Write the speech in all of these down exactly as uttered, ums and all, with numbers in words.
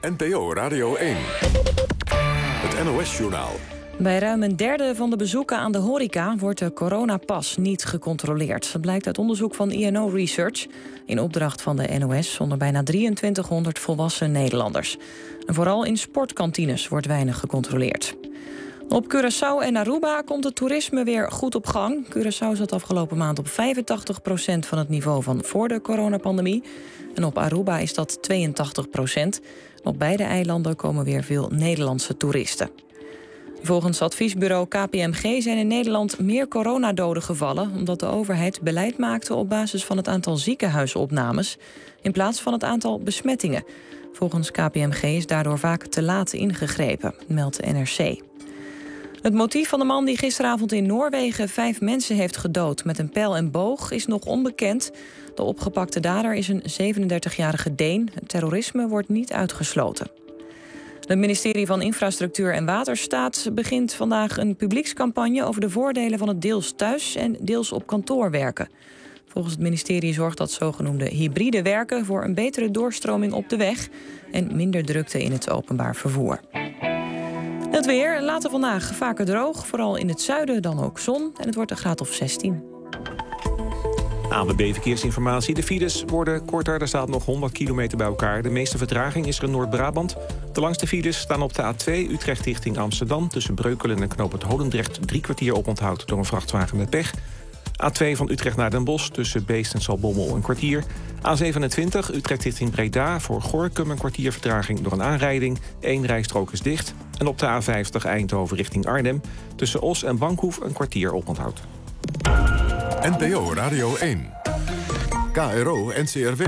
N P O Radio één. Het N O S-journaal. Bij ruim een derde van de bezoeken aan de horeca wordt de coronapas niet gecontroleerd. Dat blijkt uit onderzoek van I N O Research in opdracht van de N O S onder bijna drieëntwintighonderd volwassen Nederlanders. En vooral in sportkantines wordt weinig gecontroleerd. Op Curaçao en Aruba komt het toerisme weer goed op gang. Curaçao zat afgelopen maand op vijfentachtig procent van het niveau van voor de coronapandemie. En op Aruba is dat tweeëntachtig procent. Op beide eilanden komen weer veel Nederlandse toeristen. Volgens adviesbureau K P M G zijn in Nederland meer coronadoden gevallen, omdat de overheid beleid maakte op basis van het aantal ziekenhuisopnames in plaats van het aantal besmettingen. Volgens K P M G is daardoor vaak te laat ingegrepen, meldt N R C. Het motief van de man die gisteravond in Noorwegen vijf mensen heeft gedood met een pijl en boog is nog onbekend. De opgepakte dader is een zevenendertigjarige Deen. Het terrorisme wordt niet uitgesloten. Het ministerie van Infrastructuur en Waterstaat begint vandaag een publiekscampagne over de voordelen van het deels thuis en deels op kantoor werken. Volgens het ministerie zorgt dat zogenoemde hybride werken voor een betere doorstroming op de weg en minder drukte in het openbaar vervoer. Het weer, later vandaag vaker droog, vooral in het zuiden dan ook zon en het wordt een graad of zestien. A N W B Verkeersinformatie. De files worden korter. Er staat nog honderd kilometer bij elkaar. De meeste vertraging is er in Noord-Brabant. De langste files staan op de A twee Utrecht richting Amsterdam. Tussen Breukelen en knooppunt Holendrecht drie kwartier oponthoud door een vrachtwagen met pech. A twee van Utrecht naar Den Bosch tussen Beest en Zaltbommel een kwartier. A zevenentwintig Utrecht richting Breda voor Gorinchem een kwartier vertraging door een aanrijding. Eén rijstrook is dicht. En op de A vijftig Eindhoven richting Arnhem tussen Os en Bankhoef een kwartier oponthoud. N P O Radio één. K R O N C R W.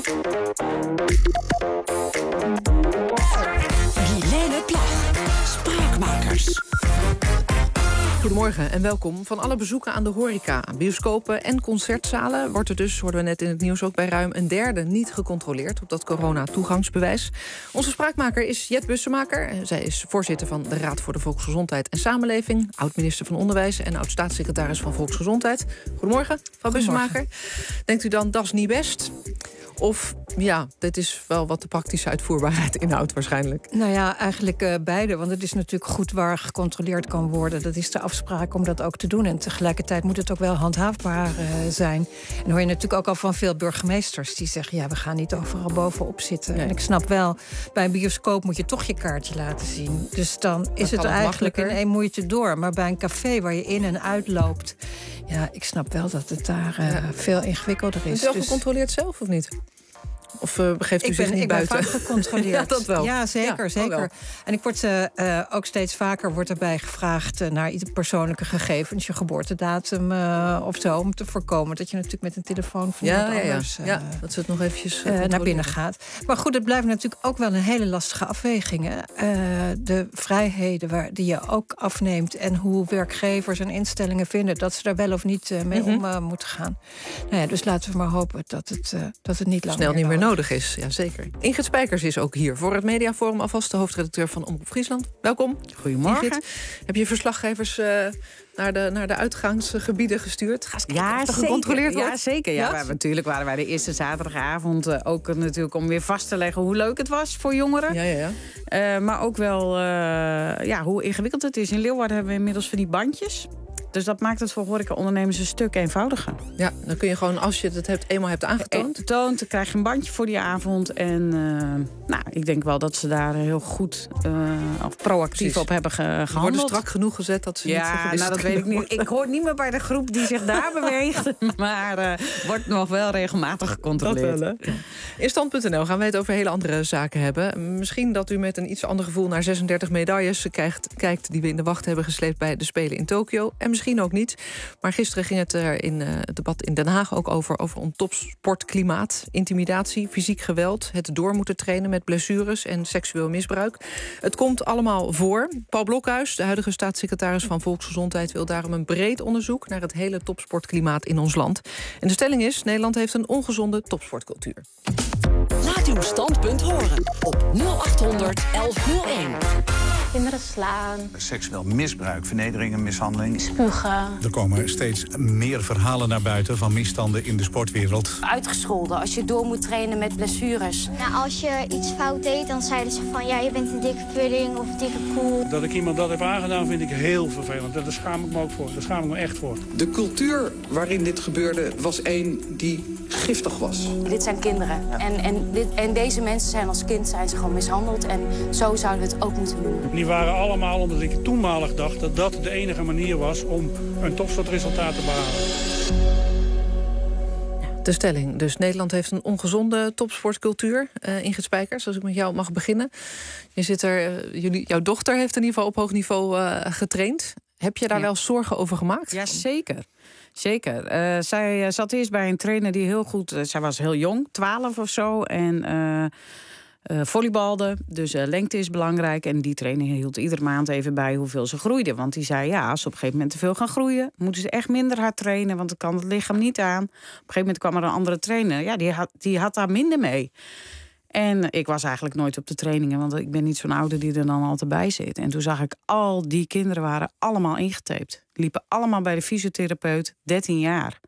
Guilaine Plag. Spraakmakers. Goedemorgen en welkom. Van alle bezoeken aan de horeca, bioscopen en concertzalen wordt er dus, hoorden we net in het nieuws ook, bij ruim een derde niet gecontroleerd op dat corona-toegangsbewijs. Onze spraakmaker is Jet Bussemaker. Zij is voorzitter van de Raad voor de Volksgezondheid en Samenleving, oud-minister van Onderwijs en oud-staatssecretaris van Volksgezondheid. Goedemorgen, mevrouw Bussemaker. Denkt u dan, dat is niet best? Of ja, dit is wel wat de praktische uitvoerbaarheid inhoudt waarschijnlijk? Nou ja, eigenlijk uh, beide. Want het is natuurlijk goed waar gecontroleerd kan worden. Dat is de afspraak om dat ook te doen. En tegelijkertijd moet het ook wel handhaafbaar uh, zijn. En hoor je natuurlijk ook al van veel burgemeesters die zeggen, ja, we gaan niet overal bovenop zitten. Nee. En ik snap wel, bij een bioscoop moet je toch je kaartje laten zien. Dus dan dat is het, het eigenlijk in één moeite door. Maar bij een café waar je in en uit loopt, ja, ik snap wel dat het daar uh, ja. veel ingewikkelder is. Is het wel gecontroleerd zelf of niet? Of uh, begeeft u ik zich ben, niet ik buiten? ben vaak gecontroleerd. Ja, dat wel. Ja, zeker, ja, zeker. En ik word uh, uh, ook steeds vaker wordt erbij gevraagd uh, naar ieder persoonlijke gegevens, je geboortedatum uh, of zo, om te voorkomen dat je natuurlijk met een telefoon van ja, iemand ja, anders ja. ja, dat ze het nog eventjes uh, naar binnen gaat. Maar goed, het blijft natuurlijk ook wel een hele lastige afweging. Uh, de vrijheden waar, die je ook afneemt en hoe werkgevers en instellingen vinden dat ze daar wel of niet uh, mee mm-hmm. om uh, moeten gaan. Nou ja, dus laten we maar hopen dat het, uh, dat het niet lang snel meer niet meer nodig nodig is. Ja, zeker. Ingrid Spijkers is ook hier voor het Mediaforum, alvast de hoofdredacteur van Omroep Friesland. Welkom. Goedemorgen. Ingrid, heb je verslaggevers uh, naar, de, naar de uitgangsgebieden gestuurd? Ga eens kijken ja, of er zeker. gecontroleerd wordt. Ja, zeker. Ja, Ja? we, natuurlijk waren wij de eerste zaterdagavond uh, ook natuurlijk om weer vast te leggen hoe leuk het was voor jongeren. Ja, ja, ja. Uh, maar ook wel uh, ja, hoe ingewikkeld het is. In Leeuwarden hebben we inmiddels van die bandjes. Dus dat maakt het voor horecaondernemers een stuk eenvoudiger. Ja, dan kun je gewoon, als je het hebt, eenmaal hebt aangetoond... Toont, dan krijg je een bandje voor die avond. En uh, nou, ik denk wel dat ze daar heel goed uh, of proactief Precies. op hebben ge- gehandeld. Ze worden strak genoeg gezet dat ze ja, niet nou, dat weet ik niet. Ik hoor niet meer bij de groep die zich daar beweegt. Maar uh, wordt nog wel regelmatig gecontroleerd. Dat wel, in stand punt n l gaan wij het over hele andere zaken hebben. Misschien dat u met een iets ander gevoel naar zesendertig medailles kijkt, kijkt die we in de wacht hebben gesleept bij de Spelen in Tokio. En misschien ook niet. Maar gisteren ging het er in uh, het debat in Den Haag ook over, over een topsportklimaat, intimidatie, fysiek geweld, het door moeten trainen met blessures en seksueel misbruik. Het komt allemaal voor. Paul Blokhuis, de huidige staatssecretaris van Volksgezondheid, wil daarom een breed onderzoek naar het hele topsportklimaat in ons land. En de stelling is, Nederland heeft een ongezonde topsportcultuur. Laat uw standpunt horen op nul achthonderd elf nul één. Kinderen slaan. Seksueel misbruik, vernedering en mishandeling. Spugen. Er komen steeds meer verhalen naar buiten van misstanden in de sportwereld. Uitgescholden als je door moet trainen met blessures. Nou, als je iets fout deed, dan zeiden ze van... ja, je bent een dikke pudding of een dikke koe. Dat ik iemand dat heb aangedaan vind ik heel vervelend. Daar schaam ik me ook voor. Daar schaam ik me echt voor. De cultuur waarin dit gebeurde was één die giftig was. Dit zijn kinderen. Ja. En, en, dit, en deze mensen zijn als kind zijn ze gewoon mishandeld. En zo zouden we het ook moeten doen. Die waren allemaal omdat ik toenmalig dacht dat dat de enige manier was om een topsportresultaat te behalen. De stelling. Dus Nederland heeft een ongezonde topsportcultuur. Uh, Ingrid Spijkers, als ik met jou mag beginnen. Je zit er, uh, jullie, jouw dochter heeft in ieder geval op hoog niveau uh, getraind. Heb je daar ja. wel zorgen over gemaakt? Ja, zeker. Zeker. Uh, zij zat eerst bij een trainer die heel goed... Uh, zij was heel jong, twaalf of zo. En uh, uh, volleybalde. Dus uh, lengte is belangrijk. En die trainer hield iedere maand even bij hoeveel ze groeide. Want die zei, ja, als ze op een gegeven moment te veel gaan groeien... moeten ze echt minder hard trainen, want dan kan het lichaam niet aan. Op een gegeven moment kwam er een andere trainer. Ja, die had, die had daar minder mee. En ik was eigenlijk nooit op de trainingen... want ik ben niet zo'n ouder die er dan altijd bij zit. En toen zag ik al die kinderen waren allemaal ingetaped. Liepen allemaal bij de fysiotherapeut, dertien jaar.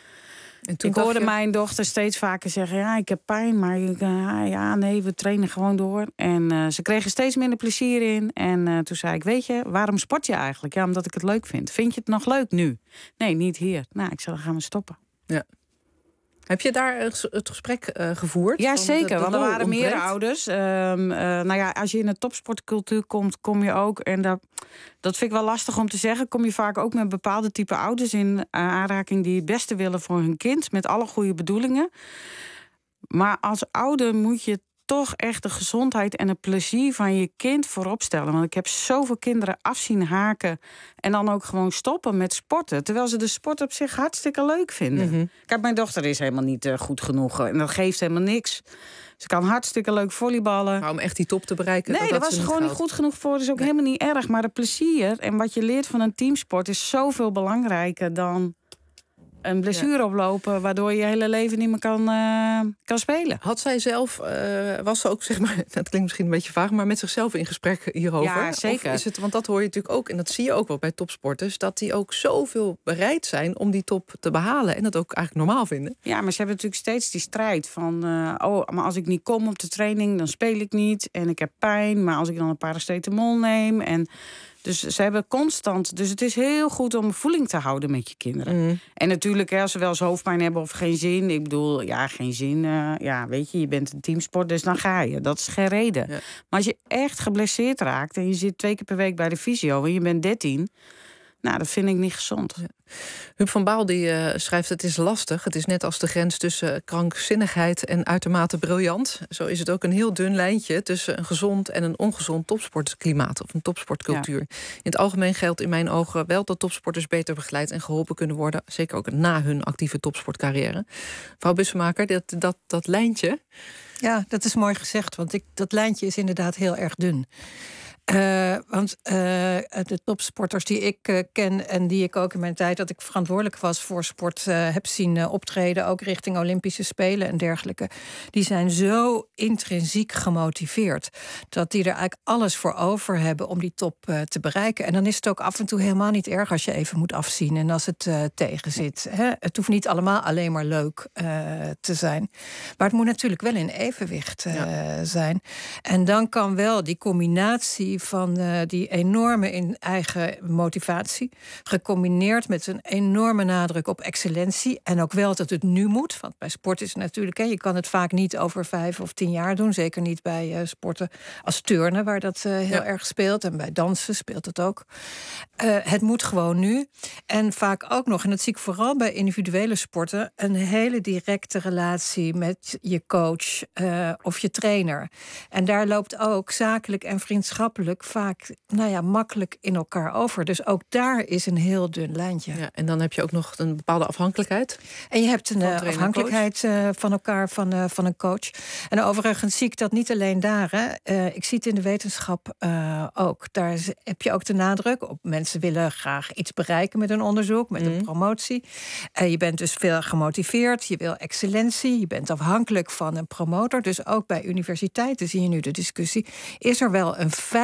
En toen ik hoorde je... mijn dochter steeds vaker zeggen... ja, ik heb pijn, maar ik, uh, ja, nee, we trainen gewoon door. En uh, ze kregen steeds minder plezier in. En uh, toen zei ik, weet je, waarom sport je eigenlijk? Ja, omdat ik het leuk vind. Vind je het nog leuk nu? Nee, niet hier. Nou, ik zei, dan gaan we stoppen. Ja. Heb je daar het gesprek uh, gevoerd? Ja, zeker. Want er waren ontbreekt? meer ouders. Um, uh, nou ja, als je in een topsportcultuur komt, kom je ook... en dat, dat vind ik wel lastig om te zeggen... kom je vaak ook met bepaalde type ouders in uh, aanraking... die het beste willen voor hun kind, met alle goede bedoelingen. Maar als ouder moet je toch echt de gezondheid en het plezier van je kind voorop stellen. Want ik heb zoveel kinderen af zien haken... en dan ook gewoon stoppen met sporten. Terwijl ze de sport op zich hartstikke leuk vinden. Mm-hmm. Kijk, mijn dochter is helemaal niet uh, goed genoeg. En dat geeft helemaal niks. Ze kan hartstikke leuk volleyballen. Maar om echt die top te bereiken... Nee, dat daar dat was ze niet gewoon gaat. niet goed genoeg voor. Dat is ook nee. helemaal niet erg. Maar het plezier en wat je leert van een teamsport... is zoveel belangrijker dan... een blessure ja. oplopen, waardoor je je hele leven niet meer kan, uh, kan spelen. Had zij zelf, uh, was ze ook, zeg maar, dat klinkt misschien een beetje vaag... maar met zichzelf in gesprek hierover? Ja, zeker. Of is het, want dat hoor je natuurlijk ook, en dat zie je ook wel bij topsporters... dat die ook zoveel bereid zijn om die top te behalen... en dat ook eigenlijk normaal vinden. Ja, maar ze hebben natuurlijk steeds die strijd van... Uh, oh, maar als ik niet kom op de training, dan speel ik niet... en ik heb pijn, maar als ik dan een paracetamol neem... en dus ze hebben constant... Dus het is heel goed om voeling te houden met je kinderen. Mm. En natuurlijk, hè, als ze wel eens hoofdpijn hebben of geen zin... ik bedoel, ja, geen zin... Uh, ja, weet je, je bent een teamsport, dus dan ga je. Dat is geen reden. Ja. Maar als je echt geblesseerd raakt... en je zit twee keer per week bij de fysio en je bent dertien... nou, dat vind ik niet gezond. Ja. Huub van Baal die, uh, schrijft, het is lastig. Het is net als de grens tussen krankzinnigheid en uitermate briljant. Zo is het ook een heel dun lijntje tussen een gezond en een ongezond topsportklimaat of een topsportcultuur. Ja. In het algemeen geldt in mijn ogen wel dat topsporters beter begeleid en geholpen kunnen worden. Zeker ook na hun actieve topsportcarrière. Mevrouw Bussemaker, dat, dat, dat lijntje... Ja, dat is mooi gezegd, want ik, dat lijntje is inderdaad heel erg dun. Uh, want uh, de topsporters die ik uh, ken en die ik ook in mijn tijd dat ik verantwoordelijk was voor sport uh, heb zien uh, optreden, ook richting Olympische Spelen en dergelijke, die zijn zo intrinsiek gemotiveerd dat die er eigenlijk alles voor over hebben om die top uh, te bereiken. En dan is het ook af en toe helemaal niet erg als je even moet afzien en als het uh, tegen zit. Hè? Het hoeft niet allemaal alleen maar leuk uh, te zijn. Maar het moet natuurlijk wel in evenwicht uh, ja. zijn. En dan kan wel die combinatie van uh, die enorme in eigen motivatie, gecombineerd met een enorme nadruk op excellentie en ook wel dat het nu moet. Want bij sport is het natuurlijk, hè, je kan het vaak niet over vijf of tien jaar doen. Zeker niet bij uh, sporten als turnen, waar dat uh, heel ja. erg speelt. En bij dansen speelt het ook. Uh, het moet gewoon nu. En vaak ook nog, en dat zie ik vooral bij individuele sporten, een hele directe relatie met je coach uh, of je trainer. En daar loopt ook zakelijk en vriendschappelijk vaak nou ja, makkelijk in elkaar over. Dus ook daar is een heel dun lijntje. Ja, en dan heb je ook nog een bepaalde afhankelijkheid. En je hebt een uh, afhankelijkheid uh, van elkaar, van, uh, van een coach. En overigens zie ik dat niet alleen daar. Hè. Uh, ik zie het in de wetenschap uh, ook. Daar heb je ook de nadruk op. Mensen willen graag iets bereiken met een onderzoek, met mm. een promotie. Uh, je bent dus veel gemotiveerd. Je wil excellentie. Je bent afhankelijk van een promotor. Dus ook bij universiteiten zie je nu de discussie. Is er wel een veilig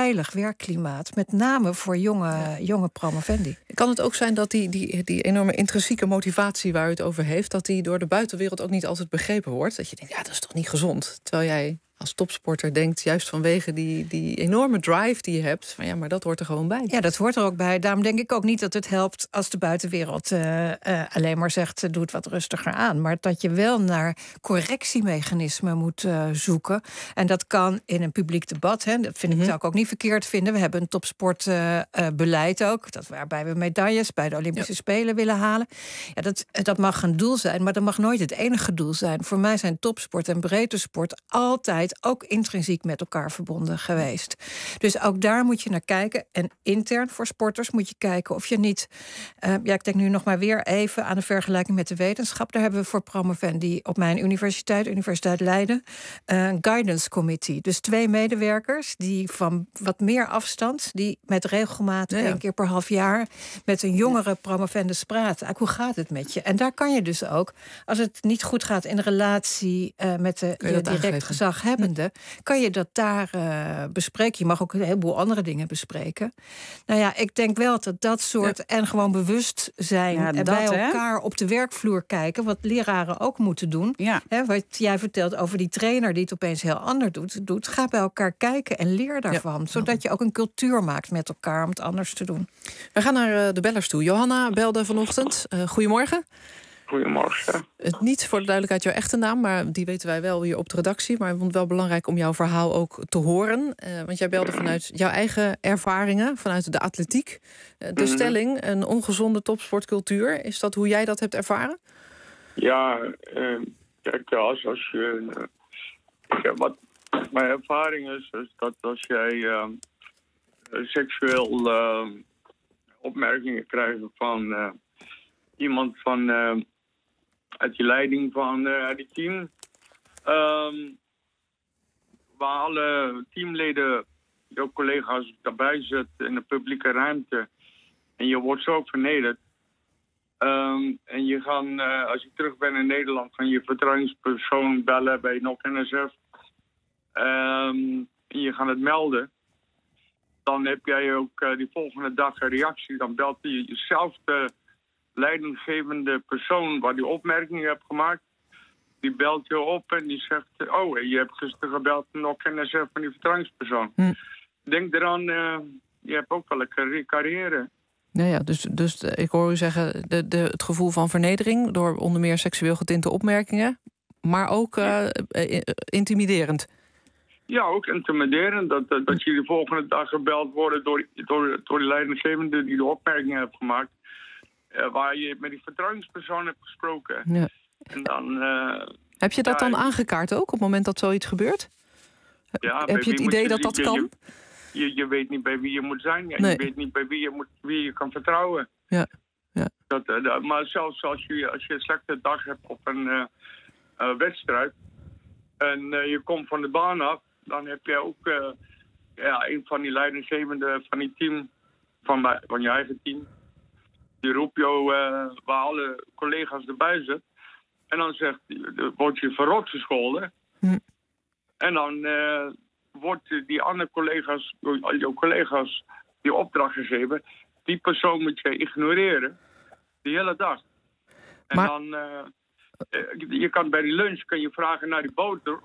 veilig werkklimaat. Met name voor jonge, jonge promovendi. Kan het ook zijn dat die, die, die enorme intrinsieke motivatie waar u het over heeft, dat die door de buitenwereld ook niet altijd begrepen wordt? Dat je denkt, ja, dat is toch niet gezond? Terwijl jij als topsporter denkt, juist vanwege die, die enorme drive die je hebt, van ja, maar dat hoort er gewoon bij. Ja, dat hoort er ook bij. Daarom denk ik ook niet dat het helpt als de buitenwereld uh, uh, alleen maar zegt, uh, doe het wat rustiger aan. Maar dat je wel naar correctiemechanismen moet uh, zoeken. En dat kan in een publiek debat. Hè. Dat vind ik, zou ik ook niet verkeerd vinden. We hebben een topsportbeleid uh, uh, ook, dat waarbij we medailles bij de Olympische ja. Spelen willen halen. Ja, dat, dat mag een doel zijn, maar dat mag nooit het enige doel zijn. Voor mij zijn topsport en breedte sport altijd ook intrinsiek met elkaar verbonden geweest. Dus ook daar moet je naar kijken. En intern voor sporters moet je kijken of je niet... Uh, ja, ik denk nu nog maar weer even aan de vergelijking met de wetenschap. Daar hebben we voor promovendi op mijn universiteit, Universiteit Leiden, een uh, guidance committee. Dus twee medewerkers die van wat meer afstand, die met regelmaat ja, ja. één keer per half jaar met een jongere promovendus praten. Hoe gaat het met je? En daar kan je dus ook, als het niet goed gaat in de relatie uh, met de je direct aangeven? gezag hebben, kan je dat daar uh, bespreken. Je mag ook een heleboel andere dingen bespreken. Nou ja, ik denk wel dat dat soort... Ja. en gewoon bewust zijn ja, en dat, bij elkaar hè? Op de werkvloer kijken, wat leraren ook moeten doen. Ja. Hè, wat jij vertelt over die trainer die het opeens heel anders doet, doet. Ga bij elkaar kijken en leer daarvan. Ja. Zodat je ook een cultuur maakt met elkaar om het anders te doen. We gaan naar uh, de bellers toe. Johanna belde vanochtend. Uh, goedemorgen. Goedemorgen. Het niet voor de duidelijkheid jouw echte naam, maar die weten wij wel hier op de redactie. Maar ik vond het wel belangrijk om jouw verhaal ook te horen. Uh, want jij belde vanuit jouw eigen ervaringen, vanuit de atletiek. Uh, de mm-hmm. stelling, een ongezonde topsportcultuur. Is dat hoe jij dat hebt ervaren? Ja, uh, kijk, als, als je... Uh, ja, wat mijn ervaring is, is dat als jij uh, seksueel uh, opmerkingen krijgt van uh, iemand van... Uh, uit je leiding van uh, het team. Um, waar alle teamleden, jouw collega's daarbij zitten in de publieke ruimte. En je wordt zo vernederd. Um, en je gaat, uh, als je terug bent in Nederland, van je vertrouwenspersoon bellen bij N O C N S F. Um, en je gaat het melden. Dan heb jij ook uh, die volgende dag een reactie. Dan belt je jezelf de leidinggevende persoon waar die opmerkingen hebt gemaakt, die belt je op en die zegt, oh, je hebt gisteren gebeld naar N S F van die vertrouwenspersoon. Hm. Denk eraan, uh, je hebt ook wel een carrière. Ja, ja, dus, dus ik hoor u zeggen, de, de, het gevoel van vernedering door onder meer seksueel getinte opmerkingen, maar ook uh, uh, intimiderend. Ja, ook intimiderend. Dat, dat, dat je de volgende dag gebeld wordt door, door, door de leidinggevende die de opmerkingen heeft gemaakt. Uh, waar je met die vertrouwenspersoon hebt gesproken. Ja. En dan, uh, heb je dat ja, dan aangekaart ook op het moment dat zoiets gebeurt? Ja, heb je het idee je, dat dat je, kan? Je, je, je weet niet bij wie je moet zijn. Ja, nee. Je weet niet bij wie je, moet, wie je kan vertrouwen. Ja. Ja. Dat, uh, dat, maar zelfs als je, als je een slechte dag hebt op een uh, uh, wedstrijd en uh, je komt van de baan af, dan heb je ook uh, ja, een van die leidinggevenden van die team, van, van je eigen team. Die roept jou uh, waar alle collega's erbij zitten. En dan zegt, word je verrot gescholden. Hm. En dan uh, wordt die andere collega's, jouw collega's, die opdracht gegeven. Die persoon moet je ignoreren. De hele dag. En maar... dan, uh, je kan bij die lunch kan je vragen naar die boter.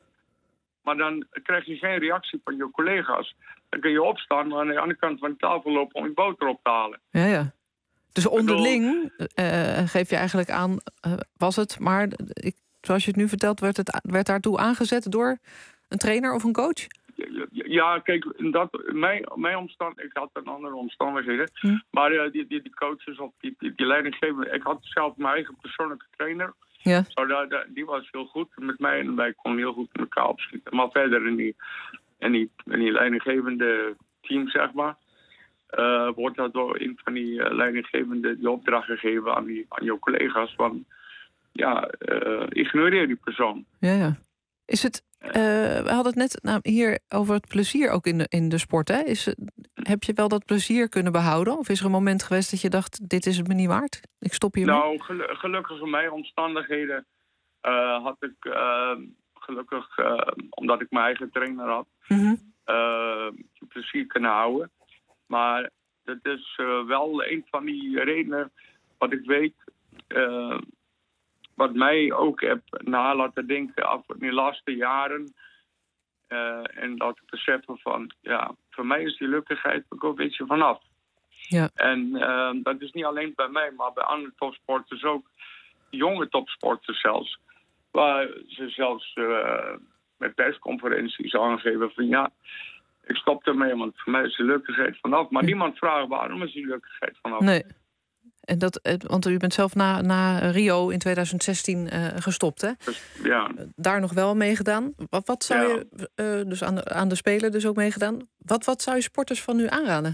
Maar dan krijg je geen reactie van je collega's. Dan kun je opstaan en aan de andere kant van de tafel lopen om je boter op te halen. Ja, ja. Dus onderling uh, geef je eigenlijk aan, uh, was het, maar ik, zoals je het nu vertelt, werd het werd daartoe aangezet door een trainer of een coach? Ja, ja kijk, dat, mijn, mijn omstand, ik had een andere omstandigheden. Hm. Maar uh, die, die, die coaches of die, die, die leidinggever, ik had zelf mijn eigen persoonlijke trainer. Ja. Zo, dat, dat, die was heel goed met mij en wij konden heel goed met elkaar opschieten. Maar verder in die, in die, in die leidinggevende team, zeg maar. Uh, wordt dat door een van die uh, leidinggevenden die opdracht gegeven aan, die, aan jouw collega's van ja, uh, ignoreer die persoon. Ja, ja. Is het, uh, we hadden het net nou, hier over het plezier ook in de, in de sport. Hè? Is het, heb je wel dat plezier kunnen behouden? Of is er een moment geweest dat je dacht, dit is het me niet waard? Ik stop hiermee? Nou, gel- gelukkig in mijn omstandigheden uh, had ik uh, gelukkig, uh, omdat ik mijn eigen trainer had, mm-hmm. uh, plezier kunnen houden. Maar dat is uh, wel een van die redenen wat ik weet... Uh, wat mij ook heb na laten denken af in de laatste jaren... Uh, en laten beseffen van... ja, voor mij is die lukkigheid ook een beetje vanaf. Ja. En uh, dat is niet alleen bij mij, maar bij andere topsporters ook. Jonge topsporters zelfs. Waar ze zelfs uh, met persconferenties aangeven van... ja, ik stop ermee, want voor mij is de lukkigheid vanaf. Maar hm. niemand vraagt waarom is die lukkigheid vanaf. Nee. En dat, want u bent zelf na, na Rio in twintig zestien uh, gestopt, hè? Dus, ja. Daar nog wel meegedaan. Wat, wat zou ja. je, uh, dus aan de, aan de Spelen dus ook meegedaan. Wat, wat zou je sporters van nu aanraden?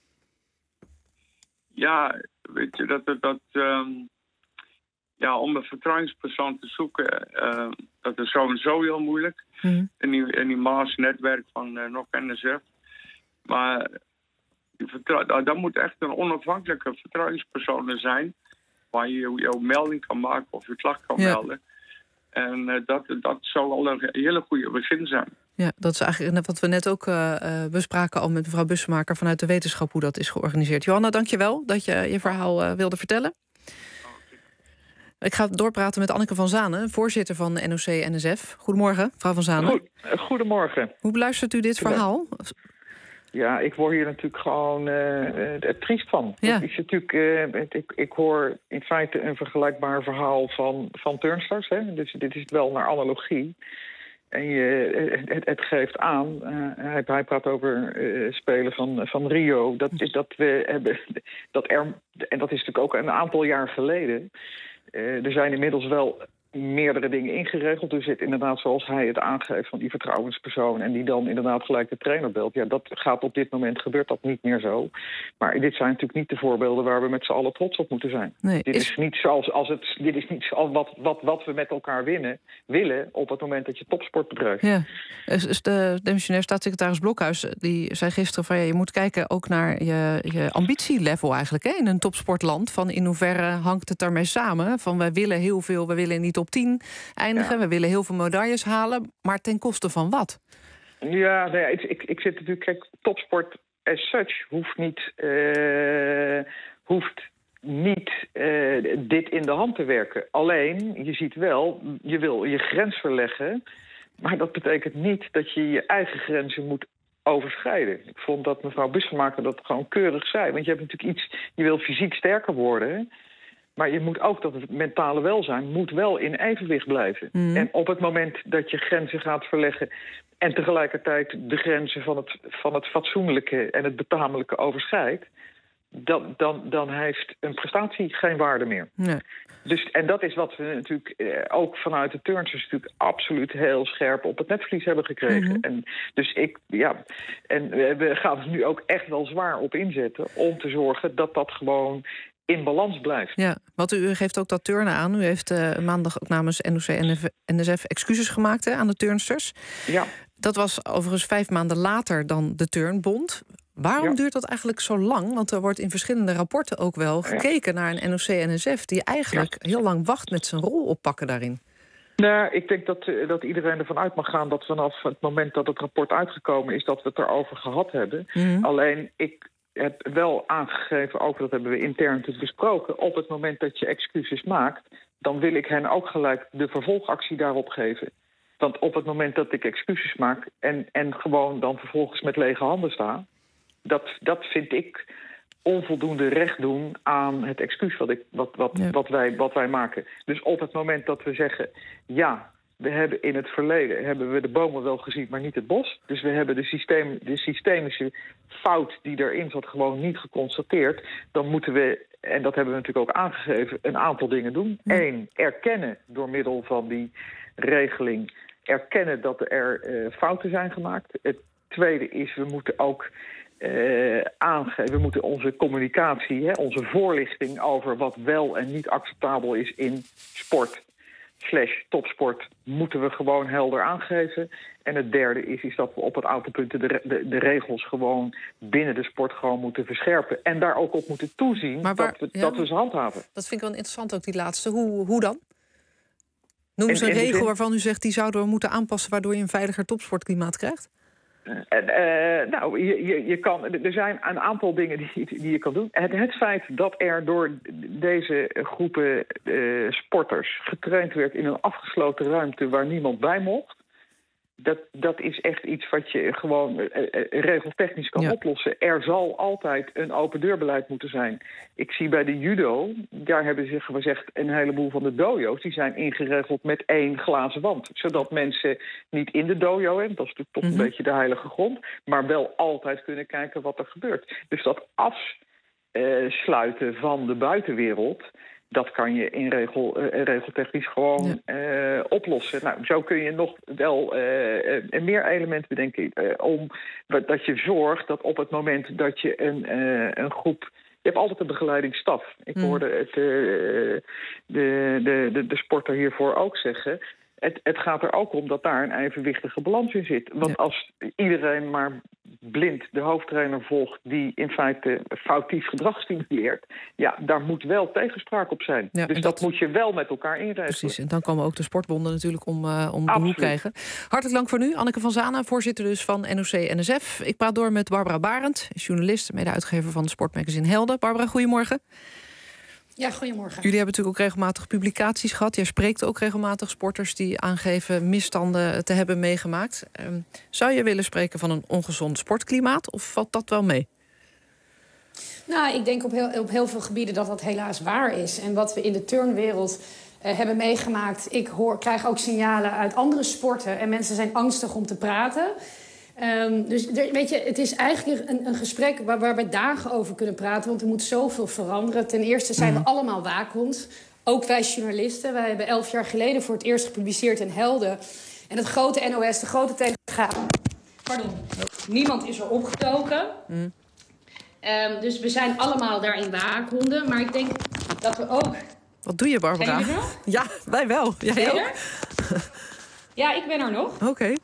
Ja, weet je, dat... dat, dat um, ja, om een vertrouwenspersoon te zoeken, uh, dat is sowieso heel moeilijk. Mm-hmm. In die, in die Maas-netwerk van uh, N O C N S F. Maar... dat moet echt een onafhankelijke vertrouwenspersoon zijn... waar je jouw melding kan maken of je klacht kan ja. melden. En uh, dat, dat zou al een hele goede begin zijn. Ja, dat is eigenlijk wat we net ook uh, bespraken al met mevrouw Bussemaker... vanuit de wetenschap hoe dat is georganiseerd. Johanna, dank je wel dat je je verhaal uh, wilde vertellen. Ik ga doorpraten met Anneke van Zanen, voorzitter van N O C N S F. Goedemorgen, mevrouw van Zanen. Goed, goedemorgen. Hoe beluistert u dit verhaal? Ja, ik word hier natuurlijk gewoon uh, uh, triest van. Ja. Het is natuurlijk, uh, ik, ik hoor in feite een vergelijkbaar verhaal van, van turnsters. Hè? Dus dit is wel naar analogie. En je, het, het geeft aan, uh, hij, hij praat over uh, spelen van, van Rio... Dat, dat we hebben, dat er, en dat is natuurlijk ook een aantal jaar geleden... Uh, er zijn inmiddels wel... meerdere dingen ingeregeld. Dus het inderdaad, zoals hij het aangeeft van die vertrouwenspersoon... en die dan inderdaad gelijk de trainer belt. Ja, dat gaat op dit moment, gebeurt dat niet meer zo. Maar dit zijn natuurlijk niet de voorbeelden... waar we met z'n allen trots op moeten zijn. Nee, dit, is... is niet zoals als het, dit is niet zoals wat, wat, wat we met elkaar winnen, willen... op het moment dat je topsport bedrijft. Ja. Dus de demissionair staatssecretaris Blokhuis... die zei gisteren van ja, je moet kijken ook naar je, je ambitielevel eigenlijk... Hè, in een topsportland. Van in hoeverre hangt het daarmee samen? Van wij willen heel veel, we willen niet top tien eindigen. Ja. We willen heel veel medailles halen, maar ten koste van wat? Ja, nou ja ik, ik, ik zit natuurlijk... Kijk, topsport as such hoeft niet... Uh, hoeft niet uh, dit in de hand te werken. Alleen, je ziet wel, je wil je grens verleggen... maar dat betekent niet dat je je eigen grenzen moet overschrijden. Ik vond dat mevrouw Bussemaker dat gewoon keurig zei. Want je hebt natuurlijk iets... Je wil fysiek sterker worden... Maar je moet ook dat het mentale welzijn moet wel in evenwicht blijven. Mm. En op het moment dat je grenzen gaat verleggen... en tegelijkertijd de grenzen van het, van het fatsoenlijke en het betamelijke overschrijdt... Dan, dan, dan heeft een prestatie geen waarde meer. Nee. Dus, en dat is wat we natuurlijk eh, ook vanuit de turnsters natuurlijk absoluut heel scherp op het netvlies hebben gekregen. Mm-hmm. En dus ik, ja, en we gaan er nu ook echt wel zwaar op inzetten om te zorgen dat dat gewoon in balans blijft. Ja, want u geeft ook dat turnen aan. U heeft uh, maandag ook namens N O C N S F excuses gemaakt hè, aan de turnsters. Ja. Dat was overigens vijf maanden later dan de Turnbond. Waarom ja. duurt dat eigenlijk zo lang? Want er wordt in verschillende rapporten ook wel gekeken ja. naar een N O C N S F... die eigenlijk ja. heel lang wacht met zijn rol oppakken daarin. Nou, ik denk dat, uh, dat iedereen ervan uit mag gaan dat vanaf het moment dat het rapport uitgekomen is... dat we het erover gehad hebben. Mm-hmm. Alleen, ik heb wel aangegeven, ook dat hebben we intern natuurlijk besproken... op het moment dat je excuses maakt... dan wil ik hen ook gelijk de vervolgactie daarop geven. Want op het moment dat ik excuses maak... en, en gewoon dan vervolgens met lege handen sta... Dat, dat vind ik onvoldoende recht doen aan het excuus wat, ik, wat, wat, ja. wat, wij, wat wij maken. Dus op het moment dat we zeggen... ja, we hebben in het verleden hebben we de bomen wel gezien, maar niet het bos. Dus we hebben de, systeem, de systemische fout die erin zat gewoon niet geconstateerd. Dan moeten we, en dat hebben we natuurlijk ook aangegeven, een aantal dingen doen. Ja. Eén, erkennen door middel van die regeling... erkennen dat er uh, fouten zijn gemaakt. Het tweede is, we moeten ook... Uh, aangeven. We moeten onze communicatie, hè, onze voorlichting over wat wel en niet acceptabel is in sport slash topsport, moeten we gewoon helder aangeven. En het derde is, is dat we op het aantal punten de, de, de regels gewoon binnen de sport gewoon moeten verscherpen. En daar ook op moeten toezien waar, dat, we, ja, dat we ze handhaven. Dat vind ik wel interessant ook, die laatste. Hoe, hoe dan? Noem eens een regel zin... waarvan u zegt, die zouden we moeten aanpassen... waardoor je een veiliger topsportklimaat krijgt? Uh, uh, nou, je, je, je kan, er zijn een aantal dingen die, die je kan doen. Het, het feit dat er door deze groepen uh, sporters getraind werd in een afgesloten ruimte waar niemand bij mocht, Dat, dat is echt iets wat je gewoon uh, uh, regeltechnisch kan ja. oplossen. Er zal altijd een open deurbeleid moeten zijn. Ik zie bij de judo, daar hebben ze gezegd een heleboel van de dojo's, die zijn ingeregeld met één glazen wand. Zodat mensen niet in de dojo, en dat is natuurlijk toch mm-hmm. een beetje de heilige grond, maar wel altijd kunnen kijken wat er gebeurt. Dus dat afsluiten van de buitenwereld, dat kan je in regel, uh, regeltechnisch gewoon ja. uh, oplossen. Nou, zo kun je nog wel uh, uh, meer elementen bedenken. Uh, om dat je zorgt dat op het moment dat je een, uh, een groep. Je hebt altijd een begeleidingsstaf. Ik mm. hoorde het, uh, de, de, de, de sporter hiervoor ook zeggen. Het, het gaat er ook om dat daar een evenwichtige balans in zit. Want ja. als iedereen maar blind de hoofdtrainer volgt die in feite foutief gedrag stimuleert, ja, daar moet wel tegenspraak op zijn. Ja, dus dat, dat moet je wel met elkaar inregelen. Precies, en dan komen ook de sportbonden natuurlijk om, uh, om de hoek krijgen. Hartelijk dank voor nu. Anneke van Zanen, voorzitter dus van N O C N S F. Ik praat door met Barbara Barend, journalist, mede-uitgever van het sportmagazine Helden. Barbara, goedemorgen. Ja, goedemorgen. Jullie hebben natuurlijk ook regelmatig publicaties gehad. Jij spreekt ook regelmatig sporters die aangeven misstanden te hebben meegemaakt. Um, zou je willen spreken van een ongezond sportklimaat of valt dat wel mee? Nou, ik denk op heel, op heel veel gebieden dat dat helaas waar is. En wat we in de turnwereld uh, hebben meegemaakt, ik hoor, krijg ook signalen uit andere sporten en mensen zijn angstig om te praten. Um, dus er, weet je, het is eigenlijk een, een gesprek waar, waar we dagen over kunnen praten, want er moet zoveel veranderen. Ten eerste zijn we allemaal waakhond, ook wij journalisten. Wij hebben elf jaar geleden voor het eerst gepubliceerd in Helden. En het grote N O S, de grote Telegraaf. Pardon, niemand is er opgetoken. Mm. Um, dus we zijn allemaal daarin waakhonden. Maar ik denk dat we ook. Wat doe je, Barbara? Zijn jullie er nog? Ja, wij wel. Jij ben je ook? Er? Ja, ik ben er nog. Oké. Okay.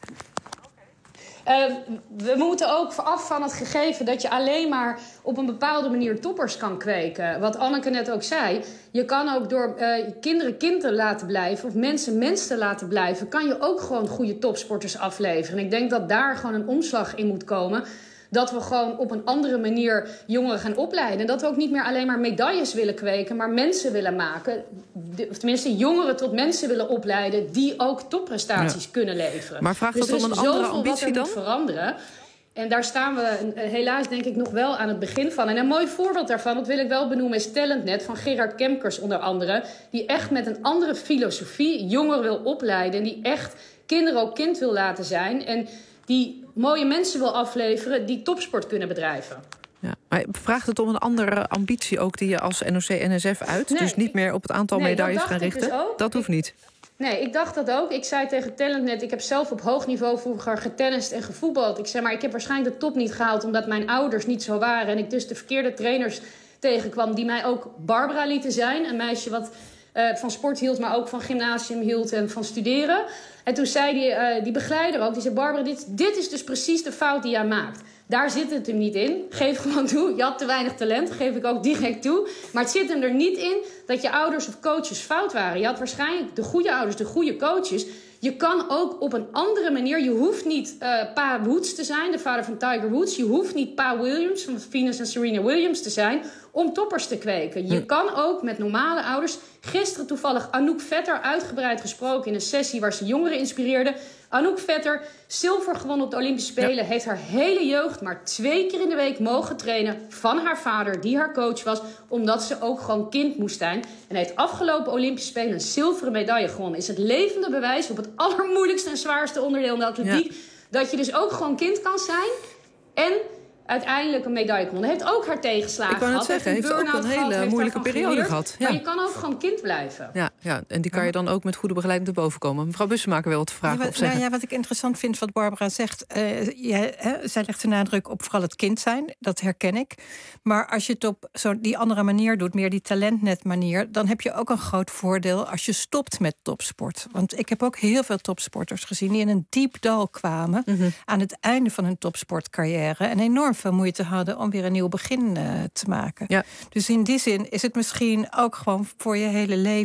Uh, we moeten ook af van het gegeven dat je alleen maar op een bepaalde manier toppers kan kweken. Wat Anneke net ook zei. Je kan ook door uh, kinderen kinderen laten blijven of mensen mensen laten blijven, kan je ook gewoon goede topsporters afleveren. En ik denk dat daar gewoon een omslag in moet komen. Dat we gewoon op een andere manier jongeren gaan opleiden. En dat we ook niet meer alleen maar medailles willen kweken, maar mensen willen maken. Of tenminste jongeren tot mensen willen opleiden die ook topprestaties ja. kunnen leveren. Maar vraagt dus dat om een andere ambitie wat er dan? Moet veranderen. En daar staan we helaas denk ik nog wel aan het begin van. En een mooi voorbeeld daarvan, dat wil ik wel benoemen, is Talentnet van Gerard Kemkers onder andere. Die echt met een andere filosofie jongeren wil opleiden. En die echt kinderen ook kind wil laten zijn. En die mooie mensen wil afleveren die topsport kunnen bedrijven. Ja, maar vraagt het om een andere ambitie ook die je als N O C N S F uit? Nee, dus niet meer op het aantal nee, medailles gaan richten? Dus ook. Dat hoeft niet. Nee, ik dacht dat ook. Ik zei tegen Talentnet, ik heb zelf op hoog niveau vroeger getennist en gevoetbald. Ik zei, maar ik heb waarschijnlijk de top niet gehaald omdat mijn ouders niet zo waren. En ik dus de verkeerde trainers tegenkwam die mij ook Barbara lieten zijn. Een meisje wat uh, van sport hield, maar ook van gymnasium hield en van studeren. En toen zei die, uh, die begeleider ook, die zei, Barbara, dit, dit is dus precies de fout die jij maakt. Daar zit het hem niet in. Geef gewoon toe, je had te weinig talent, geef ik ook direct toe. Maar het zit hem er niet in dat je ouders of coaches fout waren. Je had waarschijnlijk de goede ouders, de goede coaches. Je kan ook op een andere manier, je hoeft niet uh, Pa Woods te zijn, de vader van Tiger Woods. Je hoeft niet Pa Williams van Venus en Serena Williams te zijn om toppers te kweken. Je kan ook met normale ouders. Gisteren toevallig Anouk Vetter uitgebreid gesproken in een sessie waar ze jongeren inspireerde. Anouk Vetter, zilver gewonnen op de Olympische Spelen, ja. heeft haar hele jeugd maar twee keer in de week mogen trainen van haar vader, die haar coach was, omdat ze ook gewoon kind moest zijn. En heeft afgelopen Olympische Spelen een zilveren medaille gewonnen. Is het levende bewijs op het allermoeilijkste en zwaarste onderdeel in de atletiek, ja. dat je dus ook gewoon kind kan zijn en uiteindelijk een medaille gewonnen. Heeft ook haar tegenslagen gehad. Ik wou net zeggen, heeft, heeft ook een hele gehad, moeilijke periode geleerd, gehad. Ja. Maar je kan ook gewoon kind blijven. Ja, ja, en die kan je dan ook met goede begeleiding te boven komen. Mevrouw Bussemaker wil wat vragen ja, wat, of zeggen. Nou ja, wat ik interessant vind wat Barbara zegt. Uh, jij, hè, zij legt de nadruk op vooral het kind zijn. Dat herken ik. Maar als je het op zo die andere manier doet, meer die talentnet manier, dan heb je ook een groot voordeel als je stopt met topsport. Want ik heb ook heel veel topsporters gezien die in een diep dal kwamen mm-hmm. aan het einde van hun topsportcarrière en enorm veel moeite hadden om weer een nieuw begin uh, te maken. Ja. Dus in die zin is het misschien ook gewoon voor je hele leven een,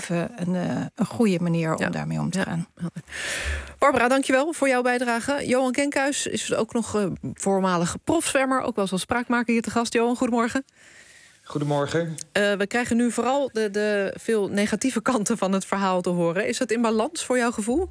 een, uh, een goede manier om ja. daarmee om te ja. gaan. Barbara, dankjewel voor jouw bijdrage. Johan Kenkhuis is ook nog uh, voormalig profzwemmer, ook wel eens als spraakmaker hier te gast. Johan, goedemorgen. Goedemorgen. Uh, we krijgen nu vooral de, de veel negatieve kanten van het verhaal te horen. Is dat in balans voor jouw gevoel?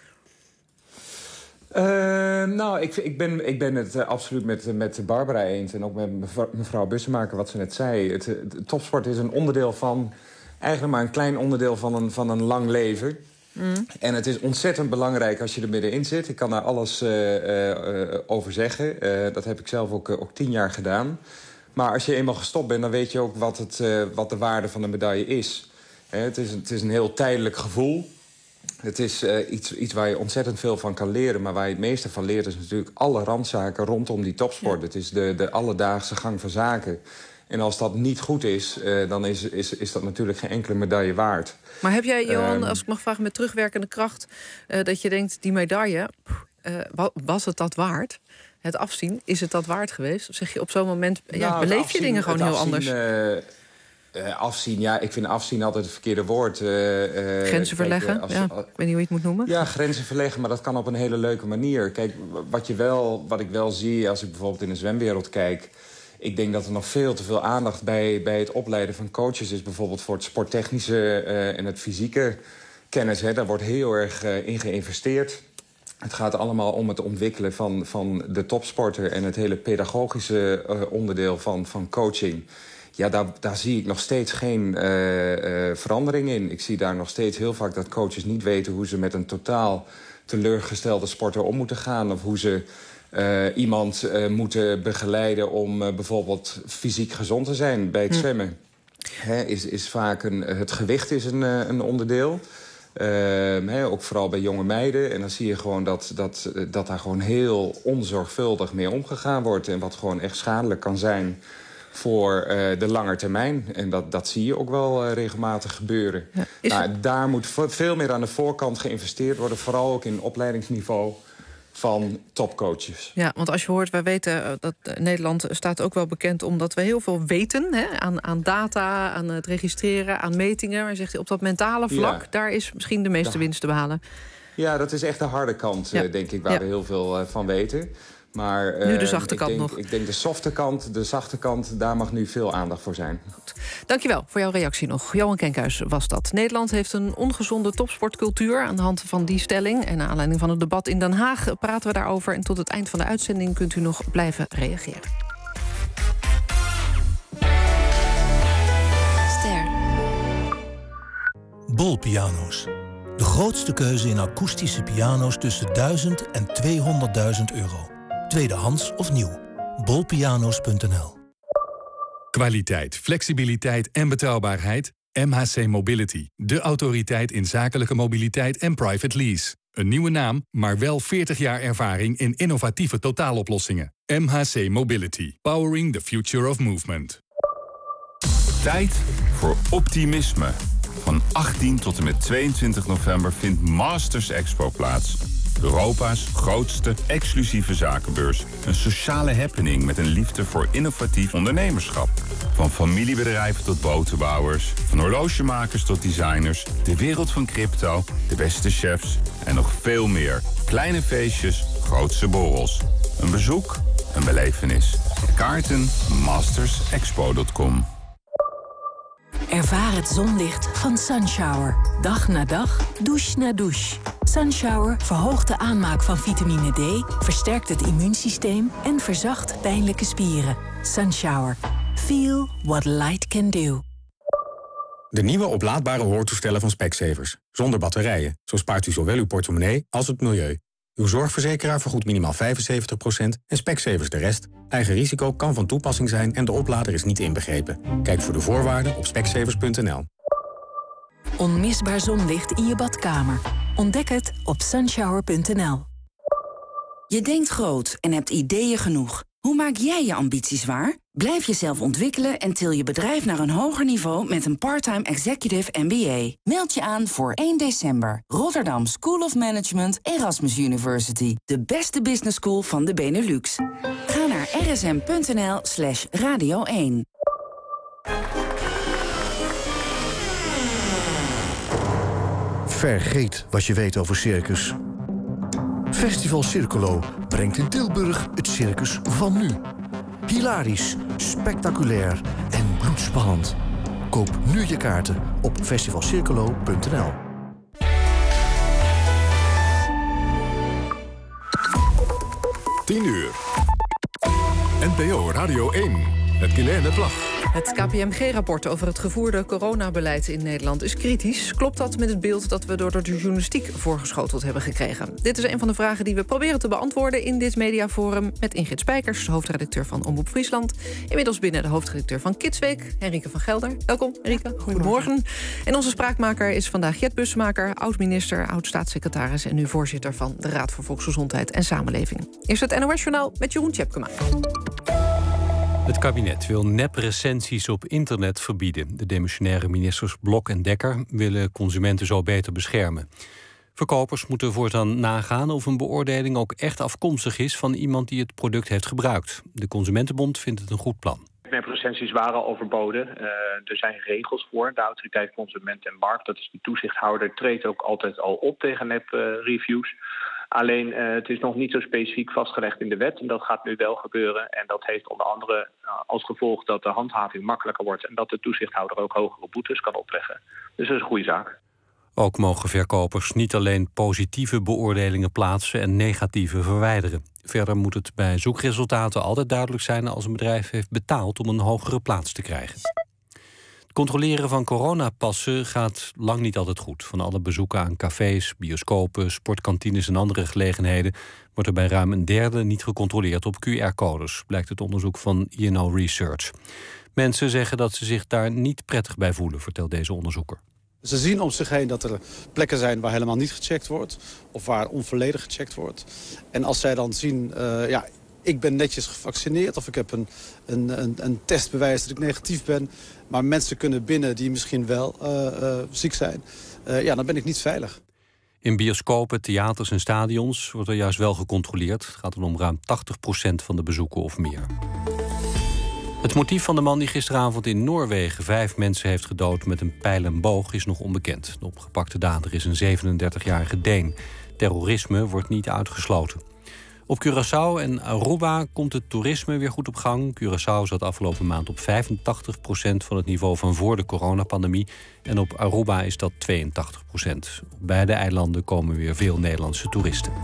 Uh, nou, ik, ik, ben, ik ben het uh, absoluut met, met Barbara eens. En ook met mevrouw, mevrouw Bussemaker, wat ze net zei. Het, het, topsport is een onderdeel van... eigenlijk maar een klein onderdeel van een, van een lang leven. Mm. En het is ontzettend belangrijk als je er middenin zit. Ik kan daar alles uh, uh, over zeggen. Uh, dat heb ik zelf ook, uh, ook tien jaar gedaan. Maar als je eenmaal gestopt bent, dan weet je ook wat, het, uh, wat de waarde van de medaille is. Uh, het, is het is een heel tijdelijk gevoel. Het is uh, iets, iets waar je ontzettend veel van kan leren. Maar waar je het meeste van leert is natuurlijk alle randzaken rondom die topsport. Ja. Het is de, de alledaagse gang van zaken. En als dat niet goed is, uh, dan is, is, is dat natuurlijk geen enkele medaille waard. Maar heb jij, Johan, um, als ik mag vragen met terugwerkende kracht... Uh, dat je denkt, die medaille, uh, was het dat waard? Het afzien, is het dat waard geweest? Of zeg je op zo'n moment, ja, nou, beleef afzien, je dingen gewoon heel afzien, anders? Uh, uh, afzien, ja, ik vind afzien altijd het verkeerde woord. Uh, uh, grenzen verleggen, kijk, als, ja, uh, ik weet niet hoe je het moet noemen. Ja, grenzen verleggen, maar dat kan op een hele leuke manier. Kijk, wat, je wel, wat ik wel zie als ik bijvoorbeeld in de zwemwereld kijk... ik denk dat er nog veel te veel aandacht bij, bij het opleiden van coaches is. Bijvoorbeeld voor het sporttechnische uh, en het fysieke kennis. Hè, daar wordt heel erg uh, in geïnvesteerd. Het gaat allemaal om het ontwikkelen van, van de topsporter... en het hele pedagogische uh, onderdeel van, van coaching. Ja, daar, daar zie ik nog steeds geen uh, uh, verandering in. Ik zie daar nog steeds heel vaak dat coaches niet weten... hoe ze met een totaal teleurgestelde sporter om moeten gaan... of hoe ze uh, iemand uh, moeten begeleiden om uh, bijvoorbeeld fysiek gezond te zijn bij het hm. zwemmen. Hè, is, is vaak een, het gewicht is een, uh, een onderdeel... Uh, he, ook vooral bij jonge meiden. En dan zie je gewoon dat, dat, dat daar gewoon heel onzorgvuldig mee omgegaan wordt. En wat gewoon echt schadelijk kan zijn voor uh, de lange termijn. En dat, dat zie je ook wel uh, regelmatig gebeuren. Ja, nou, het... Daar moet veel meer aan de voorkant geïnvesteerd worden. Vooral ook in opleidingsniveau van topcoaches. Ja, want als je hoort, wij weten dat Nederland staat ook wel bekend... omdat we heel veel weten hè, aan, aan data, aan het registreren, aan metingen. Maar zegt hij, op dat mentale vlak, ja. daar is misschien de meeste ja. winst te behalen. Ja, dat is echt de harde kant, ja. denk ik, waar ja. we heel veel uh, van weten. Maar, uh, nu de zachte kant denk, nog. Ik denk de softe kant, de zachte kant, daar mag nu veel aandacht voor zijn. Goed. Dankjewel voor jouw reactie nog. Johan Kenkhuis was dat. Nederland heeft een ongezonde topsportcultuur aan de hand van die stelling. En naar aanleiding van het debat in Den Haag praten we daarover. En tot het eind van de uitzending kunt u nog blijven reageren. Ster. Bol piano's. De grootste keuze in akoestische piano's tussen duizend en tweehonderdduizend euro. Tweedehands of nieuw. bol piano's punt n l. Kwaliteit, flexibiliteit en betrouwbaarheid. M H C Mobility. De autoriteit in zakelijke mobiliteit en private lease. Een nieuwe naam, maar wel veertig jaar ervaring in innovatieve totaaloplossingen. M H C Mobility. Powering the future of movement. Tijd voor optimisme. Van achttien tot en met tweeëntwintig november vindt Masters Expo plaats. Europa's grootste exclusieve zakenbeurs. Een sociale happening met een liefde voor innovatief ondernemerschap. Van familiebedrijven tot botenbouwers, van horlogemakers tot designers, de wereld van crypto, de beste chefs en nog veel meer. Kleine feestjes, grootse borrels. Een bezoek, een belevenis. Kaarten masters expo punt com. Ervaar het zonlicht van Sunshower. Dag na dag, douche na douche. Sunshower verhoogt de aanmaak van vitamine D, versterkt het immuunsysteem en verzacht pijnlijke spieren. Sunshower. Feel what light can do. De nieuwe oplaadbare hoortoestellen van Specsavers. Zonder batterijen. Zo spaart u zowel uw portemonnee als het milieu. Uw zorgverzekeraar vergoedt minimaal vijfenzeventig procent en Specsavers de rest. Eigen risico kan van toepassing zijn en de oplader is niet inbegrepen. Kijk voor de voorwaarden op specsavers punt n l. Onmisbaar zonlicht in je badkamer. Ontdek het op sunshower punt n l. Je denkt groot en hebt ideeën genoeg. Hoe maak jij je ambities waar? Blijf jezelf ontwikkelen en til je bedrijf naar een hoger niveau met een part-time executive M B A. Meld je aan voor één december. Rotterdam School of Management, Erasmus University. De beste business school van de Benelux. Ga naar r s m punt n l slash radio één. Vergeet wat je weet over circus. Festival Circolo brengt in Tilburg het circus van nu. Hilarisch, spectaculair en bloedspannend. Koop nu je kaarten op festival circolo punt n l. tien uur. N P O Radio één. Met Guilaine Plag. Het K P M G-rapport over het gevoerde coronabeleid in Nederland is kritisch. Klopt dat met het beeld dat we door de journalistiek voorgeschoteld hebben gekregen? Dit is een van de vragen die we proberen te beantwoorden in dit mediaforum met Ingrid Spijkers, hoofdredacteur van Omroep Friesland. Inmiddels binnen de hoofdredacteur van Kidsweek, Henrike van Gelder. Welkom, Henrike. Goedemorgen. En onze spraakmaker is vandaag Jet Bussemaker, oud-minister, oud-staatssecretaris en nu voorzitter van de Raad voor Volksgezondheid en Samenleving. Eerst het N O S-journaal met Jeroen Tjepkema. Het kabinet wil neprecensies op internet verbieden. De demissionaire ministers Blok en Dekker willen consumenten zo beter beschermen. Verkopers moeten voortaan nagaan of een beoordeling ook echt afkomstig is van iemand die het product heeft gebruikt. De Consumentenbond vindt het een goed plan. Neprecensies waren overboden. Uh, er zijn regels voor. De Autoriteit Consument en Markt, dat is de toezichthouder, treedt ook altijd al op tegen nep-reviews. Alleen uh, het is nog niet zo specifiek vastgelegd in de wet. En dat gaat nu wel gebeuren. En dat heeft onder andere uh, als gevolg dat de handhaving makkelijker wordt en dat de toezichthouder ook hogere boetes kan opleggen. Dus dat is een goede zaak. Ook mogen verkopers niet alleen positieve beoordelingen plaatsen en negatieve verwijderen. Verder moet het bij zoekresultaten altijd duidelijk zijn als een bedrijf heeft betaald om een hogere plaats te krijgen. Het controleren van coronapassen gaat lang niet altijd goed. Van alle bezoeken aan cafés, bioscopen, sportkantines en andere gelegenheden wordt er bij ruim een derde niet gecontroleerd op Q R-codes, blijkt het onderzoek van I N O Research. Mensen zeggen dat ze zich daar niet prettig bij voelen, vertelt deze onderzoeker. Ze zien om zich heen dat er plekken zijn waar helemaal niet gecheckt wordt, of waar onvolledig gecheckt wordt. En als zij dan zien, uh, ja, ik ben netjes gevaccineerd of ik heb een, een, een, een testbewijs dat ik negatief ben, maar mensen kunnen binnen die misschien wel uh, uh, ziek zijn, uh, ja, dan ben ik niet veilig. In bioscopen, theaters en stadions wordt er juist wel gecontroleerd. Het gaat dan om ruim tachtig procent van de bezoeken of meer. Het motief van de man die gisteravond in Noorwegen vijf mensen heeft gedood met een pijl en boog is nog onbekend. De opgepakte dader is een zevenendertigjarige Deen. Terrorisme wordt niet uitgesloten. Op Curaçao en Aruba komt het toerisme weer goed op gang. Curaçao zat afgelopen maand op vijfentachtig procent van het niveau van voor de coronapandemie. En op Aruba is dat tweeëntachtig procent. Op beide eilanden komen weer veel Nederlandse toeristen.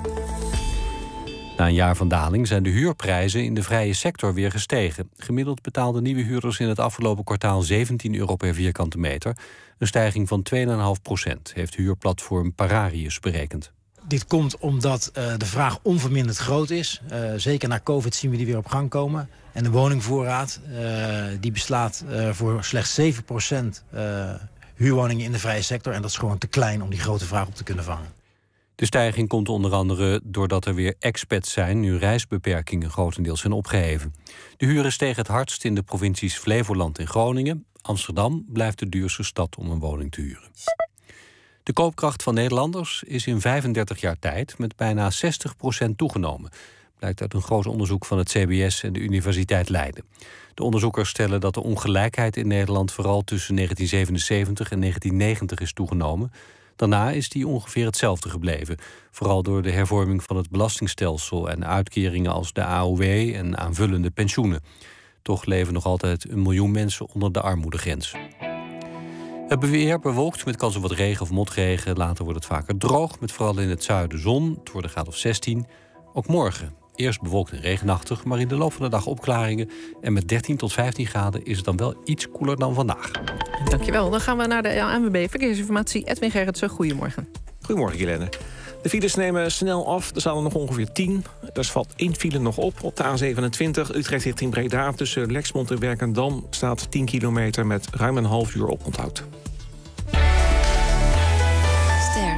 Na een jaar van daling zijn de huurprijzen in de vrije sector weer gestegen. Gemiddeld betaalden nieuwe huurders in het afgelopen kwartaal zeventien euro per vierkante meter. Een stijging van twee komma vijf procent, heeft huurplatform Pararius berekend. Dit komt omdat uh, de vraag onverminderd groot is. Uh, zeker na COVID zien we die weer op gang komen. En de woningvoorraad uh, die beslaat uh, voor slechts zeven procent uh, huurwoningen in de vrije sector. En dat is gewoon te klein om die grote vraag op te kunnen vangen. De stijging komt onder andere doordat er weer expats zijn, nu reisbeperkingen grotendeels zijn opgeheven. De huren stegen het hardst in de provincies Flevoland en Groningen. Amsterdam blijft de duurste stad om een woning te huren. De koopkracht van Nederlanders is in vijfendertig jaar tijd met bijna zestig procent toegenomen, blijkt uit een groot onderzoek van het C B S en de Universiteit Leiden. De onderzoekers stellen dat de ongelijkheid in Nederland vooral tussen negentien zevenenzeventig en negentien negentig is toegenomen. Daarna is die ongeveer hetzelfde gebleven, vooral door de hervorming van het belastingstelsel en uitkeringen als de A O W en aanvullende pensioenen. Toch leven nog altijd een miljoen mensen onder de armoedegrens. Het weer bewolkt met kans op wat regen of motregen. Later wordt het vaker droog, met vooral in het zuiden zon. Het wordt een graad of zestien. Ook morgen. Eerst bewolkt en regenachtig, maar in de loop van de dag opklaringen. En met dertien tot vijftien graden is het dan wel iets koeler dan vandaag. Dankjewel. Dan gaan we naar de A N W B Verkeersinformatie. Edwin Gerritsen, goedemorgen. Goedemorgen, Guilaine. De files nemen snel af. Er staan er nog ongeveer tien. Er valt één file nog op op de A zevenentwintig. Utrecht richting Breda. Tussen Lexmond en Werkendam staat tien kilometer met ruim een half uur op onthoud. Ster.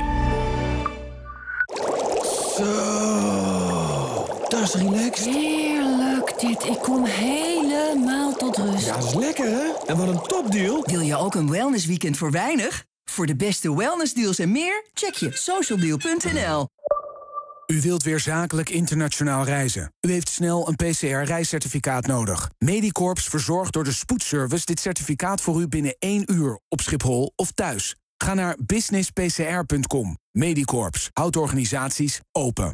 Zo, dat is relaxed. Heerlijk dit. Ik kom helemaal tot rust. Ja, dat is lekker, hè? En wat een topdeal. Wil je ook een wellnessweekend voor weinig? Voor de beste wellnessdeals en meer, check je socialdeal punt n l. U wilt weer zakelijk internationaal reizen. U heeft snel een P C R-reiscertificaat nodig. Medicorps verzorgt door de spoedservice dit certificaat voor u binnen één uur op Schiphol of thuis. Ga naar business p c r punt com. Medicorps houdt organisaties open.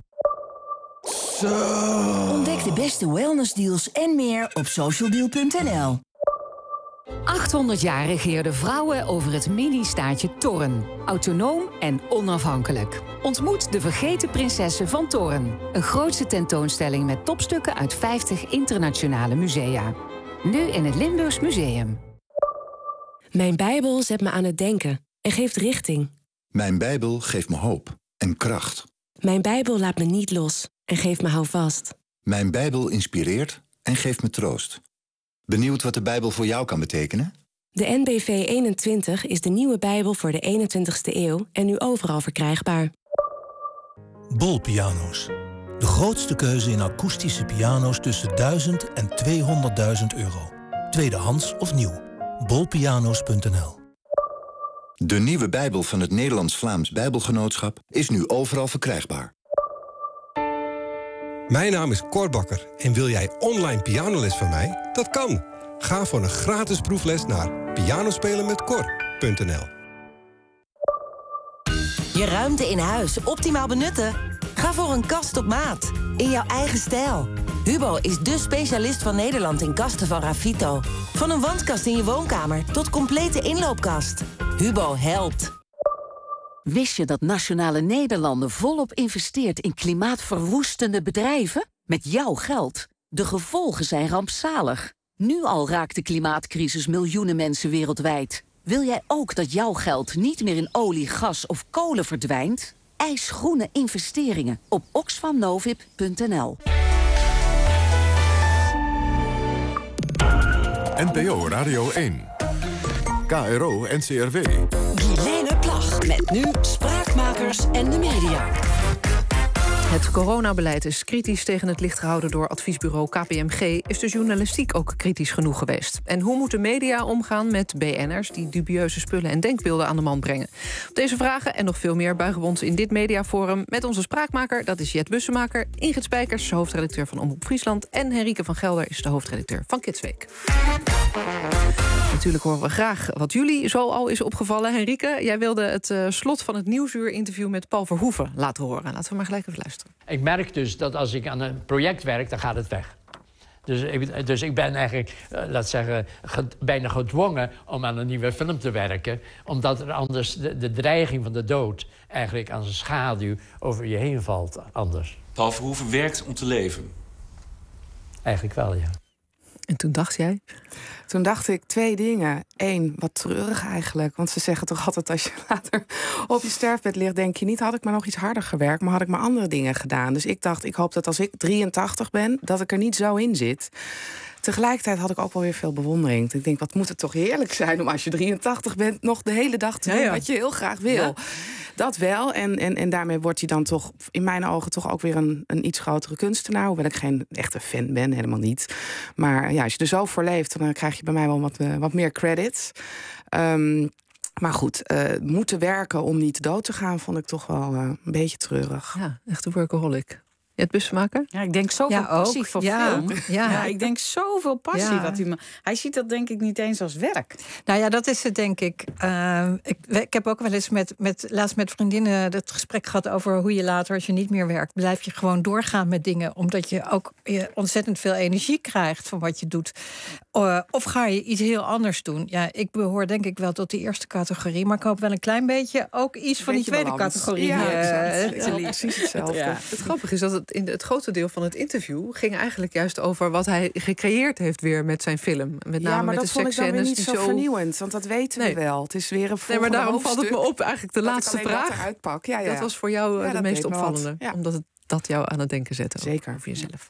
Zo. Ontdek de beste wellnessdeals en meer op socialdeal punt n l. achthonderd jaar regeerden vrouwen over het mini-staatje Torren. Autonoom en onafhankelijk. Ontmoet de vergeten prinsessen van Torren. Een grootse tentoonstelling met topstukken uit vijftig internationale musea. Nu in het Limburgs Museum. Mijn Bijbel zet me aan het denken en geeft richting. Mijn Bijbel geeft me hoop en kracht. Mijn Bijbel laat me niet los en geeft me houvast. Mijn Bijbel inspireert en geeft me troost. Benieuwd wat de Bijbel voor jou kan betekenen? De N B V eenentwintig is de nieuwe Bijbel voor de eenentwintigste eeuw en nu overal verkrijgbaar. Bol Piano's. De grootste keuze in akoestische piano's tussen duizend en tweehonderdduizend euro. Tweedehands of nieuw. bol piano's punt n l. De nieuwe Bijbel van het Nederlands-Vlaams Bijbelgenootschap is nu overal verkrijgbaar. Mijn naam is Cor Bakker en wil jij online pianoles van mij? Dat kan. Ga voor een gratis proefles naar pianospelenmetcor punt n l. Je ruimte in huis optimaal benutten? Ga voor een kast op maat. In jouw eigen stijl. Hubo is dé specialist van Nederland in kasten van Ravito. Van een wandkast in je woonkamer tot complete inloopkast. Hubo helpt. Wist je dat Nationale Nederlanden volop investeert in klimaatverwoestende bedrijven? Met jouw geld. De gevolgen zijn rampzalig. Nu al raakt de klimaatcrisis miljoenen mensen wereldwijd. Wil jij ook dat jouw geld niet meer in olie, gas of kolen verdwijnt? Eis groene investeringen op oxfam novib punt n l. N P O Radio één. K R O N C R W. Guilaine Plag met nu Spraakmakers en de media. Het coronabeleid is kritisch tegen het licht gehouden door adviesbureau K P M G. Is de journalistiek ook kritisch genoeg geweest? En hoe moeten media omgaan met B N'ers die dubieuze spullen en denkbeelden aan de man brengen? Op deze vragen en nog veel meer buigen we ons in dit mediaforum met onze spraakmaker, dat is Jet Bussemaker, Ingrid Spijkers, hoofdredacteur van Omroep Friesland, en Henrike van Gelder is de hoofdredacteur van Kidsweek. Natuurlijk horen we graag wat jullie zo al is opgevallen. Henrike, jij wilde het uh, slot van het Nieuwsuur-interview met Paul Verhoeven laten horen. Laten we maar gelijk even luisteren. Ik merk dus dat als ik aan een project werk, dan gaat het weg. Dus ik, dus ik ben eigenlijk, uh, laat zeggen, ge, bijna gedwongen om aan een nieuwe film te werken. Omdat er anders de, de dreiging van de dood eigenlijk als een schaduw over je heen valt anders. Paul Verhoeven werkt om te leven. Eigenlijk wel, ja. En toen dacht jij? Toen dacht ik twee dingen. Eén, wat treurig eigenlijk. Want ze zeggen toch altijd als je later op je sterfbed ligt, denk je niet, had ik maar nog iets harder gewerkt, maar had ik maar andere dingen gedaan. Dus ik dacht, ik hoop dat als ik drieëntachtig ben, dat ik er niet zo in zit. Tegelijkertijd had ik ook wel weer veel bewondering. Ik denk, wat moet het toch heerlijk zijn om als je drieëntachtig bent nog de hele dag te doen ja, ja. wat je heel graag wil. Ja. Dat wel. En, en, en daarmee wordt hij dan toch, in mijn ogen, toch ook weer een, een iets grotere kunstenaar. Hoewel ik geen echte fan ben, helemaal niet. Maar ja, als je er zo voor leeft, dan krijg je bij mij wel wat, uh, wat meer credits. Um, maar goed, uh, moeten werken om niet dood te gaan, vond ik toch wel uh, een beetje treurig. Ja, echt een workaholic. Ja, het Bussemaker? Ja, ik denk zoveel ja, passie voor ja. film. Ja. ja, ik denk zoveel passie. Ja. Wat hij, hij ziet dat denk ik niet eens als werk. Nou ja, dat is het denk ik. Uh, ik, ik heb ook wel eens met, met, laatst met vriendinnen het gesprek gehad over hoe je later, als je niet meer werkt, blijf je gewoon doorgaan met dingen. Omdat je ook je ontzettend veel energie krijgt van wat je doet. Uh, of ga je iets heel anders doen? Ja, ik behoor denk ik wel tot die eerste categorie. Maar ik hoop wel een klein beetje ook iets van die tweede balans. Categorie. Ja, uh, ja, ja, precies hetzelfde. Ja. Het grappige is dat het in het grote deel van het interview ging eigenlijk juist over wat hij gecreëerd heeft weer met zijn film. Met name ja, maar met dat de vond ik dan weer niet zo, zo vernieuwend, want dat weten nee. we wel. Het is weer een nee, maar daarom valt het me op eigenlijk de laatste vraag. Uitpak. Ja, ja. Dat was voor jou ja, de meest opvallende, ja. omdat het dat jou aan het denken zette. Zeker. Over jezelf.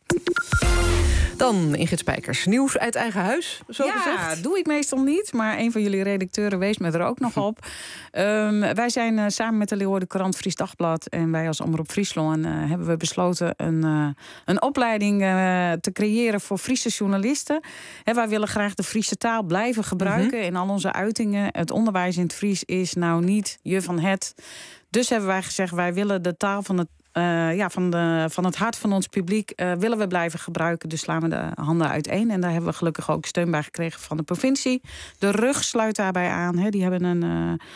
Dan Ingrid Spijkers, nieuws uit eigen huis, zo ja, gezegd. Ja, doe ik meestal niet, maar een van jullie redacteuren wees me er ook nog op. Um, wij zijn uh, samen met de Leeuwarden Courant, Fries Dagblad en wij als Omroep Friesland uh, hebben we besloten een, uh, een opleiding uh, te creëren voor Friese journalisten. He, wij willen graag de Friese taal blijven gebruiken mm-hmm. in al onze uitingen. Het onderwijs in het Fries is nou niet je van het. Dus hebben wij gezegd, wij willen de taal van het Uh, ja, van, de, van het hart van ons publiek uh, willen we blijven gebruiken. Dus slaan we de handen uiteen. En daar hebben we gelukkig ook steun bij gekregen van de provincie. De rug sluit daarbij aan. Hè. Die hebben een, uh,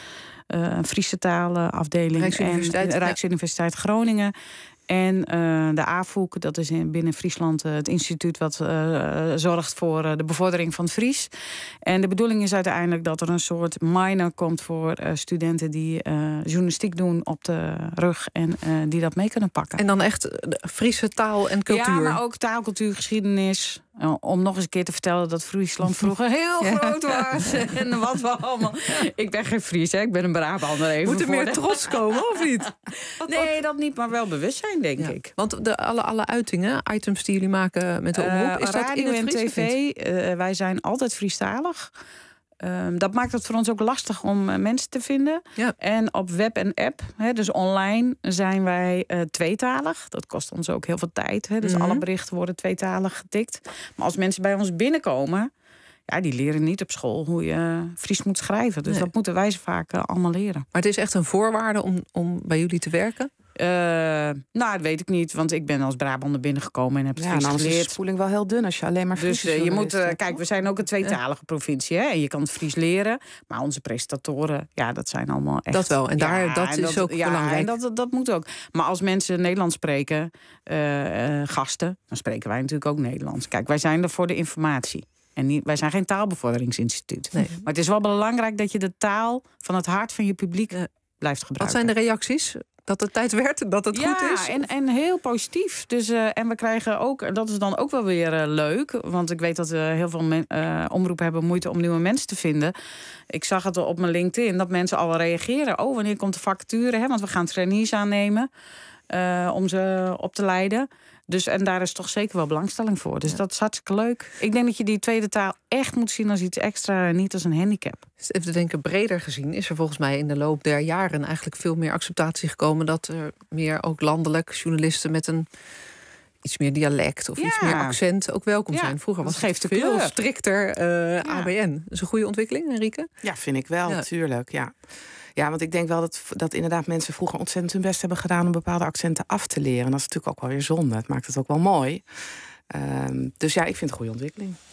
uh, Friese talenafdeling Rijksuniversiteit, en de Rijksuniversiteit ja. Groningen. En uh, de A V O E K, dat is in, binnen Friesland uh, het instituut wat uh, zorgt voor uh, de bevordering van het Fries. En de bedoeling is uiteindelijk dat er een soort minor komt voor uh, studenten die uh, journalistiek doen op de rug en uh, die dat mee kunnen pakken. En dan echt de Friese taal en cultuur. Ja, maar ook taal, cultuur, geschiedenis. Uh, om nog eens een keer te vertellen dat Friesland vroeger heel ja. groot was. En wat we allemaal. Ik ben geen Fries, hè? Ik ben een Brabander. Even Moet er meer de... trots komen, of niet? Wat, nee, wat? dat niet, maar wel bewustzijn, denk ja. ik. Want de, alle, alle uitingen, items die jullie maken met de omroep, uh, is dat radio in het en tv, uh, wij zijn altijd Friestalig. Um, dat maakt het voor ons ook lastig om uh, mensen te vinden. Ja. En op web en app, hè, dus online, zijn wij uh, tweetalig. Dat kost ons ook heel veel tijd. Hè, dus mm-hmm. alle berichten worden tweetalig getikt. Maar als mensen bij ons binnenkomen, ja, die leren niet op school hoe je Fries moet schrijven. Dus nee. dat moeten wij ze vaak uh, allemaal leren. Maar het is echt een voorwaarde om, om bij jullie te werken? Uh, nou, dat weet ik niet, want ik ben als Brabander binnengekomen en heb het ja, Fries geleerd. geleerd. is de spoeling wel heel dun als je alleen maar Fries Dus uh, je moet, uh, kijk, we zijn ook een tweetalige ja. provincie, hè? En je kan het Fries leren, maar onze presentatoren, ja, dat zijn allemaal echt. Dat wel, en daar ja, dat en is dat, ook ja, belangrijk. En dat, dat, dat moet ook. Maar als mensen Nederlands spreken, uh, uh, gasten, dan spreken wij natuurlijk ook Nederlands. Kijk, wij zijn er voor de informatie. En niet, wij zijn geen taalbevorderingsinstituut. Nee. Maar het is wel belangrijk dat je de taal van het hart van je publiek uh, blijft gebruiken. Wat zijn de reacties? Dat het tijd werd, dat het ja, goed is? Ja, en, en heel positief. Dus, uh, en we krijgen ook, en dat is dan ook wel weer uh, leuk, want ik weet dat uh, heel veel men, uh, omroepen hebben moeite om nieuwe mensen te vinden. Ik zag het op mijn LinkedIn, dat mensen al reageren. Oh, wanneer komt de vacature? Hè? Want we gaan trainees aannemen uh, om ze op te leiden. Dus, en daar is toch zeker wel belangstelling voor. Dus ja. dat is hartstikke leuk. Ik denk dat je die tweede taal echt moet zien als iets extra en niet als een handicap. Even te denken, breder gezien is er volgens mij in de loop der jaren eigenlijk veel meer acceptatie gekomen dat er meer ook landelijk journalisten met een iets meer dialect of ja. iets meer accent ook welkom ja. zijn. Vroeger was het veel kleur. strikter uh, ja. A B N. Dat is een goede ontwikkeling, Henrike? Ja, vind ik wel, ja. tuurlijk. Ja. Ja, want ik denk wel dat, dat inderdaad mensen vroeger ontzettend hun best hebben gedaan om bepaalde accenten af te leren. En dat is natuurlijk ook wel weer zonde. Het maakt het ook wel mooi. Um, dus ja, ik vind het een goede ontwikkeling. Ja.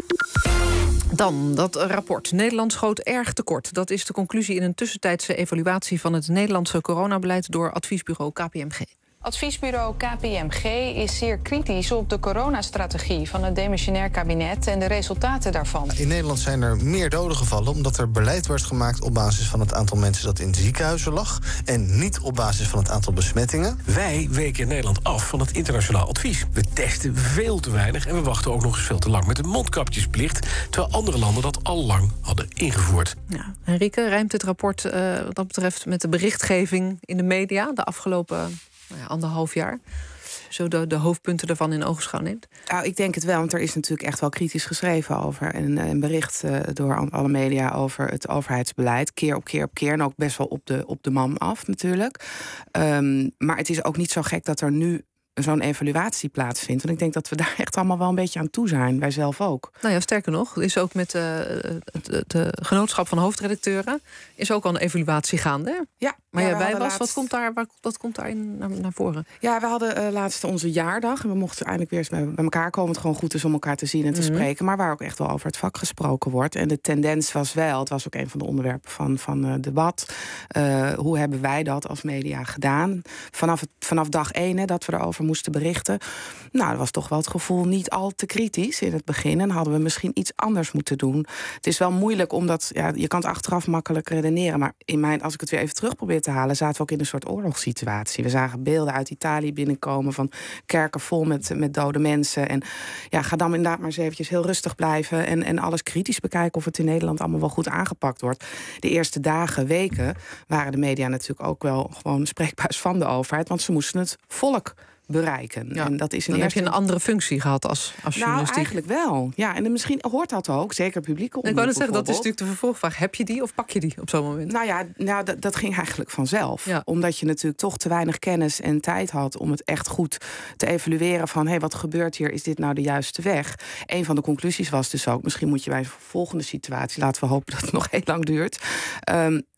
Dan dat rapport. Nederland schoot erg tekort. Dat is de conclusie in een tussentijdse evaluatie van het Nederlandse coronabeleid door adviesbureau K P M G. Adviesbureau K P M G is zeer kritisch op de coronastrategie van het demissionair kabinet en de resultaten daarvan. In Nederland zijn er meer doden gevallen omdat er beleid werd gemaakt op basis van het aantal mensen dat in ziekenhuizen lag en niet op basis van het aantal besmettingen. Wij weken in Nederland af van het internationaal advies. We testen veel te weinig en we wachten ook nog eens veel te lang met de mondkapjesplicht, terwijl andere landen dat al lang hadden ingevoerd. Ja, Henrike, rijmt het rapport uh, wat dat betreft met de berichtgeving in de media de afgelopen Nou ja, anderhalf jaar, zo de, de hoofdpunten ervan in ogenschouw neemt? Nou, ik denk het wel, want er is natuurlijk echt wel kritisch geschreven over. En een bericht uh, door alle media over het overheidsbeleid. Keer op keer op keer. En ook best wel op de, op de man af natuurlijk. Um, maar het is ook niet zo gek dat er nu zo'n evaluatie plaatsvindt. Want ik denk dat we daar echt allemaal wel een beetje aan toe zijn. Wij zelf ook. Nou ja, sterker nog, er is ook met uh, het, het genootschap van hoofdredacteuren is ook al een evaluatie gaande. Ja. Maar ja, jij bij was, laatst... wat komt daar, wat komt daar in, naar, naar voren? Ja, we hadden uh, laatst onze jaardag. En we mochten eindelijk weer eens bij, bij elkaar komen. Het gewoon goed is om elkaar te zien en te mm-hmm. spreken. Maar waar ook echt wel over het vak gesproken wordt. En de tendens was wel, het was ook een van de onderwerpen van, van uh, debat. Uh, hoe hebben wij dat als media gedaan? Vanaf, het, vanaf dag één, hè, dat we erover moesten berichten. Nou, dat was toch wel het gevoel niet al te kritisch in het begin. En hadden we misschien iets anders moeten doen. Het is wel moeilijk, omdat ja, je kan het achteraf makkelijk redeneren. Maar in mijn, als ik het weer even terug probeer te halen, zaten we ook in een soort oorlogssituatie. We zagen beelden uit Italië binnenkomen van kerken vol met, met dode mensen. En ja, ga dan inderdaad maar eens eventjes heel rustig blijven en, en alles kritisch bekijken of het in Nederland allemaal wel goed aangepakt wordt. De eerste dagen, weken waren de media natuurlijk ook wel gewoon spreekbuis van de overheid, want ze moesten het volk bereiken. Ja, en dat is dan een heb je een andere functie gehad als, als nou, journalistiek. eigenlijk wel. Ja, en misschien hoort dat ook, zeker publieke omroep. Ik wou net zeggen, dat is natuurlijk de vervolgvraag. Heb je die of pak je die op zo'n moment? Nou ja, nou, dat, dat ging eigenlijk vanzelf. Ja. Omdat je natuurlijk toch te weinig kennis en tijd had om het echt goed te evalueren van, hé, hey, wat gebeurt hier? Is dit nou de juiste weg? Een van de conclusies was dus ook, misschien moet je bij een volgende situatie, laten we hopen dat het nog heel lang duurt, Um,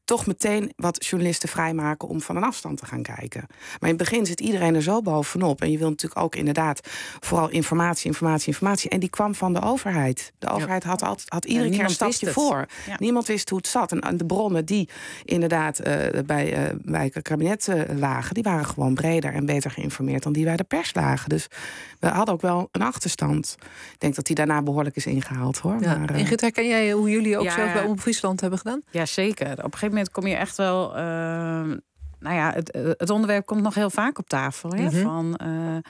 toch meteen wat journalisten vrijmaken om van een afstand te gaan kijken. Maar in het begin zit iedereen er zo bovenop. En je wil natuurlijk ook inderdaad vooral informatie, informatie, informatie. En die kwam van de overheid. De overheid had, altijd, had iedere ja, keer een stapje voor. Ja. Niemand wist hoe het zat. En de bronnen die inderdaad uh, bij, uh, bij het kabinet uh, lagen, die waren gewoon breder en beter geïnformeerd dan die bij de pers lagen. Dus we hadden ook wel een achterstand. Ik denk dat die daarna behoorlijk is ingehaald, hoor. Ja. Maar, uh, Ingrid, herken jij hoe jullie ook Ja, zelf bij Omroep Friesland hebben gedaan? Ja, zeker. Op een gegeven moment kom je echt wel... Uh, nou ja, het, het onderwerp komt nog heel vaak op tafel. Hè? Mm-hmm. Van,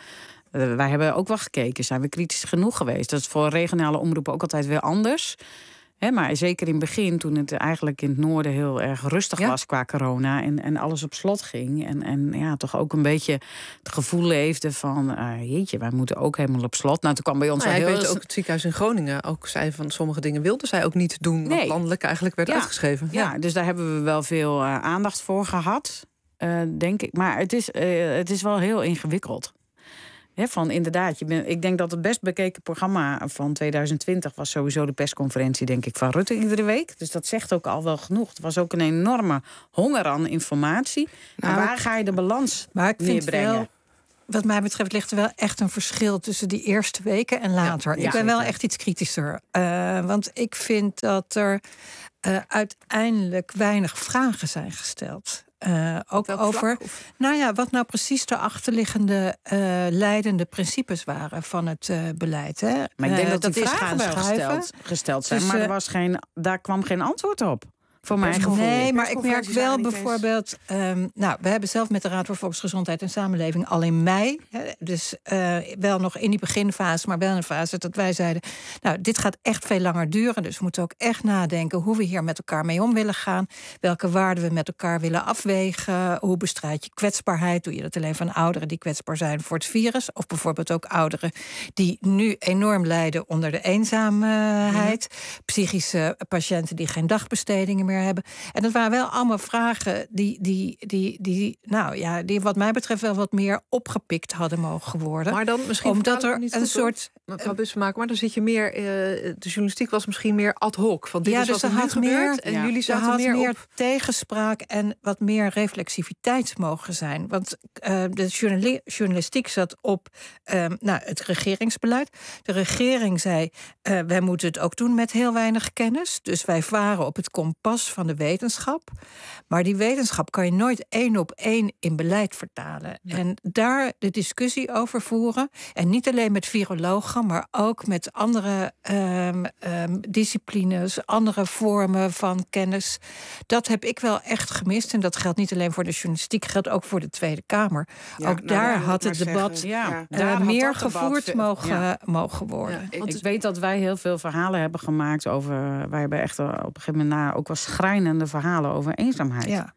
uh, uh, wij hebben ook wel gekeken, zijn we kritisch genoeg geweest? Dat is voor regionale omroepen ook altijd weer anders. He, maar zeker in het begin, toen het eigenlijk in het noorden heel erg rustig ja. was qua corona en, en alles op slot ging. En, en ja, toch ook een beetje het gevoel leefde van, uh, jeetje, wij moeten ook helemaal op slot. Nou, toen kwam bij ons nou, wel heel... Ik weet ook het ziekenhuis in Groningen ook zei van sommige dingen wilden zij ook niet doen, wat nee. landelijk eigenlijk werd ja. uitgeschreven. Ja. ja, dus daar hebben we wel veel uh, aandacht voor gehad, uh, denk ik. Maar het is, uh, het is wel heel ingewikkeld. He, van inderdaad, je ben, ik denk dat het best bekeken programma van tweeduizend twintig was sowieso de persconferentie, denk ik, van Rutte iedere week. Dus dat zegt ook al wel genoeg. Het was ook een enorme honger aan informatie. Nou, en waar ga je de balans maar ik neerbrengen? Vind wel, wat mij betreft ligt er wel echt een verschil tussen die eerste weken en later. Ja, ja, ik ben zeker. wel echt iets kritischer. Uh, want ik vind dat er uh, uiteindelijk weinig vragen zijn gesteld. Uh, ook Welk over, vlak, nou ja, wat nou precies de achterliggende uh, leidende principes waren van het uh, beleid. Hè? Maar ik denk uh, dat dat die is vragen gaan wel gesteld, gesteld zijn, dus, maar er was geen, daar kwam geen antwoord op. Voor mijn gevoel. Nee, maar ik merk wel bijvoorbeeld... Um, nou, we hebben zelf met de Raad voor Volksgezondheid en Samenleving al in mei... Hè, dus uh, wel nog in die beginfase, maar wel in een fase dat wij zeiden... nou, dit gaat echt veel langer duren, dus we moeten ook echt nadenken... hoe we hier met elkaar mee om willen gaan. Welke waarden we met elkaar willen afwegen. Hoe bestrijd je kwetsbaarheid? Doe je dat alleen van ouderen die kwetsbaar zijn voor het virus? Of bijvoorbeeld ook ouderen die nu enorm lijden onder de eenzaamheid. Mm-hmm. Psychische patiënten die geen dagbestedingen meer hebben. En dat waren wel allemaal vragen die, die, die, die, nou ja, die wat mij betreft wel wat meer opgepikt hadden mogen worden. Maar dan misschien omdat er een soort mevrouw Bussemaker, maar dan zit je meer. Uh, de journalistiek was misschien meer ad hoc. Van dit ja, is dus wat er had nu gebeurt. Meer, en ja, jullie zaten had meer, meer op tegenspraak en wat meer reflexiviteit mogen zijn. Want uh, de journali- journalistiek zat op uh, nou, het regeringsbeleid. De regering zei, uh, wij moeten het ook doen met heel weinig kennis. Dus wij varen op het kompas van de wetenschap. Maar die wetenschap kan je nooit één op één in beleid vertalen. Ja. En daar de discussie over voeren. En niet alleen met virologen, maar ook met andere um, um, disciplines, andere vormen van kennis. Dat heb ik wel echt gemist. En dat geldt niet alleen voor de journalistiek, geldt ook voor de Tweede Kamer. Ja, ook nou, daar daar had het debat ja, uh, daar meer had gevoerd debat, mogen, ja. mogen worden. Ja, ik, ik weet dat wij heel veel verhalen hebben gemaakt over... wij hebben echt op een gegeven moment na ook wel schrijnende verhalen over eenzaamheid. Ja.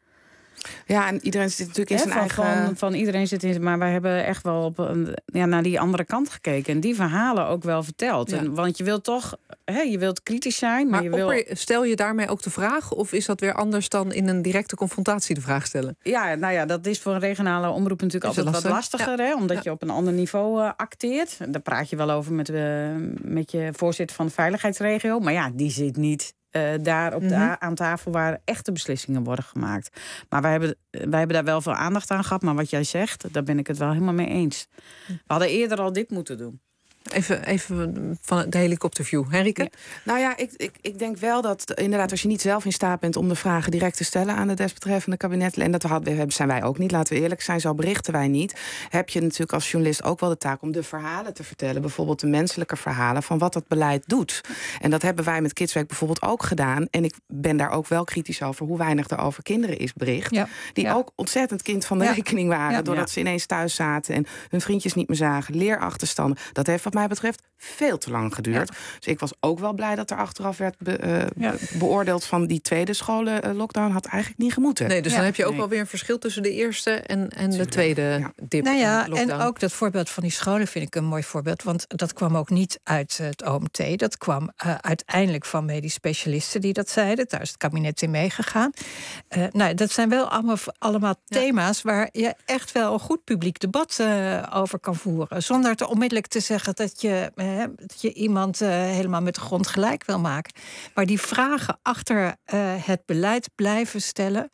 Ja, en iedereen zit natuurlijk in He, zijn van, eigen... Van, van iedereen zit in... Maar wij hebben echt wel op een, ja, naar die andere kant gekeken. En die verhalen ook wel verteld. Ja. En, want je wilt toch... He, je wilt kritisch zijn, maar, maar je wil... opper, stel je daarmee ook de vraag? Of is dat weer anders dan in een directe confrontatie de vraag stellen? Ja, nou ja, dat is voor een regionale omroep natuurlijk altijd lastig? wat lastiger. Ja. Hè, omdat ja. je op een ander niveau uh, acteert. Daar praat je wel over met, uh, met je voorzitter van de veiligheidsregio. Maar ja, die zit niet... Uh, daar op de, mm-hmm. aan tafel waar echte beslissingen worden gemaakt. Maar wij hebben, wij hebben daar wel veel aandacht aan gehad. Maar wat jij zegt, daar ben ik het wel helemaal mee eens. We hadden eerder al dit moeten doen. Even, even van de helikopterview. Henrike? Ja. Nou ja, ik, ik, ik denk wel dat inderdaad als je niet zelf in staat bent om de vragen direct te stellen aan de desbetreffende kabinetleden, en dat hadden, zijn wij ook niet, laten we eerlijk zijn, zo berichten wij niet, heb je natuurlijk als journalist ook wel de taak om de verhalen te vertellen, bijvoorbeeld de menselijke verhalen van wat dat beleid doet. En dat hebben wij met Kidsweek bijvoorbeeld ook gedaan. En ik ben daar ook wel kritisch over hoe weinig er over kinderen is bericht. Ja. Die ja. ook ontzettend kind van de ja. rekening waren, ja. doordat ja. ze ineens thuis zaten en hun vriendjes niet meer zagen, leerachterstanden. Dat heeft wat mij betreft veel te lang geduurd. Ja. Dus ik was ook wel blij dat er achteraf werd be, uh, ja. beoordeeld van die tweede scholen uh, lockdown had eigenlijk niet gemoeten. Nee, dus ja. dan heb je ook nee. wel weer een verschil tussen de eerste en, en de tweede ja. dip. Nou ja, lockdown. En ook dat voorbeeld van die scholen vind ik een mooi voorbeeld, want dat kwam ook niet uit het O M T. Dat kwam uh, uiteindelijk van medisch specialisten die dat zeiden. Daar is het kabinet in meegegaan. Uh, nou, dat zijn wel allemaal, allemaal ja. thema's waar je echt wel een goed publiek debat uh, over kan voeren, zonder te onmiddellijk te zeggen dat je, uh, dat je iemand uh, helemaal met de grond gelijk wil maken. Maar die vragen achter uh, het beleid blijven stellen.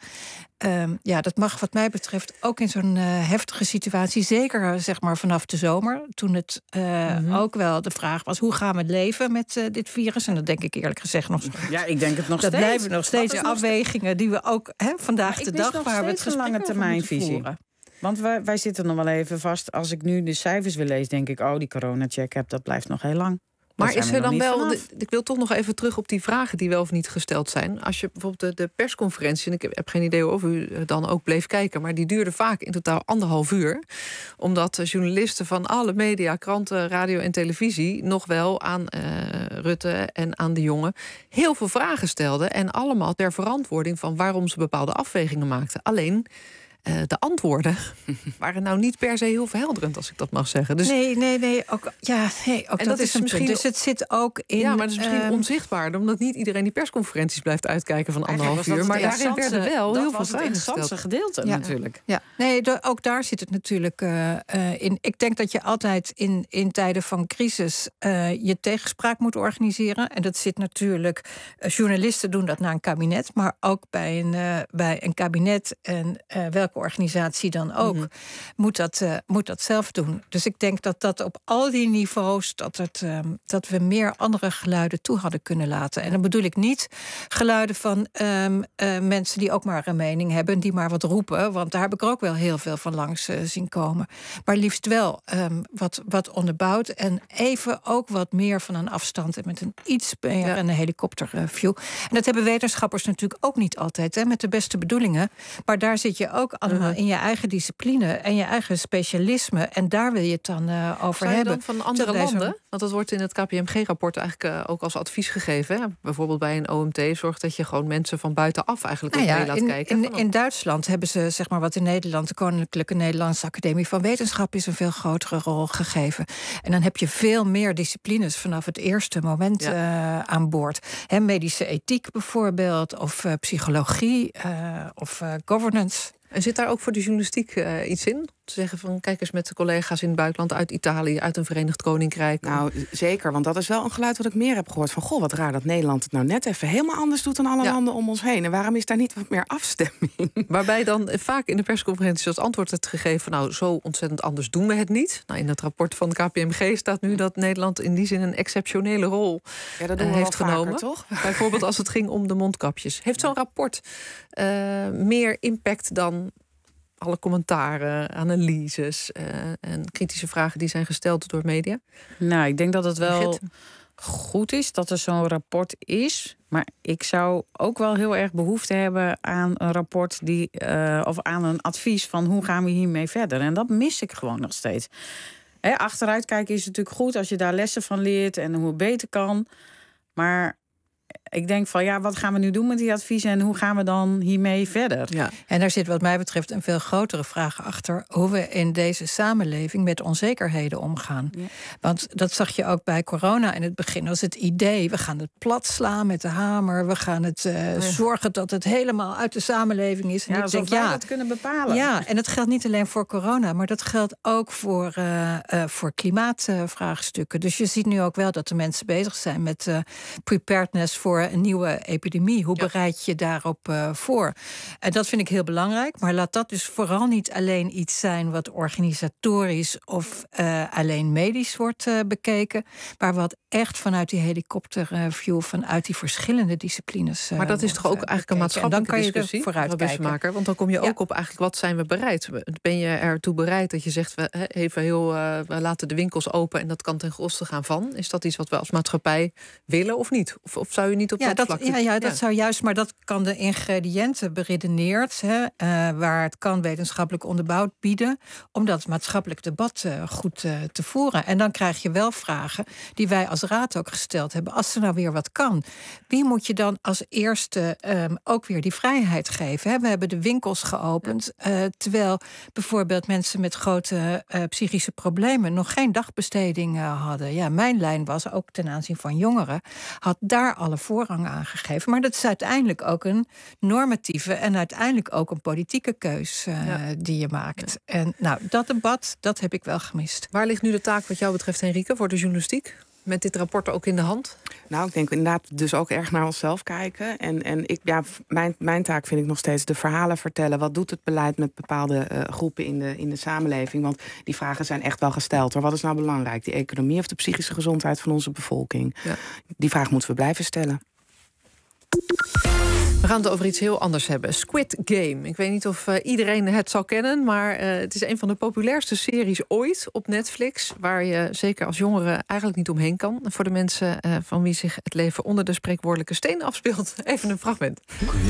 Um, ja, dat mag wat mij betreft ook in zo'n uh, heftige situatie. Zeker uh, zeg maar vanaf de zomer. Toen het uh, mm-hmm. ook wel de vraag was, hoe gaan we leven met uh, dit virus? En dat denk ik eerlijk gezegd nog steeds. Ja, ik denk het nog dat steeds. Dat blijven nog steeds nog afwegingen die we ook hè, vandaag de dag waar we het een lange termijnvisie. Want wij, wij zitten nog wel even vast. Als ik nu de cijfers weer lees, denk ik, oh, die corona-check heb, dat blijft nog heel lang. Maar is er dan wel, de, ik wil toch nog even terug op die vragen die wel of niet gesteld zijn. Als je bijvoorbeeld de, de persconferentie, en ik heb geen idee of u dan ook bleef kijken, maar die duurde vaak in totaal anderhalf uur. Omdat journalisten van alle media, kranten, radio en televisie nog wel aan uh, Rutte en aan de jongen heel veel vragen stelden. En allemaal ter verantwoording van waarom ze bepaalde afwegingen maakten. Alleen Uh, de antwoorden waren nou niet per se heel verhelderend, als ik dat mag zeggen. Dus nee, nee, nee. Ook, ja, nee ook en dat, dat is een misschien. Dus het zit ook in. Ja, maar dat is misschien uh, onzichtbaar, omdat niet iedereen die persconferenties blijft uitkijken van anderhalf uur. Maar daarin werden wel heel veel vragen gesteld. Dat was het gedeelte ja, natuurlijk. Ja, nee, de, ook daar zit het natuurlijk uh, uh, in. Ik denk dat je altijd in, in tijden van crisis uh, je tegenspraak moet organiseren. En dat zit natuurlijk. Uh, journalisten doen dat naar een kabinet, maar ook bij een, uh, bij een kabinet en uh, welke organisatie dan ook, mm-hmm. moet, dat, uh, moet dat zelf doen. Dus ik denk dat dat op al die niveaus, dat, het, um, dat we meer andere geluiden toe hadden kunnen laten. En dan bedoel ik niet geluiden van um, uh, mensen die ook maar een mening hebben, die maar wat roepen, want daar heb ik er ook wel heel veel van langs uh, zien komen. Maar liefst wel um, wat, wat onderbouwd en even ook wat meer van een afstand en met een iets meer ja. een helikopterview. En dat hebben wetenschappers natuurlijk ook niet altijd, hè, met de beste bedoelingen. Maar daar zit je ook allemaal in je eigen discipline en je eigen specialisme. En daar wil je het dan uh, over Zou je hebben. Dan van andere landen? Want dat wordt in het K P M G-rapport eigenlijk uh, ook als advies gegeven. Hè? Bijvoorbeeld bij een O M T zorgt dat je gewoon mensen van buitenaf eigenlijk ook nou ja, mee laat in, kijken. In, in Duitsland hebben ze, zeg maar wat in Nederland, de Koninklijke Nederlandse Academie van Wetenschap is een veel grotere rol gegeven. En dan heb je veel meer disciplines vanaf het eerste moment ja. uh, aan boord. He, medische ethiek bijvoorbeeld, of uh, psychologie, uh, of uh, governance. En zit daar ook voor de journalistiek uh, iets in? Te zeggen van, kijk eens met de collega's in het buitenland, uit Italië, uit een Verenigd Koninkrijk. Nou, zeker, want dat is wel een geluid wat ik meer heb gehoord. Van, goh, wat raar dat Nederland het nou net even helemaal anders doet dan alle ja. landen om ons heen. En waarom is daar niet wat meer afstemming? Waarbij dan vaak in de persconferenties als antwoord het gegeven, nou, zo ontzettend anders doen we het niet. Nou, in het rapport van de K P M G staat nu dat Nederland in die zin een exceptionele rol ja, dat doen we uh, heeft vaker, genomen. Toch? Bijvoorbeeld als het ging om de mondkapjes. Heeft zo'n rapport uh, meer impact dan alle commentaren, analyses uh, en kritische vragen die zijn gesteld door media? Nou, ik denk dat het wel goed is dat er zo'n rapport is. Maar ik zou ook wel heel erg behoefte hebben aan een rapport die, uh, of aan een advies van hoe gaan we hiermee verder. En dat mis ik gewoon nog steeds. He, achteruit kijken is natuurlijk goed als je daar lessen van leert en hoe het beter kan. Maar ik denk van, ja, wat gaan we nu doen met die adviezen en hoe gaan we dan hiermee verder? Ja. En daar zit wat mij betreft een veel grotere vraag achter, hoe we in deze samenleving met onzekerheden omgaan. Ja. Want dat zag je ook bij corona in het begin. Was het idee, we gaan het plat slaan met de hamer, we gaan het uh, ja. zorgen dat het helemaal uit de samenleving is. En ja, ik denk, wij ja, dat kunnen bepalen. Ja, en dat geldt niet alleen voor corona, maar dat geldt ook voor, uh, uh, voor klimaatvraagstukken. Dus je ziet nu ook wel dat de mensen bezig zijn met uh, preparedness voor een nieuwe epidemie. Hoe bereid je daarop uh, voor? En dat vind ik heel belangrijk. Maar laat dat dus vooral niet alleen iets zijn wat organisatorisch of uh, alleen medisch wordt uh, bekeken, maar wat echt vanuit die helikopterview, vanuit die verschillende disciplines. Uh, maar dat is toch ook uh, eigenlijk een maatschappelijke dan kan je discussie? Vooruit kijken. Maken, want dan kom je ook ja. op eigenlijk wat zijn we bereid? Ben je ertoe bereid dat je zegt, we even heel, uh, we laten de winkels open en dat kan ten koste gaan van? Is dat iets wat we als maatschappij willen of niet? Of, of zou je niet op ja, dat, dat vlak... Ja, ja, dat ja. zou juist, maar dat kan de ingrediënten beredeneerd, hè, uh, waar het kan wetenschappelijk onderbouwd bieden, om dat maatschappelijk debat uh, goed uh, te voeren. En dan krijg je wel vragen die wij als raad ook gesteld hebben. Als er nou weer wat kan, wie moet je dan als eerste um, ook weer die vrijheid geven? Hè? We hebben de winkels geopend, uh, terwijl bijvoorbeeld mensen met grote uh, psychische problemen nog geen dagbesteding uh, hadden. Ja, mijn lijn was ook ten aanzien van jongeren, had daar alle voor voorrang aangegeven. Maar dat is uiteindelijk ook een normatieve en uiteindelijk ook een politieke keus uh, ja. die je maakt. Ja. En nou, dat debat, dat heb ik wel gemist. Waar ligt nu de taak wat jou betreft, Henrike, voor de journalistiek? Met dit rapport ook in de hand? Nou, ik denk inderdaad dus ook erg naar onszelf kijken. En, en ik, ja, mijn, mijn taak vind ik nog steeds de verhalen vertellen. Wat doet het beleid met bepaalde uh, groepen in de, in de samenleving? Want die vragen zijn echt wel gesteld. Hoor. Wat is nou belangrijk? Die economie of de psychische gezondheid van onze bevolking? Ja. Die vraag moeten we blijven stellen. We gaan het over iets heel anders hebben. Squid Game. Ik weet niet of uh, iedereen het zal kennen, maar uh, het is een van de populairste series ooit op Netflix, waar je zeker als jongere eigenlijk niet omheen kan. Voor de mensen uh, van wie zich het leven onder de spreekwoordelijke steen afspeelt. Even een fragment.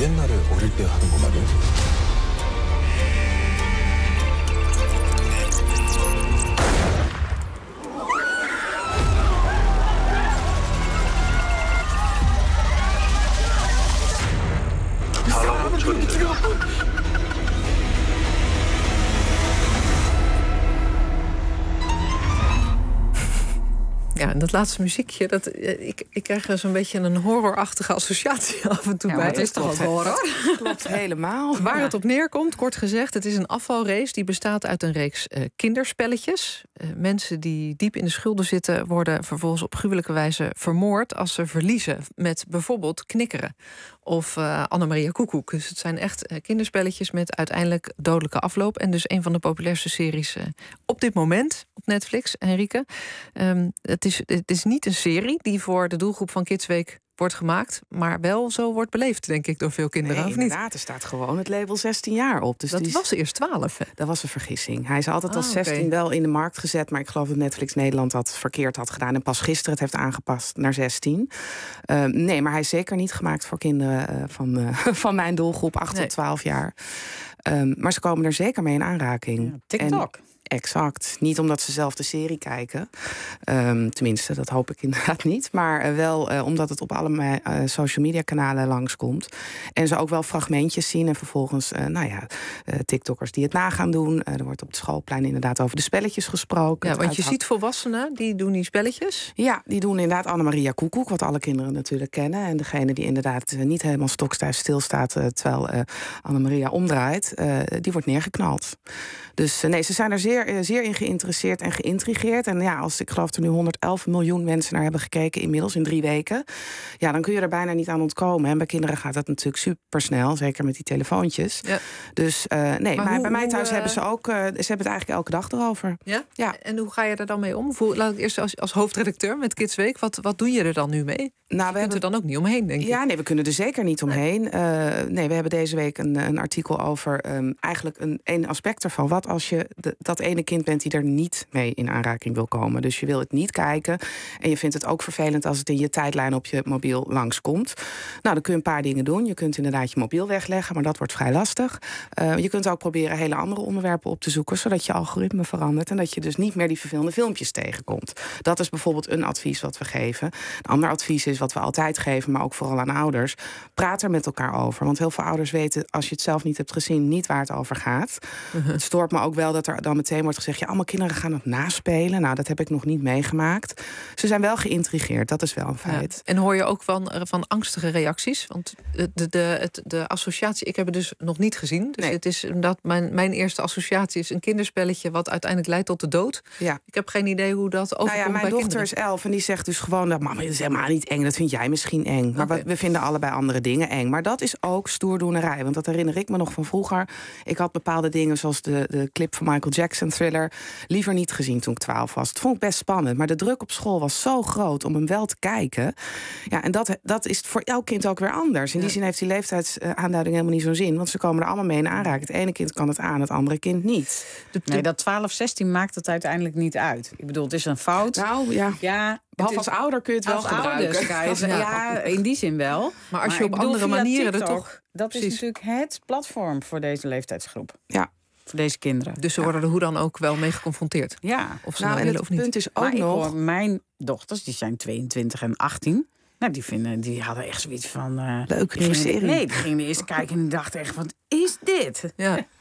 Ja, en dat laatste muziekje, dat, ik, ik krijg er zo'n beetje een horrorachtige associatie af en toe ja, bij. Het is toch ook horror? Klopt helemaal. Waar ja. het op neerkomt, kort gezegd, het is een afvalrace die bestaat uit een reeks uh, kinderspelletjes. Uh, mensen die diep in de schulden zitten, worden vervolgens op gruwelijke wijze vermoord als ze verliezen met bijvoorbeeld knikkeren. Of uh, Annemaria Koekoek. Dus het zijn echt uh, kinderspelletjes met uiteindelijk dodelijke afloop. En dus een van de populairste series uh, op dit moment op Netflix, Henrike. Um, het, is, het is niet een serie die voor de doelgroep van Kidsweek wordt gemaakt, maar wel zo wordt beleefd, denk ik, door veel kinderen, nee, of niet? Inderdaad, er staat gewoon het label zestien jaar op. Dus dat die was eerst twaalf, hè? Dat was een vergissing. Hij is altijd ah, als zestien okay. wel in de markt gezet, maar ik geloof dat Netflix Nederland dat verkeerd had gedaan en pas gisteren het heeft aangepast naar zestien. Uh, nee, maar hij is zeker niet gemaakt voor kinderen uh, van, uh, van mijn doelgroep, acht nee. tot twaalf jaar. Um, maar ze komen er zeker mee in aanraking. Ja, TikTok. En exact. Niet omdat ze zelf de serie kijken. Um, tenminste, dat hoop ik inderdaad niet. Maar uh, wel uh, omdat het op alle uh, social media kanalen langskomt. En ze ook wel fragmentjes zien. En vervolgens, uh, nou ja, uh, TikTokkers die het na gaan doen. Uh, er wordt op het schoolplein inderdaad over de spelletjes gesproken. Ja, want je ziet volwassenen, die doen die spelletjes? Ja, die doen inderdaad Annemaria Koekoek. Wat alle kinderen natuurlijk kennen. En degene die inderdaad uh, niet helemaal stokstijf stilstaat uh, terwijl uh, Annemaria omdraait, uh, die wordt neergeknald. Dus uh, nee, ze zijn er zeer zeer in geïnteresseerd en geïntrigeerd. En ja, als ik geloof er nu honderd elf miljoen mensen naar hebben gekeken inmiddels in drie weken. Ja, dan kun je er bijna niet aan ontkomen. En bij kinderen gaat dat natuurlijk supersnel, zeker met die telefoontjes. Ja. Dus uh, nee, maar, maar hoe, bij mij thuis hoe, hebben ze ook, uh, ze hebben het eigenlijk elke dag erover. Ja? Ja. En hoe ga je er dan mee om? Hoe, laat ik eerst als, als hoofdredacteur met Kidsweek, wat, wat doe je er dan nu mee? Nou, we je kunt hebben... er dan ook niet omheen, denk ik. Ja, nee, we kunnen er zeker niet omheen. Nee, uh, nee we hebben deze week een, een artikel over um, eigenlijk een, een aspect ervan. Wat als je de, dat ene kind bent die er niet mee in aanraking wil komen. Dus je wil het niet kijken. En je vindt het ook vervelend als het in je tijdlijn op je mobiel langskomt. Nou, dan kun je een paar dingen doen. Je kunt inderdaad je mobiel wegleggen, maar dat wordt vrij lastig. Uh, je kunt ook proberen hele andere onderwerpen op te zoeken, zodat je algoritme verandert en dat je dus niet meer die vervelende filmpjes tegenkomt. Dat is bijvoorbeeld een advies wat we geven. Een ander advies is wat we altijd geven, maar ook vooral aan ouders. Praat er met elkaar over. Want heel veel ouders weten, als je het zelf niet hebt gezien, niet waar het over gaat. Uh-huh. Het stoort me ook wel dat er dan meteen wordt gezegd, ja, allemaal kinderen gaan het naspelen. Nou, dat heb ik nog niet meegemaakt. Ze zijn wel geïntrigeerd, dat is wel een feit. Ja. En hoor je ook van, van angstige reacties? Want de, de, de, het, de associatie, ik heb het dus nog niet gezien. Dus nee. Het is dat mijn, mijn eerste associatie is een kinderspelletje wat uiteindelijk leidt tot de dood. Ja. Ik heb geen idee hoe dat overkomt nou ja, mijn bij dochter kinderen. is elf en die zegt dus gewoon dat mama, dat is helemaal niet eng. Dat vind jij misschien eng. Maar okay. we, we vinden allebei andere dingen eng. Maar dat is ook stoerdoenerij. Want dat herinner ik me nog van vroeger. Ik had bepaalde dingen zoals de, de clip van Michael Jackson, Thriller, liever niet gezien toen ik twaalf was. Het vond ik best spannend. Maar de druk op school was zo groot om hem wel te kijken. Ja, en dat, dat is voor elk kind ook weer anders. In die ja. zin heeft die leeftijdsaanduiding helemaal niet zo'n zin. Want ze komen er allemaal mee in aanraking. Het ene kind kan het aan, het andere kind niet. De, de... Nee, dat twaalf, zestien maakt het uiteindelijk niet uit. Ik bedoel, het is een fout. Nou, ja. ja Behalve als ouder kun je het wel als gebruiken. Ouders, ja, ja, in die zin wel. Maar als maar je op andere manieren er toch... Dat is Precies. natuurlijk het platform voor deze leeftijdsgroep. Ja. Voor deze kinderen. Dus ze worden er hoe dan ook wel mee geconfronteerd. Ja. Of ze nou, nou willen of niet. Punt is ook maar nog... ik hoor mijn dochters, die zijn tweeëntwintig en achttien... Nou, die, vinden, die hadden echt zoiets van... Uh, Leuk, nieuwe serie. Nee, die gingen eerst kijken en die dachten echt, wat is dit? Ja.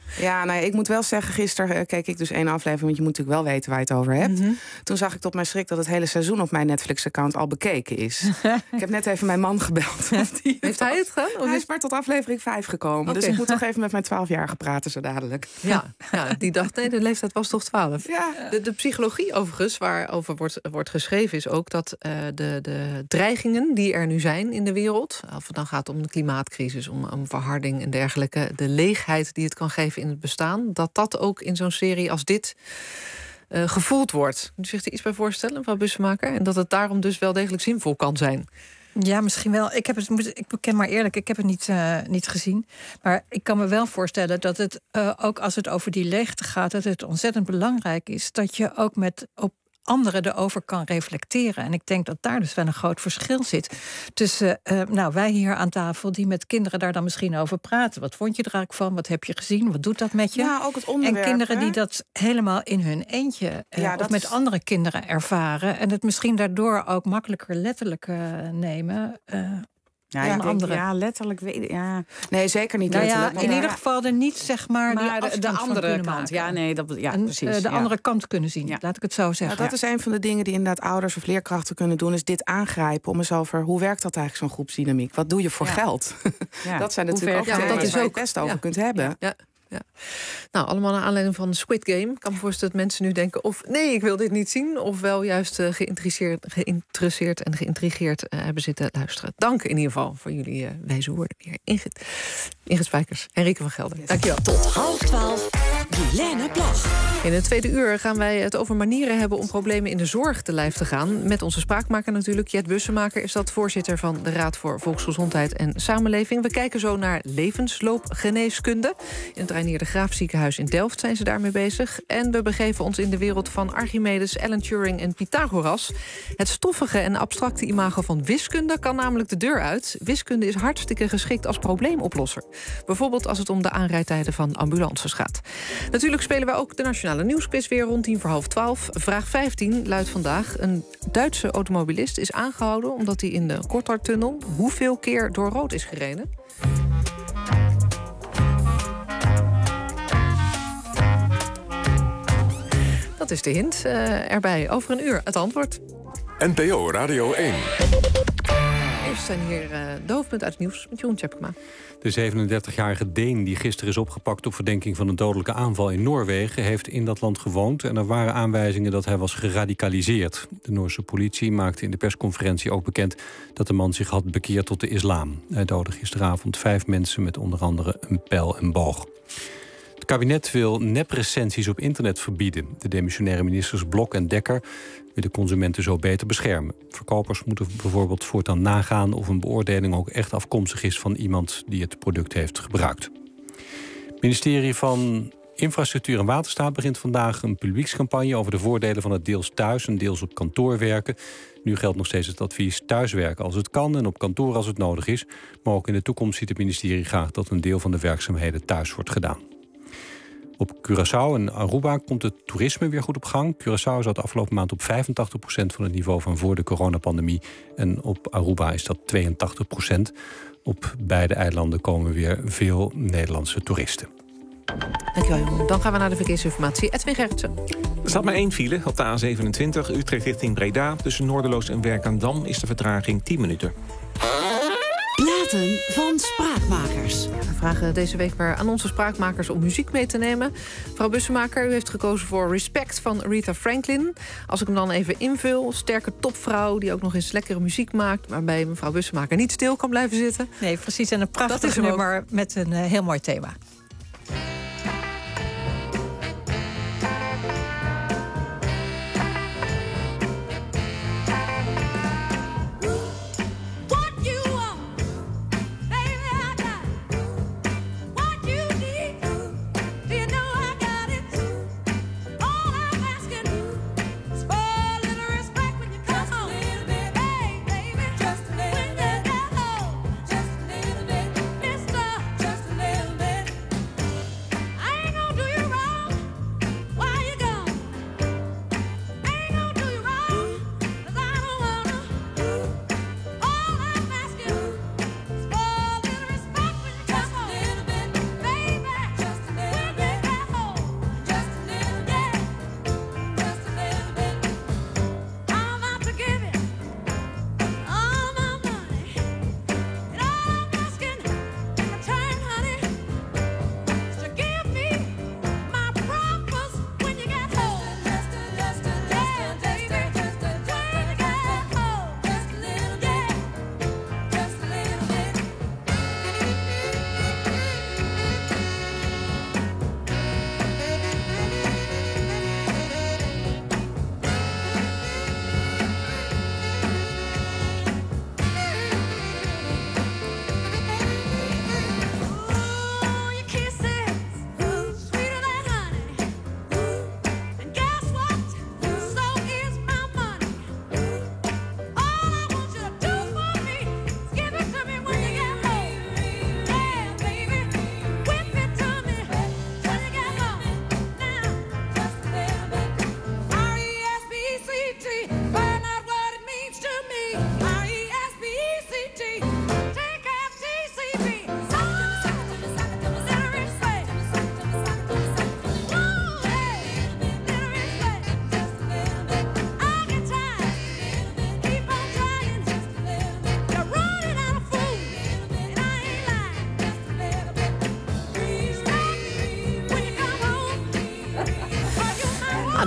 Ja, nou ja, ik moet wel zeggen, gisteren uh, keek ik dus één aflevering, want je moet natuurlijk wel weten waar je het over hebt. Mm-hmm. Toen zag ik tot mijn schrik dat het hele seizoen op mijn Netflix-account al bekeken is. Ik heb net even mijn man gebeld. Die Heeft hij het gedaan? Hij is maar tot aflevering vijf gekomen. Okay. Dus ik moet toch even met mijn twaalfjarige praten zo dadelijk. Ja, ja, die dacht, nee, de leeftijd was toch twaalf. Ja. De, de psychologie overigens, waarover wordt, wordt geschreven, is ook dat uh, de, de dreigingen die er nu zijn in de wereld, of het dan gaat om de klimaatcrisis, om, om verharding en dergelijke, de leegheid die het kan geven in het bestaan, dat dat ook in zo'n serie als dit uh, gevoeld wordt. Kunt u zich er iets bij voorstellen, mevrouw Bussemaker? En dat het daarom dus wel degelijk zinvol kan zijn. Ja, misschien wel. Ik heb het, ik beken maar eerlijk, ik heb het niet, uh, niet gezien. Maar ik kan me wel voorstellen dat het, uh, ook als het over die leegte gaat, dat het ontzettend belangrijk is dat je ook met op anderen erover kan reflecteren. En ik denk dat daar dus wel een groot verschil zit tussen uh, nou, wij hier aan tafel die met kinderen daar dan misschien over praten. Wat vond je er eigenlijk van? Wat heb je gezien? Wat doet dat met je? Ja, ook het onderwerp. En kinderen hè? die dat helemaal in hun eentje uh, ja, of met is... andere kinderen ervaren en het misschien daardoor ook makkelijker letterlijk uh, nemen. Uh, Ja, ja, ik denk, andere. ja, letterlijk weet ja. Nee, zeker niet nou letterlijk. Ja, in ja. ieder geval er niet, zeg maar, maar die de, de andere kant. maken. Ja, nee, dat, ja, en, precies. Uh, de ja. andere kant kunnen zien, ja. Laat ik het zo zeggen. Nou, dat ja. is een van de dingen die inderdaad ouders of leerkrachten kunnen doen, is dit aangrijpen om eens over hoe werkt dat eigenlijk zo'n groepsdynamiek? Wat doe je voor ja. geld? Ja. Dat zijn natuurlijk ook ja, thema's dat is waar je ook het best over ja. kunt hebben. Ja. Ja. Ja. Nou, allemaal naar aanleiding van Squid Game. Ik kan me voorstellen dat mensen nu denken of nee, ik wil dit niet zien, of wel juist uh, geïnteresseerd, geïnteresseerd en geïntrigeerd uh, hebben zitten luisteren. Dank in ieder geval voor jullie uh, wijze woorden. Hier Ingrid, Ingrid Spijkers, Henrike van Gelder. Dank je wel. Tot half twaalf, Guilaine Plag. In het tweede uur gaan wij het over manieren hebben om problemen in de zorg te lijf te gaan. Met onze spraakmaker natuurlijk. Jet Bussemaker is dat voorzitter van de Raad voor Volksgezondheid en Samenleving. We kijken zo naar levensloopgeneeskunde. In het Reinier de Graaf ziekenhuis in Delft zijn ze daarmee bezig. En we begeven ons in de wereld van Archimedes, Alan Turing en Pythagoras. Het stoffige en abstracte imago van wiskunde kan namelijk de deur uit. Wiskunde is hartstikke geschikt als probleemoplosser. Bijvoorbeeld als het om de aanrijdtijden van ambulances gaat. Natuurlijk spelen wij ook de Nationale Nieuwsquiz weer rond tien voor half twaalf. Vraag vijftien luidt vandaag: een Duitse automobilist is aangehouden omdat hij in de Gotthardtunnel hoeveel keer door rood is gereden? Dat is de hint. Uh, erbij over een uur het antwoord. N P O Radio één. Eerst zijn hier uh, de hoofdpunten uit het nieuws met Jeroen Tjepkema. De zevenendertigjarige Deen die gisteren is opgepakt op verdenking van een dodelijke aanval in Noorwegen heeft in dat land gewoond en er waren aanwijzingen dat hij was geradicaliseerd. De Noorse politie maakte in de persconferentie ook bekend dat de man zich had bekeerd tot de islam. Hij doodde gisteravond vijf mensen met onder andere een pijl en boog. Het kabinet wil neprecensies op internet verbieden. De demissionaire ministers Blok en Dekker willen consumenten zo beter beschermen. Verkopers moeten bijvoorbeeld voortaan nagaan of een beoordeling ook echt afkomstig is van iemand die het product heeft gebruikt. Het ministerie van Infrastructuur en Waterstaat begint vandaag een publiekscampagne over de voordelen van het deels thuis en deels op kantoor werken. Nu geldt nog steeds het advies thuiswerken als het kan en op kantoor als het nodig is. Maar ook in de toekomst ziet het ministerie graag dat een deel van de werkzaamheden thuis wordt gedaan. Op Curaçao en Aruba komt het toerisme weer goed op gang. Curaçao zat de afgelopen maand op vijfentachtig procent van het niveau van voor de coronapandemie. En op Aruba is dat tweeëntachtig procent. Op beide eilanden komen weer veel Nederlandse toeristen. Dankjewel, Jeroen. Dan gaan we naar de verkeersinformatie. Edwin Gerritsen. Er staat maar één file op de A zevenentwintig, Utrecht richting Breda. Tussen Noorderloos en Werkendam is de vertraging tien minuten. Platen van spraakmakers. We vragen deze week weer aan onze spraakmakers om muziek mee te nemen. Mevrouw Bussemaker, u heeft gekozen voor Respect van Aretha Franklin. Als ik hem dan even invul, sterke topvrouw die ook nog eens lekkere muziek maakt, waarbij mevrouw Bussemaker niet stil kan blijven zitten. Nee, precies. En een prachtig nummer met een uh, heel mooi thema. Just a little bit, mister, just a little bit.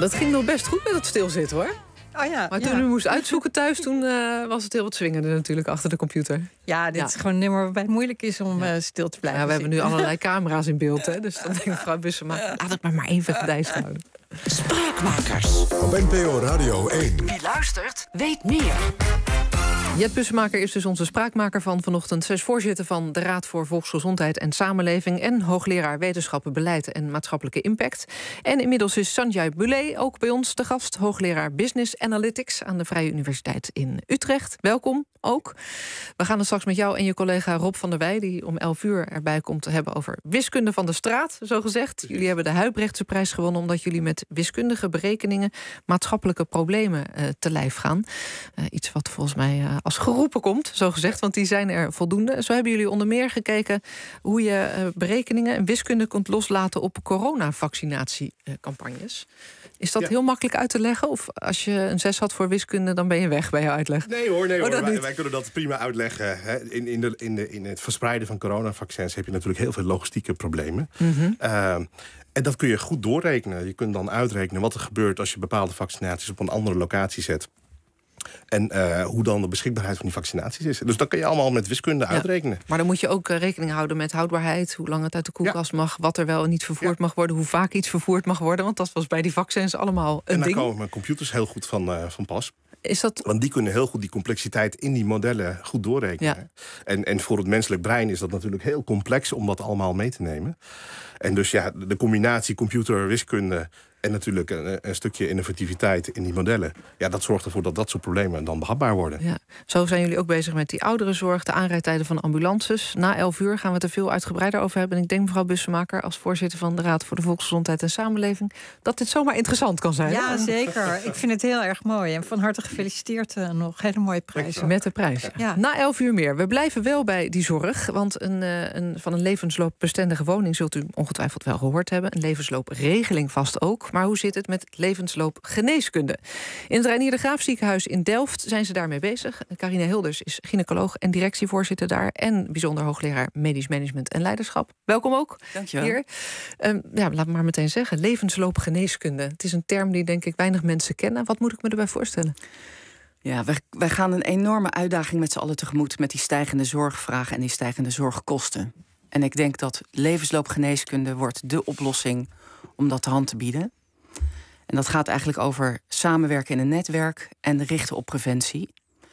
dat ging nog best goed met het stilzitten, hoor. Oh ja, maar toen ja. u moest uitzoeken thuis, toen uh, was het heel wat swingender natuurlijk achter de computer. Ja, dit ja. is gewoon een nummer waarbij het moeilijk is om uh, stil te blijven. Ja, we zitten. hebben nu allerlei camera's in beeld, hè, dus dan denkt mevrouw Bussemaker, laat het maar maar even gedijst houden. Spraakmakers. Op N P O Radio één. Wie luistert, weet meer. Jet Bussemaker is dus onze spraakmaker van vanochtend. Zij is voorzitter van de Raad voor Volksgezondheid en Samenleving en hoogleraar wetenschappen, beleid en maatschappelijke impact. En inmiddels is Sanjay Boulay ook bij ons te gast, hoogleraar Business Analytics aan de Vrije Universiteit in Utrecht. Welkom ook. We gaan het straks met jou en je collega Rob van der Wij, die om elf uur erbij komt, te hebben over wiskunde van de straat, zo gezegd. Jullie hebben de Huybrechtse prijs gewonnen omdat jullie met wiskundige berekeningen maatschappelijke problemen uh, te lijf gaan. Uh, iets wat volgens mij uh, als geroepen komt, zo gezegd, want die zijn er voldoende. Zo hebben jullie onder meer gekeken hoe je uh, berekeningen en wiskunde kunt loslaten op coronavaccinatiecampagnes. Is dat ja. heel makkelijk uit te leggen? Of als je een zes had voor wiskunde, dan ben je weg bij je uitleg? Nee hoor, nee, oh, hoor. Wij, wij kunnen dat prima uitleggen. Hè. In, in, de, in, de, in het verspreiden van coronavaccins heb je natuurlijk heel veel logistieke problemen. Mm-hmm. Uh, en dat kun je goed doorrekenen. Je kunt dan uitrekenen wat er gebeurt als je bepaalde vaccinaties op een andere locatie zet. En uh, hoe dan de beschikbaarheid van die vaccinaties is. Dus dat kan je allemaal met wiskunde ja. uitrekenen. Maar dan moet je ook uh, rekening houden met houdbaarheid. Hoe lang het uit de koelkast ja. mag. Wat er wel en niet vervoerd ja. mag worden. Hoe vaak iets vervoerd mag worden. Want dat was bij die vaccins allemaal een en daar ding. komen mijn computers heel goed van, uh, van pas. Is dat... Want die kunnen heel goed die complexiteit in die modellen goed doorrekenen. Ja. En, en voor het menselijk brein is dat natuurlijk heel complex om dat allemaal mee te nemen. En dus ja, de combinatie computer, wiskunde en natuurlijk een, een stukje innovativiteit in die modellen. Ja, dat zorgt ervoor dat dat soort problemen dan behapbaar worden. Ja. Zo zijn jullie ook bezig met die ouderenzorg, de aanrijdtijden van ambulances. Na elf uur gaan we het er veel uitgebreider over hebben. En ik denk, mevrouw Bussemaker, als voorzitter van de Raad voor de Volksgezondheid en Samenleving, dat dit zomaar interessant kan zijn. Ja, zeker. Ik vind het heel erg mooi. En van harte gefeliciteerd uh, nog. Hele mooie prijs. Met de prijs. Ja. Na elf uur meer. We blijven wel bij die zorg. Want een, uh, een, van een levensloopbestendige woning zult u ongetwijfeld wel gehoord hebben. Een levensloopregeling vast ook. Maar hoe zit het met levensloopgeneeskunde? In het Reinier de Graaf ziekenhuis in Delft zijn ze daarmee bezig. Carina Hilders is gynaecoloog en directievoorzitter daar. En bijzonder hoogleraar medisch management en leiderschap. Welkom ook. Dankjewel. Hier. Um, ja, laat me maar meteen zeggen. Levensloopgeneeskunde. Het is een term die denk ik weinig mensen kennen. Wat moet ik me erbij voorstellen? Ja, wij, wij gaan een enorme uitdaging met z'n allen tegemoet met die stijgende zorgvragen en die stijgende zorgkosten. En ik denk dat levensloopgeneeskunde wordt dé oplossing om dat de hand te bieden. En dat gaat eigenlijk over samenwerken in een netwerk en richten op preventie.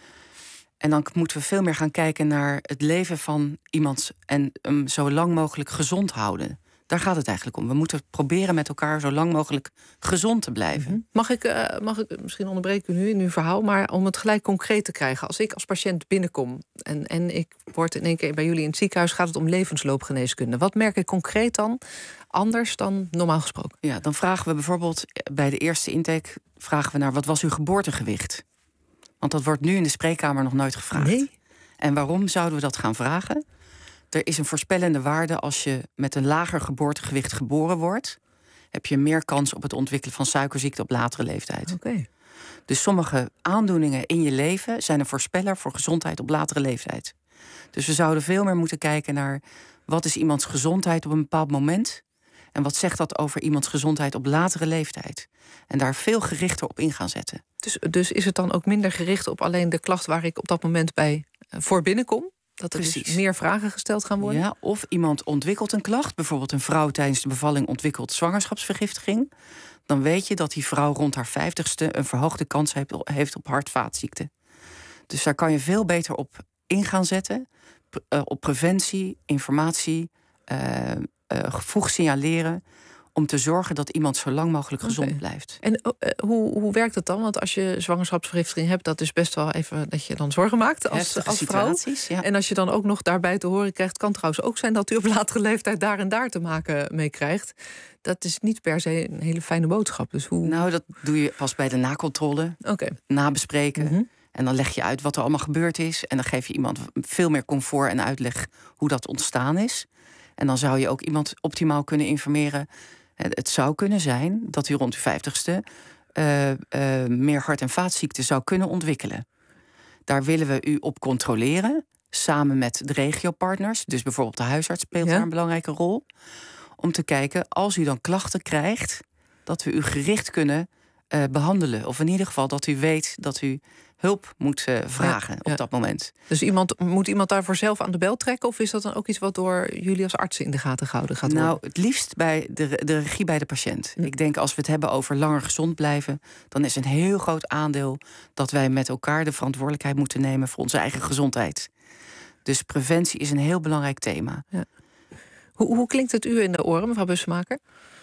En dan moeten we veel meer gaan kijken naar het leven van iemand en hem zo lang mogelijk gezond houden. Daar gaat het eigenlijk om. We moeten proberen met elkaar zo lang mogelijk gezond te blijven. Mm-hmm. Mag ik, uh, mag ik misschien onderbreek u nu in uw verhaal, maar om het gelijk concreet te krijgen. Als ik als patiënt binnenkom en, en ik word in één keer bij jullie in het ziekenhuis, gaat het om levensloopgeneeskunde. Wat merk ik concreet dan anders dan normaal gesproken? Ja, dan vragen we bijvoorbeeld bij de eerste intake vragen we naar wat was uw geboortegewicht? Want dat wordt nu in de spreekkamer nog nooit gevraagd. Nee? En waarom zouden we dat gaan vragen? Er is een voorspellende waarde als je met een lager geboortegewicht geboren wordt, heb je meer kans op het ontwikkelen van suikerziekte op latere leeftijd. Okay. Dus sommige aandoeningen in je leven zijn een voorspeller voor gezondheid op latere leeftijd. Dus we zouden veel meer moeten kijken naar wat is iemands gezondheid op een bepaald moment en wat zegt dat over iemands gezondheid op latere leeftijd. En daar veel gerichter op in gaan zetten. Dus, dus is het dan ook minder gericht op alleen de klacht waar ik op dat moment bij uh, voor binnenkom? Dat er dus meer vragen gesteld gaan worden? Ja, of iemand ontwikkelt een klacht. Bijvoorbeeld een vrouw tijdens de bevalling ontwikkelt zwangerschapsvergiftiging. Dan weet je dat die vrouw rond haar vijftigste een verhoogde kans heeft op hart-vaatziekten. Dus daar kan je veel beter op in gaan zetten. Uh, op preventie, informatie, uh, uh, vroeg signaleren, om te zorgen dat iemand zo lang mogelijk gezond okay. blijft. En uh, hoe, hoe werkt het dan? Want als je zwangerschapsvergiftiging hebt, dat is best wel even dat je dan zorgen maakt als, als vrouw. Ja. En als je dan ook nog daarbij te horen krijgt, kan trouwens ook zijn dat u op latere leeftijd daar en daar te maken mee krijgt. Dat is niet per se een hele fijne boodschap. Dus hoe... Nou, dat doe je pas bij de nakontrole. Okay. Nabespreken. Mm-hmm. En dan leg je uit wat er allemaal gebeurd is. En dan geef je iemand veel meer comfort en uitleg hoe dat ontstaan is. En dan zou je ook iemand optimaal kunnen informeren. Het zou kunnen zijn dat u rond uw vijftigste uh, uh, meer hart- en vaatziekten zou kunnen ontwikkelen. Daar willen we u op controleren, samen met de regiopartners. Dus bijvoorbeeld de huisarts speelt ja. daar een belangrijke rol. Om te kijken, als u dan klachten krijgt, dat we u gericht kunnen uh, behandelen. Of in ieder geval dat u weet dat u hulp moet uh, vragen ja, ja. op dat moment. Dus iemand, moet iemand daarvoor zelf aan de bel trekken? Of is dat dan ook iets wat door jullie als artsen in de gaten gehouden gaat worden? Nou, het liefst bij de, de regie bij de patiënt. Hm. Ik denk als we het hebben over langer gezond blijven, dan is een heel groot aandeel dat wij met elkaar de verantwoordelijkheid moeten nemen voor onze eigen gezondheid. Dus preventie is een heel belangrijk thema. Ja. Hoe, hoe klinkt het u in de oren, mevrouw Bussemaker?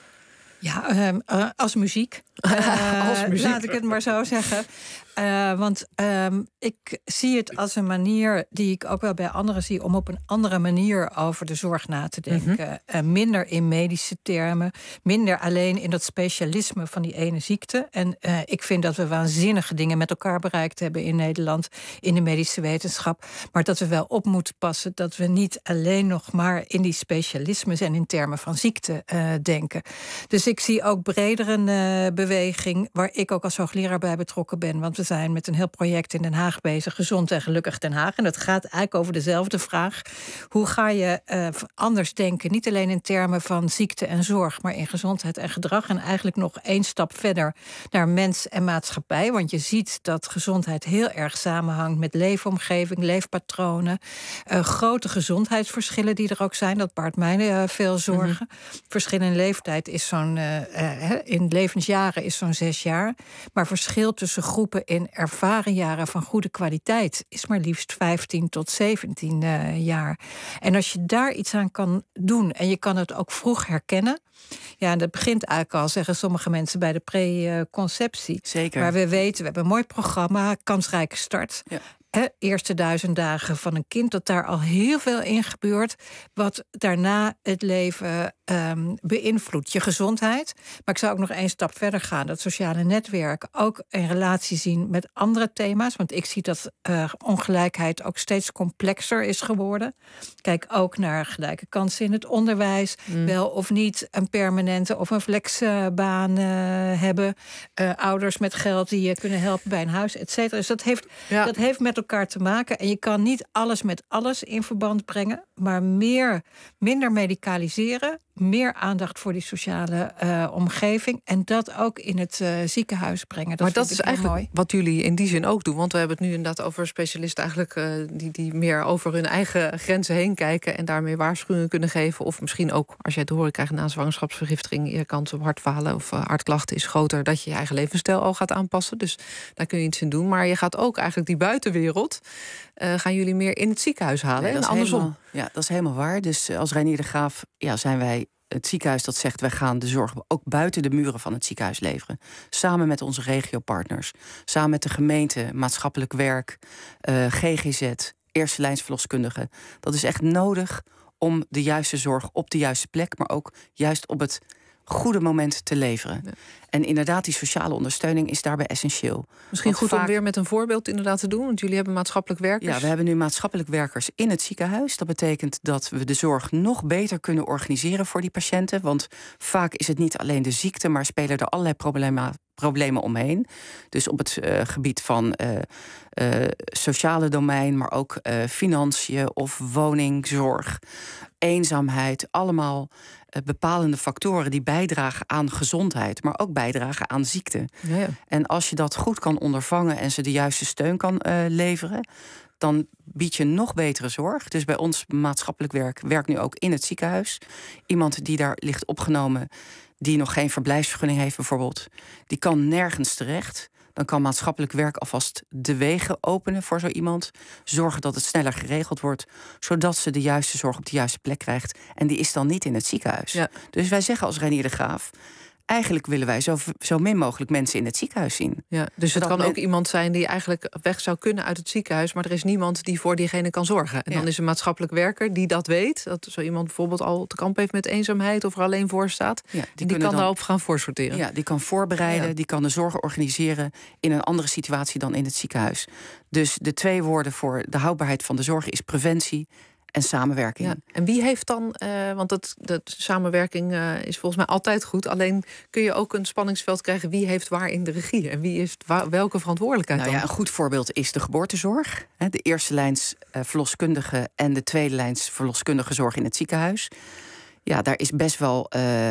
Ja, uh, uh, als muziek. Uh, als muziek. Laat ik het maar zo zeggen. Uh, want um, ik zie het als een manier die ik ook wel bij anderen zie, om op een andere manier over de zorg na te denken. Mm-hmm. Uh, minder in medische termen, minder alleen in dat specialisme van die ene ziekte. En uh, ik vind dat we waanzinnige dingen met elkaar bereikt hebben in Nederland, in de medische wetenschap. Maar dat we wel op moeten passen dat we niet alleen nog maar in die specialismes en in termen van ziekte uh, denken. Dus ik zie ook breder een uh, beweging, waar ik ook als hoogleraar bij betrokken ben. Want we zijn met een heel project in Den Haag bezig, Gezond en Gelukkig Den Haag. En dat gaat eigenlijk over dezelfde vraag. Hoe ga je uh, anders denken? Niet alleen in termen van ziekte en zorg, maar in gezondheid en gedrag. En eigenlijk nog één stap verder naar mens en maatschappij. Want je ziet dat gezondheid heel erg samenhangt met leefomgeving, leefpatronen. Uh, grote gezondheidsverschillen die er ook zijn. Dat baart mij uh, veel zorgen. Mm-hmm. Verschil in leeftijd is zo'n Uh, uh, in levensjaren is zo'n zes jaar. Maar verschil tussen groepen in ervaren jaren van goede kwaliteit is maar liefst vijftien tot zeventien uh, jaar. En als je daar iets aan kan doen en je kan het ook vroeg herkennen. Ja, en dat begint eigenlijk al, zeggen sommige mensen, bij de preconceptie. Zeker. Maar we weten, we hebben een mooi programma, kansrijke start. Ja. He, eerste duizend dagen van een kind, dat daar al heel veel in gebeurt, wat daarna het leven um, beïnvloedt. Je gezondheid. Maar ik zou ook nog één stap verder gaan. Dat sociale netwerk ook in relatie zien met andere thema's. Want ik zie dat uh, ongelijkheid ook steeds complexer is geworden. Kijk ook naar gelijke kansen in het onderwijs. Mm. Wel of niet een permanente of een flexbaan uh, hebben. Uh, ouders met geld die je kunnen helpen bij een huis, et cetera. Dus dat heeft, ja. dat heeft met elkaar te maken. En je kan niet alles met alles in verband brengen, maar meer, minder medicaliseren, meer aandacht voor die sociale uh, omgeving en dat ook in het uh, ziekenhuis brengen. Dat maar dat is eigenlijk mooi. Wat jullie in die zin ook doen, want we hebben het nu inderdaad over specialisten eigenlijk uh, die, die meer over hun eigen grenzen heen kijken en daarmee waarschuwingen kunnen geven. Of misschien ook, als jij te horen krijgt na zwangerschapsvergiftiging, je kans op hartfalen of uh, hartklachten is groter, dat je je eigen levensstijl al gaat aanpassen. Dus daar kun je iets in doen. Maar je gaat ook eigenlijk die buitenwereld, uh, gaan jullie meer in het ziekenhuis halen nee, en andersom. Helemaal, ja, dat is helemaal waar. Dus als Reinier de Graaf ja, zijn wij het ziekenhuis dat zegt, wij gaan de zorg ook buiten de muren van het ziekenhuis leveren. Samen met onze regiopartners. Samen met de gemeente, maatschappelijk werk, uh, G G Z, eerste lijns verloskundigen. Dat is echt nodig om de juiste zorg op de juiste plek, maar ook juist op het goede moment te leveren. Ja. En inderdaad, die sociale ondersteuning is daarbij essentieel. Misschien Want goed vaak... om weer met een voorbeeld inderdaad te doen, want jullie hebben maatschappelijk werkers. Ja, we hebben nu maatschappelijk werkers in het ziekenhuis. Dat betekent dat we de zorg nog beter kunnen organiseren voor die patiënten. Want vaak is het niet alleen de ziekte, maar spelen er allerlei problemen, problemen omheen. Dus op het uh, gebied van uh, uh, sociale domein, maar ook uh, financiën of woningzorg, eenzaamheid, allemaal uh, bepalende factoren die bijdragen aan gezondheid, maar ook bijdragen aan ziekte. Ja, ja. En als je dat goed kan ondervangen en ze de juiste steun kan uh, leveren, dan bied je nog betere zorg. Dus bij ons maatschappelijk werk werkt nu ook in het ziekenhuis. Iemand die daar ligt opgenomen, die nog geen verblijfsvergunning heeft bijvoorbeeld, die kan nergens terecht. Dan kan maatschappelijk werk alvast de wegen openen voor zo iemand. Zorgen dat het sneller geregeld wordt, zodat ze de juiste zorg op de juiste plek krijgt. En die is dan niet in het ziekenhuis. Ja. Dus wij zeggen als Reinier de Graaf, eigenlijk willen wij zo, zo min mogelijk mensen in het ziekenhuis zien. Ja, dus het kan men... ook iemand zijn die eigenlijk weg zou kunnen uit het ziekenhuis, maar er is niemand die voor diegene kan zorgen. En ja. dan is een maatschappelijk werker die dat weet, dat zo iemand bijvoorbeeld al te kamp heeft met eenzaamheid of er alleen voor staat, ja, die, die kan dan... daarop gaan voorsorteren. Ja, die kan voorbereiden, ja. die kan de zorg organiseren in een andere situatie dan in het ziekenhuis. Dus de twee woorden voor de houdbaarheid van de zorg is preventie en samenwerking. Ja, en wie heeft dan, uh, want dat, dat samenwerking uh, is volgens mij altijd goed. Alleen kun je ook een spanningsveld krijgen, wie heeft waar in de regie en wie is waar, welke verantwoordelijkheid nou dan? Ja, een goed voorbeeld is de geboortezorg. De eerste lijns uh, verloskundige en de tweede lijns verloskundige zorg in het ziekenhuis. Ja, daar is best wel uh,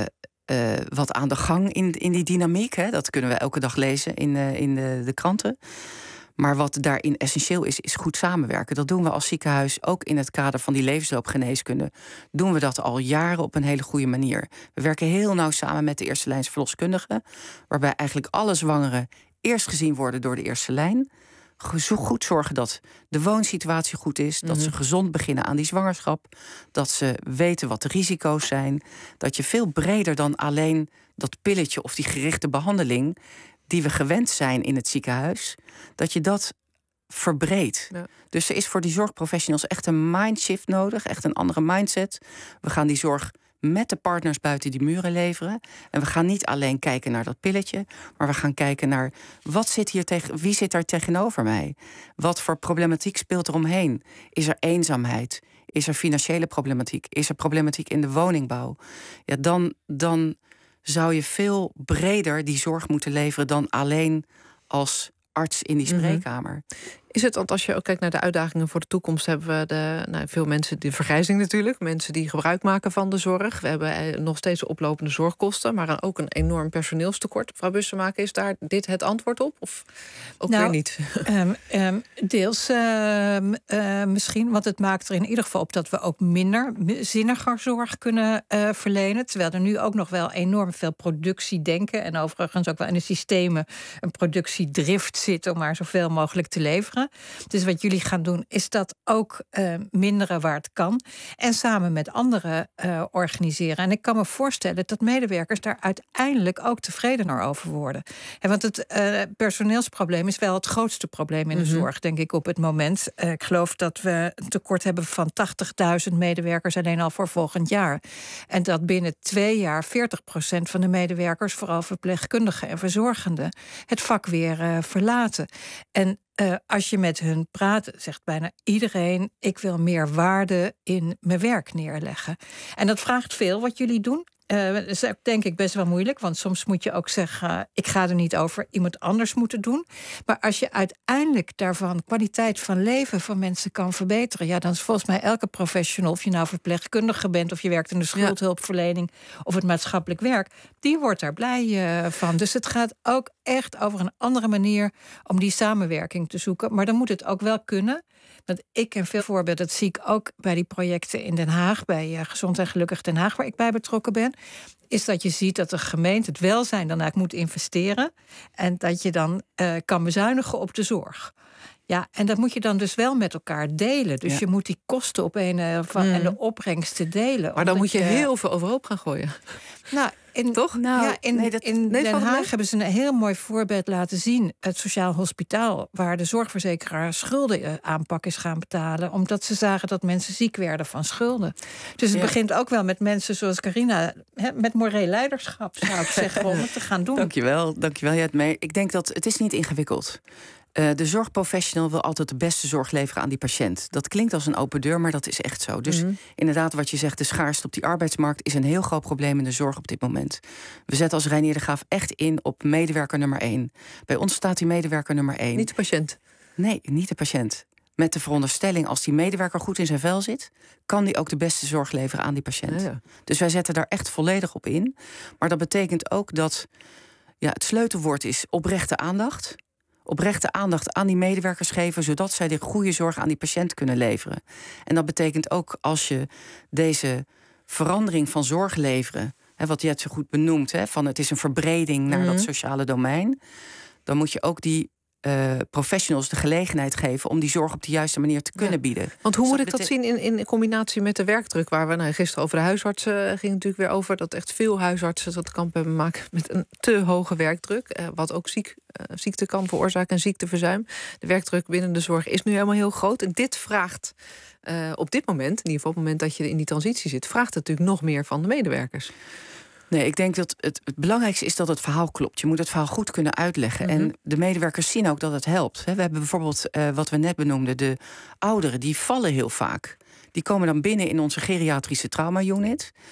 uh, wat aan de gang in, in die dynamiek. Hè. Dat kunnen we elke dag lezen in, uh, in de, de kranten. Maar wat daarin essentieel is, is goed samenwerken. Dat doen we als ziekenhuis ook in het kader van die levensloopgeneeskunde. Doen we dat al jaren op een hele goede manier. We werken heel nauw samen met de eerste lijns verloskundigen, waarbij eigenlijk alle zwangeren eerst gezien worden door de eerste lijn. Zo goed zorgen dat de woonsituatie goed is, dat ze gezond beginnen aan die zwangerschap, dat ze weten wat de risico's zijn, dat je veel breder dan alleen dat pilletje of die gerichte behandeling die we gewend zijn in het ziekenhuis, dat je dat verbreedt. Ja. Dus er is voor die zorgprofessionals echt een mindshift nodig, echt een andere mindset. We gaan die zorg met de partners buiten die muren leveren. En we gaan niet alleen kijken naar dat pilletje, maar we gaan kijken naar wat zit hier tegen, wie zit daar tegenover mij? Wat voor problematiek speelt er omheen? Is er eenzaamheid? Is er financiële problematiek? Is er problematiek in de woningbouw? Ja, dan, dan zou je veel breder die zorg moeten leveren dan alleen als arts in die spreekkamer. Mm-hmm. Is het, want als je ook kijkt naar de uitdagingen voor de toekomst, hebben we de, nou, veel mensen, de vergrijzing natuurlijk, mensen die gebruik maken van de zorg. We hebben nog steeds oplopende zorgkosten, maar ook een enorm personeelstekort. Mevrouw Bussemaker, is daar dit het antwoord op? Of ook nou, weer niet? Um, um, deels uh, uh, misschien, want het maakt er in ieder geval op dat we ook minder zinniger zorg kunnen uh, verlenen. Terwijl er nu ook nog wel enorm veel productiedenken en overigens ook wel in de systemen een productiedrift zit om maar zoveel mogelijk te leveren. Dus wat jullie gaan doen, is dat ook uh, minderen waar het kan. En samen met anderen uh, organiseren. En ik kan me voorstellen dat medewerkers daar uiteindelijk ook tevredener over worden. En want het uh, personeelsprobleem is wel het grootste probleem in de mm-hmm. zorg, denk ik, op het moment. Uh, ik geloof dat we een tekort hebben van tachtigduizend medewerkers alleen al voor volgend jaar. En dat binnen twee jaar veertig procent van de medewerkers, vooral verpleegkundigen en verzorgenden, het vak weer uh, verlaten. En Uh, als je met hun praat, zegt bijna iedereen, ik wil meer waarde in mijn werk neerleggen. En dat vraagt veel wat jullie doen. Uh, dat is ook, denk ik, best wel moeilijk. Want soms moet je ook zeggen, uh, ik ga er niet over, iemand anders moet het doen. Maar als je uiteindelijk daarvan kwaliteit van leven van mensen kan verbeteren, ja, dan is volgens mij elke professional, of je nou verpleegkundige bent, of je werkt in de schuldhulpverlening, of het maatschappelijk werk, die wordt daar blij uh, van. Dus het gaat ook echt over een andere manier om die samenwerking te zoeken. Maar dan moet het ook wel kunnen. Want ik ken veel voorbeelden, dat zie ik ook bij die projecten in Den Haag, bij uh, Gezond en Gelukkig Den Haag, waar ik bij betrokken ben, is dat je ziet dat de gemeente, het welzijn, dan eigenlijk moet investeren en dat je dan uh, kan bezuinigen op de zorg. Ja, en dat moet je dan dus wel met elkaar delen. Dus ja. je moet die kosten op een uh, van, mm. en de opbrengsten delen. Maar dan moet je, je heel veel overhoop gaan gooien. Nou, in, toch? Nou, ja, in, nee, dat, in nee, Den Haag hebben ze een heel mooi voorbeeld laten zien. Het Sociaal Hospitaal, waar de zorgverzekeraar schulden aanpak is gaan betalen, omdat ze zagen dat mensen ziek werden van schulden. Dus het ja. begint ook wel met mensen zoals Carina, he, met moreel leiderschap, zou ik zeggen, om het te gaan doen. Dankjewel, dankjewel. Ja, mee. Ik denk dat het is niet ingewikkeld. Uh, de zorgprofessional wil altijd de beste zorg leveren aan die patiënt. Dat klinkt als een open deur, maar dat is echt zo. Dus mm-hmm. inderdaad, wat je zegt, de schaarste op die arbeidsmarkt is een heel groot probleem in de zorg op dit moment. We zetten als Reinier de Graaf echt in op medewerker nummer één. Bij ons staat die medewerker nummer één. Niet de patiënt? Nee, niet de patiënt. Met de veronderstelling, als die medewerker goed in zijn vel zit, kan die ook de beste zorg leveren aan die patiënt. Ja, ja. Dus wij zetten daar echt volledig op in. Maar dat betekent ook dat ja, het sleutelwoord is oprechte aandacht. Oprechte aandacht aan die medewerkers geven, zodat zij de goede zorg aan die patiënt kunnen leveren. En dat betekent ook, als je deze verandering van zorg leveren, hè, wat Jet zo goed benoemt, hè, van het is een verbreding naar mm-hmm. dat sociale domein, dan moet je ook die uh, professionals de gelegenheid geven om die zorg op de juiste manier te kunnen ja. bieden. Want hoe dus moet ik dat bete- zien in, in combinatie met de werkdruk, waar we nou, gisteren over de huisartsen uh, ging natuurlijk weer over, dat echt veel huisartsen dat kamp hebben maken met een te hoge werkdruk, uh, wat ook ziek, uh, ziekte kan veroorzaken en ziekteverzuim. De werkdruk binnen de zorg is nu helemaal heel groot. En dit vraagt uh, op dit moment, in ieder geval op het moment dat je in die transitie zit, vraagt het natuurlijk nog meer van de medewerkers. Nee, ik denk dat het, het belangrijkste is dat het verhaal klopt. Je moet het verhaal goed kunnen uitleggen. Mm-hmm. En de medewerkers zien ook dat het helpt. We hebben bijvoorbeeld, uh, wat we net benoemden, de ouderen, die vallen heel vaak. Die komen dan binnen in onze geriatrische trauma-unit.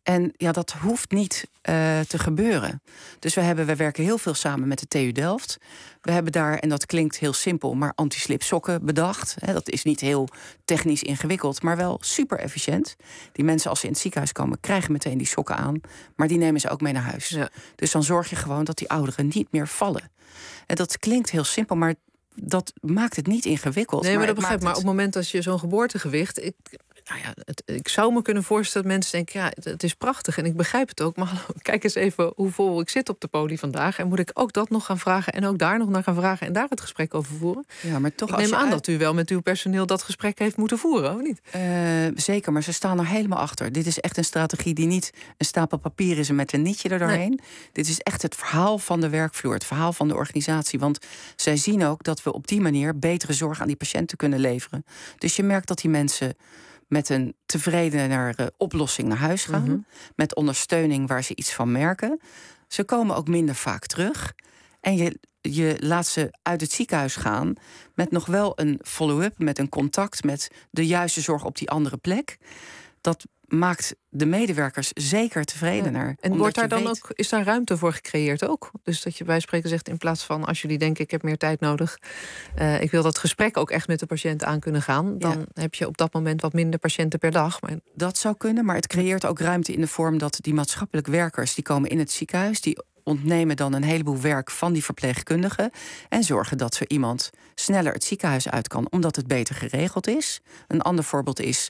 En ja, dat hoeft niet uh, te gebeuren. Dus we, hebben, we werken heel veel samen met de T U Delft. We hebben daar, en dat klinkt heel simpel, maar anti-slip sokken bedacht. He, dat is niet heel technisch ingewikkeld, maar wel super efficiënt. Die mensen, als ze in het ziekenhuis komen, krijgen meteen die sokken aan. Maar die nemen ze ook mee naar huis. Ja. Dus dan zorg je gewoon dat die ouderen niet meer vallen. En dat klinkt heel simpel, maar dat maakt het niet ingewikkeld. Nee, maar, maar dat begrijp ik. Maar het... op het moment dat je zo'n geboortegewicht... Ik, nou ja, het, ik zou me kunnen voorstellen dat mensen denken... ja, het, het is prachtig en ik begrijp het ook... maar hallo, kijk eens even hoe vol ik zit op de poli vandaag... en moet ik ook dat nog gaan vragen en ook daar nog naar gaan vragen... en daar het gesprek over voeren? Ja, maar toch, ik neem als je aan uit... dat u wel met uw personeel dat gesprek heeft moeten voeren, of niet? Uh, zeker, maar ze staan er helemaal achter. Dit is echt een strategie die niet een stapel papier is... en met een nietje er doorheen. Nee. Dit is echt het verhaal van de werkvloer, het verhaal van de organisatie. Want zij zien ook dat we op die manier... betere zorg aan die patiënten kunnen leveren. Dus je merkt dat die mensen... met een tevredener oplossing naar huis gaan. Mm-hmm. Met ondersteuning waar ze iets van merken. Ze komen ook minder vaak terug. En je, je laat ze uit het ziekenhuis gaan... met nog wel een follow-up, met een contact... met de juiste zorg op die andere plek. Dat maakt de medewerkers zeker tevredener. Ja. En wordt daar dan weet... ook, is daar ruimte voor gecreëerd ook? Dus dat je bij spreken zegt, in plaats van als jullie denken... ik heb meer tijd nodig, uh, ik wil dat gesprek ook echt met de patiënt aan kunnen gaan... dan ja. heb je op dat moment wat minder patiënten per dag. Maar... Dat zou kunnen, maar het creëert ook ruimte in de vorm... dat die maatschappelijk werkers, die komen in het ziekenhuis... die ontnemen dan een heleboel werk van die verpleegkundigen... en zorgen dat zo iemand sneller het ziekenhuis uit kan... omdat het beter geregeld is. Een ander voorbeeld is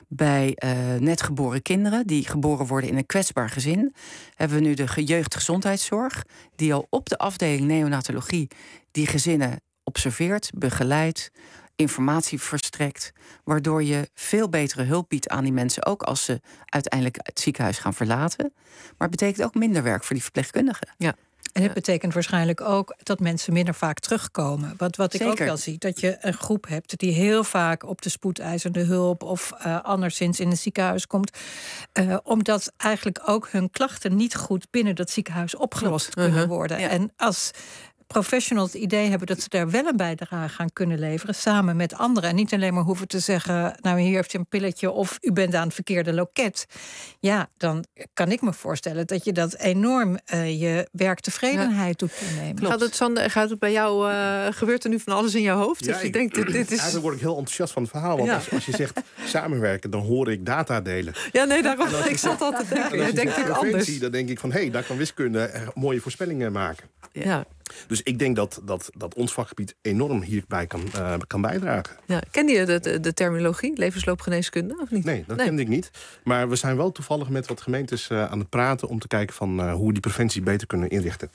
bij uh, net geboren kinderen... die geboren worden in een kwetsbaar gezin... hebben we nu de jeugdgezondheidszorg... die al op de afdeling neonatologie die gezinnen observeert, begeleidt... informatie verstrekt, waardoor je veel betere hulp biedt aan die mensen... ook als ze uiteindelijk het ziekenhuis gaan verlaten. Maar het betekent ook minder werk voor die verpleegkundigen. Ja. En het betekent waarschijnlijk ook dat mensen minder vaak terugkomen. Want wat ik Zeker. ook wel zie, dat je een groep hebt... die heel vaak op de spoedeisende hulp... of uh, anderszins in het ziekenhuis komt. Uh, omdat eigenlijk ook hun klachten niet goed... binnen dat ziekenhuis opgelost Klopt. kunnen uh-huh. worden. Ja. En als... professionals het idee hebben dat ze daar wel een bijdrage gaan kunnen leveren... samen met anderen. En niet alleen maar hoeven te zeggen... nou, hier heeft u een pilletje of u bent aan het verkeerde loket. Ja, dan kan ik me voorstellen dat je dat enorm... Uh, je werktevredenheid ja. doet toenemen. Gaat het, Sander, gaat het bij jou... Uh, gebeurt er nu van alles in jouw hoofd? Ja, dus je ik, denkt, dit, dit is... Eigenlijk word ik heel enthousiast van het verhaal. Want ja. als, als je zegt samenwerken, dan hoor ik data delen. Ja, nee, daarom, ik zat al te denken. Je denkt ik anders. Dan denk ik van, hé, hey, daar kan wiskunde mooie voorspellingen maken. Ja. Dus ik denk dat, dat, dat ons vakgebied enorm hierbij kan, uh, kan bijdragen. Ja, kende je de, de, de terminologie, levensloopgeneeskunde, of niet? Nee, dat nee. kende ik niet. Maar we zijn wel toevallig met wat gemeentes uh, aan het praten... om te kijken van uh, hoe we die preventie beter kunnen inrichten.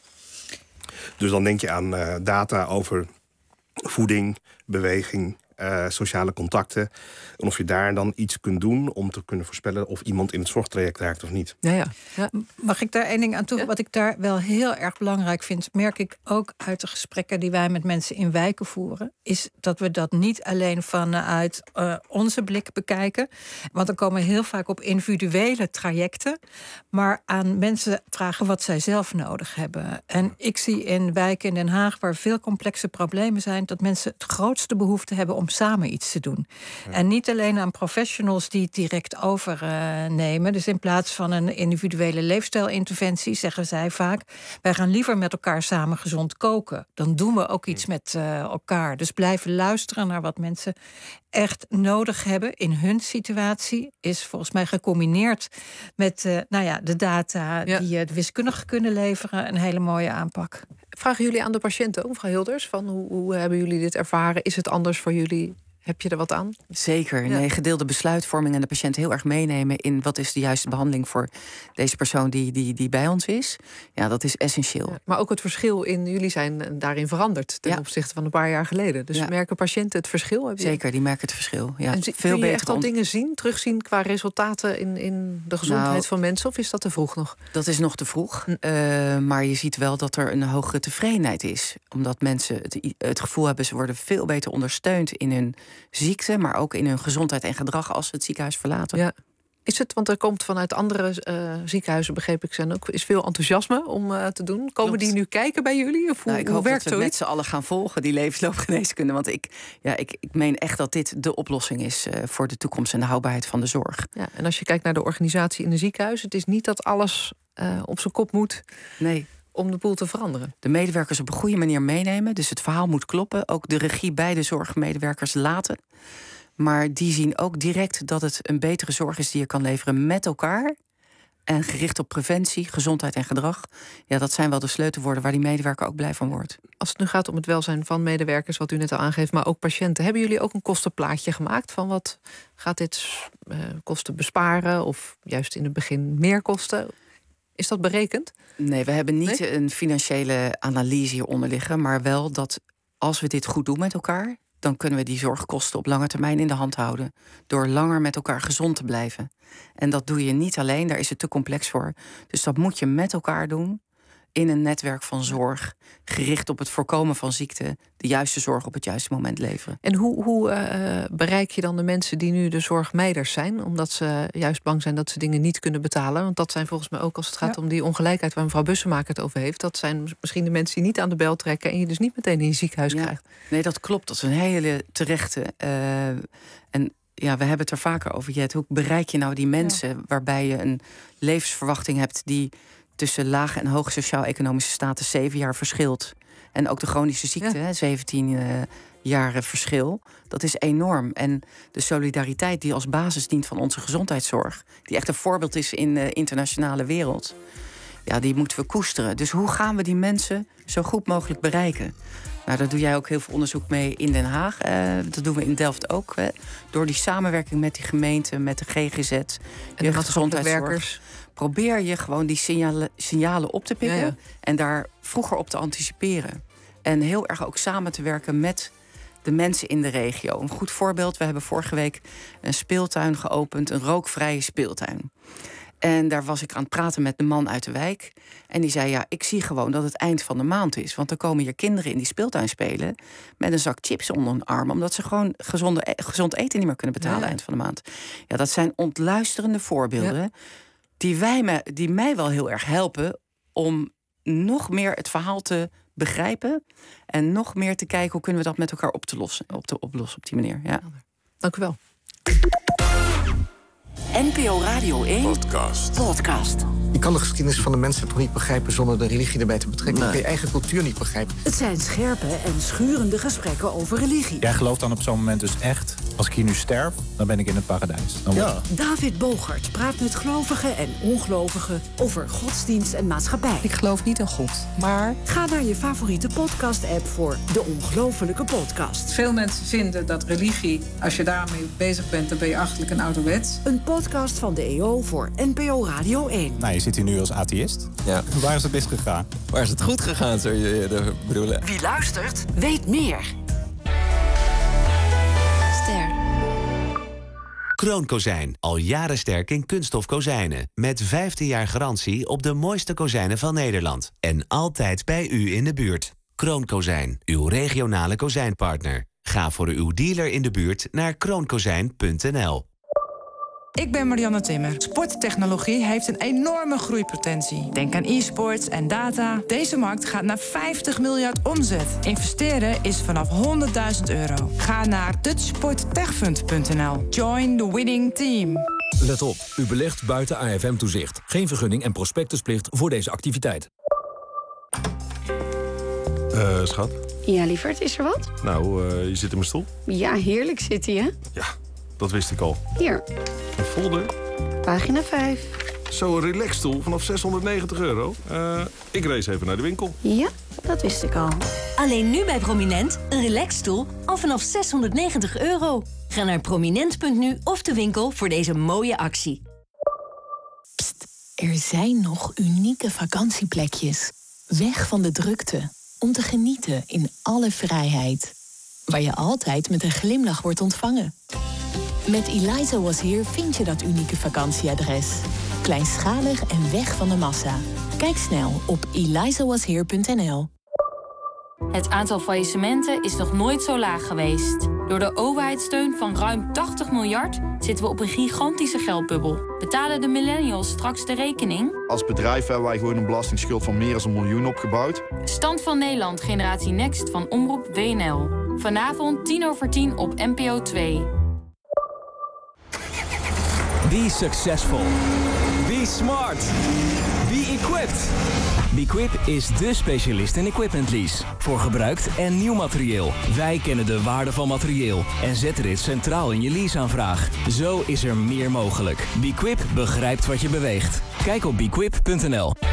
Dus dan denk je aan uh, data over voeding, beweging... Uh, sociale contacten. En of je daar dan iets kunt doen om te kunnen voorspellen... of iemand in het zorgtraject raakt of niet. Ja, ja. Ja. Mag ik daar één ding aan toe? Ja. Wat ik daar wel heel erg belangrijk vind... merk ik ook uit de gesprekken die wij met mensen in wijken voeren... is dat we dat niet alleen vanuit uh, onze blik bekijken. Want dan komen we heel vaak op individuele trajecten... maar aan mensen vragen wat zij zelf nodig hebben. En ik zie in wijken in Den Haag... waar veel complexe problemen zijn... dat mensen het grootste behoefte hebben... om samen iets te doen. Ja. En niet alleen aan professionals die het direct overnemen. Uh, dus in plaats van een individuele leefstijlinterventie... zeggen zij vaak, wij gaan liever met elkaar samen gezond koken. Dan doen we ook iets met uh, elkaar. Dus blijven luisteren naar wat mensen echt nodig hebben in hun situatie... is volgens mij gecombineerd met uh, nou ja, de data... Ja. die uh, de wiskundigen kunnen leveren, een hele mooie aanpak. Vragen jullie aan de patiënten ook, mevrouw Hilders? Van hoe, hoe hebben jullie dit ervaren? Is het anders voor jullie? Heb je er wat aan? Zeker. Ja. Nee, gedeelde besluitvorming en de patiënt heel erg meenemen... in wat is de juiste behandeling voor deze persoon die, die, die bij ons is. Ja, dat is essentieel. Ja, maar ook het verschil in... jullie zijn daarin veranderd ten ja. opzichte van een paar jaar geleden. Dus ja. merken patiënten het verschil? Heb je... Zeker, die merken het verschil. Ja, en veel kun je beter echt al ont... dingen zien, terugzien... qua resultaten in, in de gezondheid nou, van mensen? Of is dat te vroeg nog? Dat is nog te vroeg. Hm. Uh, maar je ziet wel dat er een hogere tevredenheid is. Omdat mensen het, het gevoel hebben... ze worden veel beter ondersteund in hun ziekte... maar ook in hun gezondheid en gedrag als ze het ziekenhuis verlaten. Ja. Is het, want er komt vanuit andere uh, ziekenhuizen, begreep ik, zijn ook, is veel enthousiasme om uh, te doen. Komen Klopt. die nu kijken bij jullie? Of hoe, nou, ik hoe hoop werkt dat we zoiets? met z'n allen gaan volgen, die levensloopgeneeskunde. Want ik, ja, ik, ik meen echt dat dit de oplossing is uh, voor de toekomst en de houdbaarheid van de zorg. Ja, en als je kijkt naar de organisatie in een ziekenhuis, het is niet dat alles uh, op zijn kop moet. Nee. Om de boel te veranderen. De medewerkers op een goede manier meenemen. Dus het verhaal moet kloppen. Ook de regie bij de zorgmedewerkers laten. Maar die zien ook direct dat het een betere zorg is die je kan leveren met elkaar. En gericht op preventie, gezondheid en gedrag. Ja, dat zijn wel de sleutelwoorden waar die medewerker ook blij van wordt. Als het nu gaat om het welzijn van medewerkers, wat u net al aangeeft, maar ook patiënten. Hebben jullie ook een kostenplaatje gemaakt van wat gaat dit uh, kosten besparen? Of juist in het begin meer kosten? Is dat berekend? Nee, we hebben niet nee? een financiële analyse hieronder liggen. Maar wel dat als we dit goed doen met elkaar, dan kunnen we die zorgkosten op lange termijn in de hand houden. Door langer met elkaar gezond te blijven. En dat doe je niet alleen, daar is het te complex voor. Dus dat moet je met elkaar doen. In een netwerk van zorg, gericht op het voorkomen van ziekte, de juiste zorg op het juiste moment leveren. En hoe, hoe uh, bereik je dan de mensen die nu de zorgmeiders zijn, omdat ze juist bang zijn dat ze dingen niet kunnen betalen? Want dat zijn volgens mij ook, als het gaat ja. om die ongelijkheid waar mevrouw Bussemaker het over heeft, dat zijn misschien de mensen die niet aan de bel trekken en je dus niet meteen in je ziekenhuis ja. krijgt. Nee, dat klopt. Dat is een hele terechte. Uh, en ja, we hebben het er vaker over, Jet. Hoe bereik je nou die mensen ja. waarbij je een levensverwachting hebt die tussen lage en hoge sociaal-economische status zeven jaar verschilt. En ook de chronische ziekte, ja. zeventien uh, jaren verschil. Dat is enorm. En de solidariteit die als basis dient van onze gezondheidszorg, die echt een voorbeeld is in de internationale wereld, ja, die moeten we koesteren. Dus hoe gaan we die mensen zo goed mogelijk bereiken? Nou, daar doe jij ook heel veel onderzoek mee in Den Haag. Uh, dat doen we in Delft ook. Hè. Door die samenwerking met die gemeente, met de G G Z, en de gezondheidszorg. Probeer je gewoon die signalen, signalen op te pikken. Ja, ja. En daar vroeger op te anticiperen. En heel erg ook samen te werken met de mensen in de regio. Een goed voorbeeld, we hebben vorige week een speeltuin geopend. Een rookvrije speeltuin. En daar was ik aan het praten met de man uit de wijk. En die zei, ja, ik zie gewoon dat het eind van de maand is. Want er komen hier kinderen in die speeltuin spelen met een zak chips onder hun arm, omdat ze gewoon gezonde, gezond eten niet meer kunnen betalen ja. eind van de maand. Ja, dat zijn ontluisterende voorbeelden. Ja. Die, wij me, die mij wel heel erg helpen om nog meer het verhaal te begrijpen. En nog meer te kijken hoe kunnen we dat met elkaar op te lossen, op te oplossen op die manier. Ja. Dank u wel. N P O Radio één Podcast. Podcast. Je kan de geschiedenis van de mensen toch niet begrijpen zonder de religie erbij te betrekken. Nee. Je kan je eigen cultuur niet begrijpen. Het zijn scherpe en schurende gesprekken over religie. Jij gelooft dan op zo'n moment dus echt, als ik hier nu sterf, dan ben ik in het paradijs. Dan ja. David Bogert praat met gelovigen en ongelovigen over godsdienst en maatschappij. Ik geloof niet in God, maar... Ga naar je favoriete podcast-app voor De Ongelofelijke Podcast. Veel mensen vinden dat religie, als je daarmee bezig bent, dan ben je achterlijk een ouderwets. Een podcast van de E O voor N P O Radio één. Nou, je zit hier nu als atheïst. Ja. Waar is het misgegaan? Waar is het goed gegaan, zou je eerder bedoelen? Wie luistert, weet meer. Ster. Kroonkozijn. Al jaren sterk in kunststof kozijnen. Met vijftien jaar garantie op de mooiste kozijnen van Nederland. En altijd bij u in de buurt. Kroonkozijn. Uw regionale kozijnpartner. Ga voor uw dealer in de buurt naar kroonkozijn punt n l. Ik ben Marianne Timmer. Sporttechnologie heeft een enorme groeipotentie. Denk aan e-sports en data. Deze markt gaat naar vijftig miljard omzet. Investeren is vanaf honderdduizend euro. Ga naar dutch sport tech fund punt n l. Join the winning team. Let op, u belegt buiten A F M-toezicht. Geen vergunning en prospectusplicht voor deze activiteit. Uh, schat? Ja, lieverd, is er wat? Nou, uh, je zit in mijn stoel. Ja, heerlijk zit hij, hè? Ja, dat wist ik al. Hier. Een folder. Pagina vijf. Zo, een relaxstoel vanaf zeshonderdnegentig euro. Uh, ik race even naar de winkel. Ja, dat wist ik al. Alleen nu bij Prominent, een relaxstoel al vanaf zeshonderdnegentig euro. Ga naar prominent punt n u of de winkel voor deze mooie actie. Pst, er zijn nog unieke vakantieplekjes. Weg van de drukte, om te genieten in alle vrijheid. Waar je altijd met een glimlach wordt ontvangen. Met Eliza Was Here vind je dat unieke vakantieadres. Kleinschalig en weg van de massa. Kijk snel op eliza was here punt n l. Het aantal faillissementen is nog nooit zo laag geweest. Door de overheidssteun van ruim tachtig miljard zitten we op een gigantische geldbubbel. Betalen de millennials straks de rekening? Als bedrijf hebben wij gewoon een belastingsschuld van meer dan een miljoen opgebouwd. Stand van Nederland, generatie Next van Omroep W N L. Vanavond tien over tien op N P O twee. Be successful. Be smart. Be equipped. Bequip is dé specialist in equipment lease. Voor gebruikt en nieuw materieel. Wij kennen de waarde van materieel en zetten dit centraal in je leaseaanvraag. Zo is er meer mogelijk. Bequip begrijpt wat je beweegt. Kijk op bequip punt n l.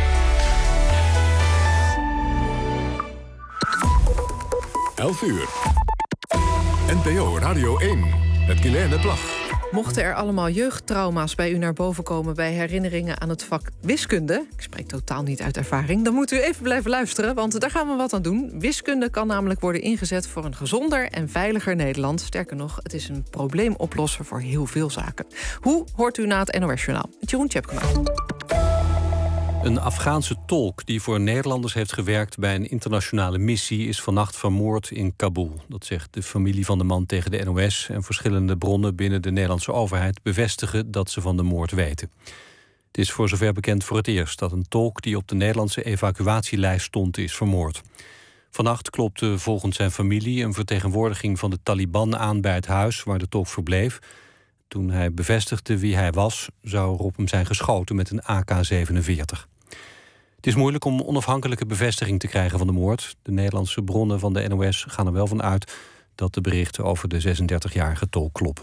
elf uur. N P O Radio één. Met Guilaine Plag. Mochten er allemaal jeugdtrauma's bij u naar boven komen bij herinneringen aan het vak wiskunde, ik spreek totaal niet uit ervaring, dan moet u even blijven luisteren, want daar gaan we wat aan doen. Wiskunde kan namelijk worden ingezet voor een gezonder en veiliger Nederland. Sterker nog, het is een probleemoplosser voor heel veel zaken. Hoe, hoort u na het N O S-journaal. Met Jeroen Tjepkema. Een Afghaanse tolk die voor Nederlanders heeft gewerkt bij een internationale missie is vannacht vermoord in Kabul. Dat zegt de familie van de man tegen de N O S en verschillende bronnen binnen de Nederlandse overheid bevestigen dat ze van de moord weten. Het is voor zover bekend voor het eerst dat een tolk die op de Nederlandse evacuatielijst stond is vermoord. Vannacht klopte volgens zijn familie een vertegenwoordiging van de Taliban aan bij het huis waar de tolk verbleef. Toen hij bevestigde wie hij was, zou er op hem zijn geschoten met een A K zevenenveertig. Het is moeilijk om onafhankelijke bevestiging te krijgen van de moord. De Nederlandse bronnen van de N O S gaan er wel van uit dat de berichten over de zesendertigjarige tolk kloppen.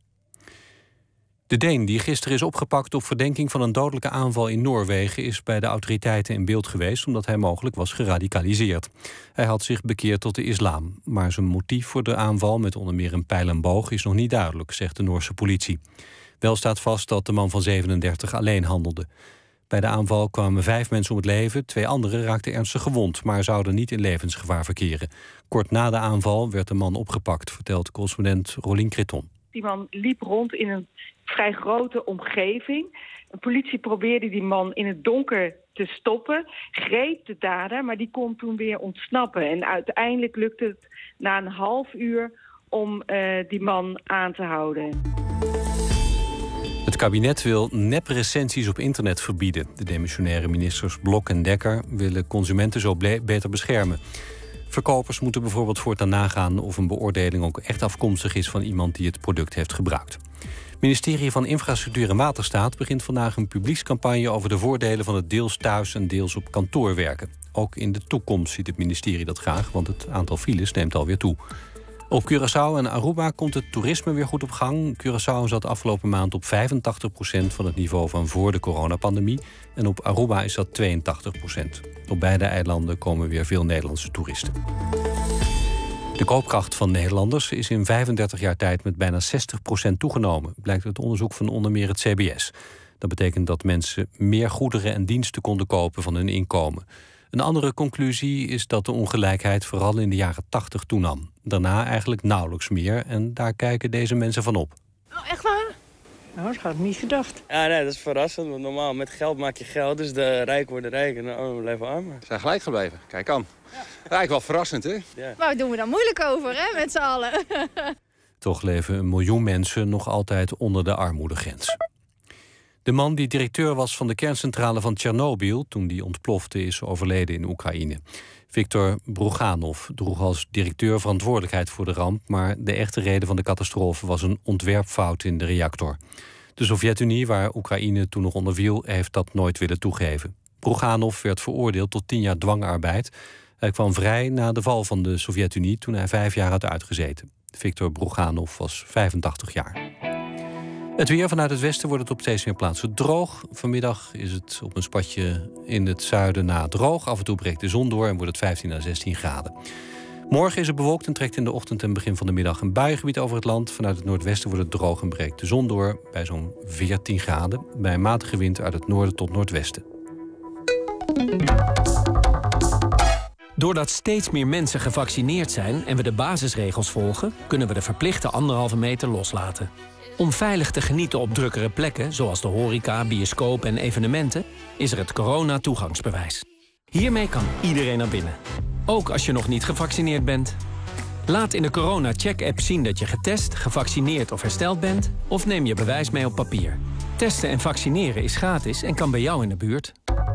De Deen die gisteren is opgepakt op verdenking van een dodelijke aanval in Noorwegen is bij de autoriteiten in beeld geweest omdat hij mogelijk was geradicaliseerd. Hij had zich bekeerd tot de islam, maar zijn motief voor de aanval met onder meer een pijl en boog is nog niet duidelijk, zegt de Noorse politie. Wel staat vast dat de man van zevenendertig alleen handelde. Bij de aanval kwamen vijf mensen om het leven, twee anderen raakten ernstig gewond, maar zouden niet in levensgevaar verkeren. Kort na de aanval werd de man opgepakt, vertelt correspondent Rolien Creton. Die man liep rond in een vrij grote omgeving. De politie probeerde die man in het donker te stoppen, greep de dader, maar die kon toen weer ontsnappen. En uiteindelijk lukte het na een half uur om uh, die man aan te houden. Het kabinet wil neprecensies op internet verbieden. De demissionaire ministers Blok en Dekker willen consumenten zo beter beschermen. Verkopers moeten bijvoorbeeld voortaan nagaan of een beoordeling ook echt afkomstig is van iemand die het product heeft gebruikt. Het ministerie van Infrastructuur en Waterstaat begint vandaag een publiekscampagne over de voordelen van het deels thuis en deels op kantoor werken. Ook in de toekomst ziet het ministerie dat graag, want het aantal files neemt alweer toe. Op Curaçao en Aruba komt het toerisme weer goed op gang. Curaçao zat afgelopen maand op vijfentachtig procent van het niveau van voor de coronapandemie. En op Aruba is dat tweeëntachtig procent. Op beide eilanden komen weer veel Nederlandse toeristen. De koopkracht van Nederlanders is in vijfendertig jaar tijd met bijna zestig procent toegenomen, blijkt uit onderzoek van onder meer het C B S. Dat betekent dat mensen meer goederen en diensten konden kopen van hun inkomen. Een andere conclusie is dat de ongelijkheid vooral in de jaren tachtig toenam. Daarna eigenlijk nauwelijks meer en daar kijken deze mensen van op. Oh, echt waar? Nou, dat had ik niet gedacht. Ja, nee, dat is verrassend. Want normaal met geld maak je geld, dus de rijk worden rijk en de armen blijven armer. Ze zijn gelijk gebleven. Kijk aan. Ja. Eigenlijk wel verrassend, hè? Ja. Maar we doen we dan moeilijk over, hè, met z'n allen. Toch leven een miljoen mensen nog altijd onder de armoedegrens. De man die directeur was van de kerncentrale van Tsjernobyl toen die ontplofte is overleden in Oekraïne. Viktor Broganov droeg als directeur verantwoordelijkheid voor de ramp, maar de echte reden van de catastrofe was een ontwerpfout in de reactor. De Sovjet-Unie, waar Oekraïne toen nog onder viel, heeft dat nooit willen toegeven. Broganov werd veroordeeld tot tien jaar dwangarbeid. Hij kwam vrij na de val van de Sovjet-Unie toen hij vijf jaar had uitgezeten. Viktor Broganov was vijfentachtig jaar. Het weer vanuit het westen wordt het op steeds meer plaatsen droog. Vanmiddag is het op een spatje in het zuiden na droog. Af en toe breekt de zon door en wordt het vijftien à zestien graden. Morgen is het bewolkt en trekt in de ochtend en begin van de middag een buiengebied over het land. Vanuit het noordwesten wordt het droog en breekt de zon door bij zo'n veertien graden. Bij een matige wind uit het noorden tot noordwesten. Doordat steeds meer mensen gevaccineerd zijn en we de basisregels volgen, kunnen we de verplichte anderhalve meter loslaten. Om veilig te genieten op drukkere plekken, zoals de horeca, bioscoop en evenementen, is er het corona-toegangsbewijs. Hiermee kan iedereen naar binnen, ook als je nog niet gevaccineerd bent. Laat in de corona-check-app zien dat je getest, gevaccineerd of hersteld bent, of neem je bewijs mee op papier. Testen en vaccineren is gratis en kan bij jou in de buurt.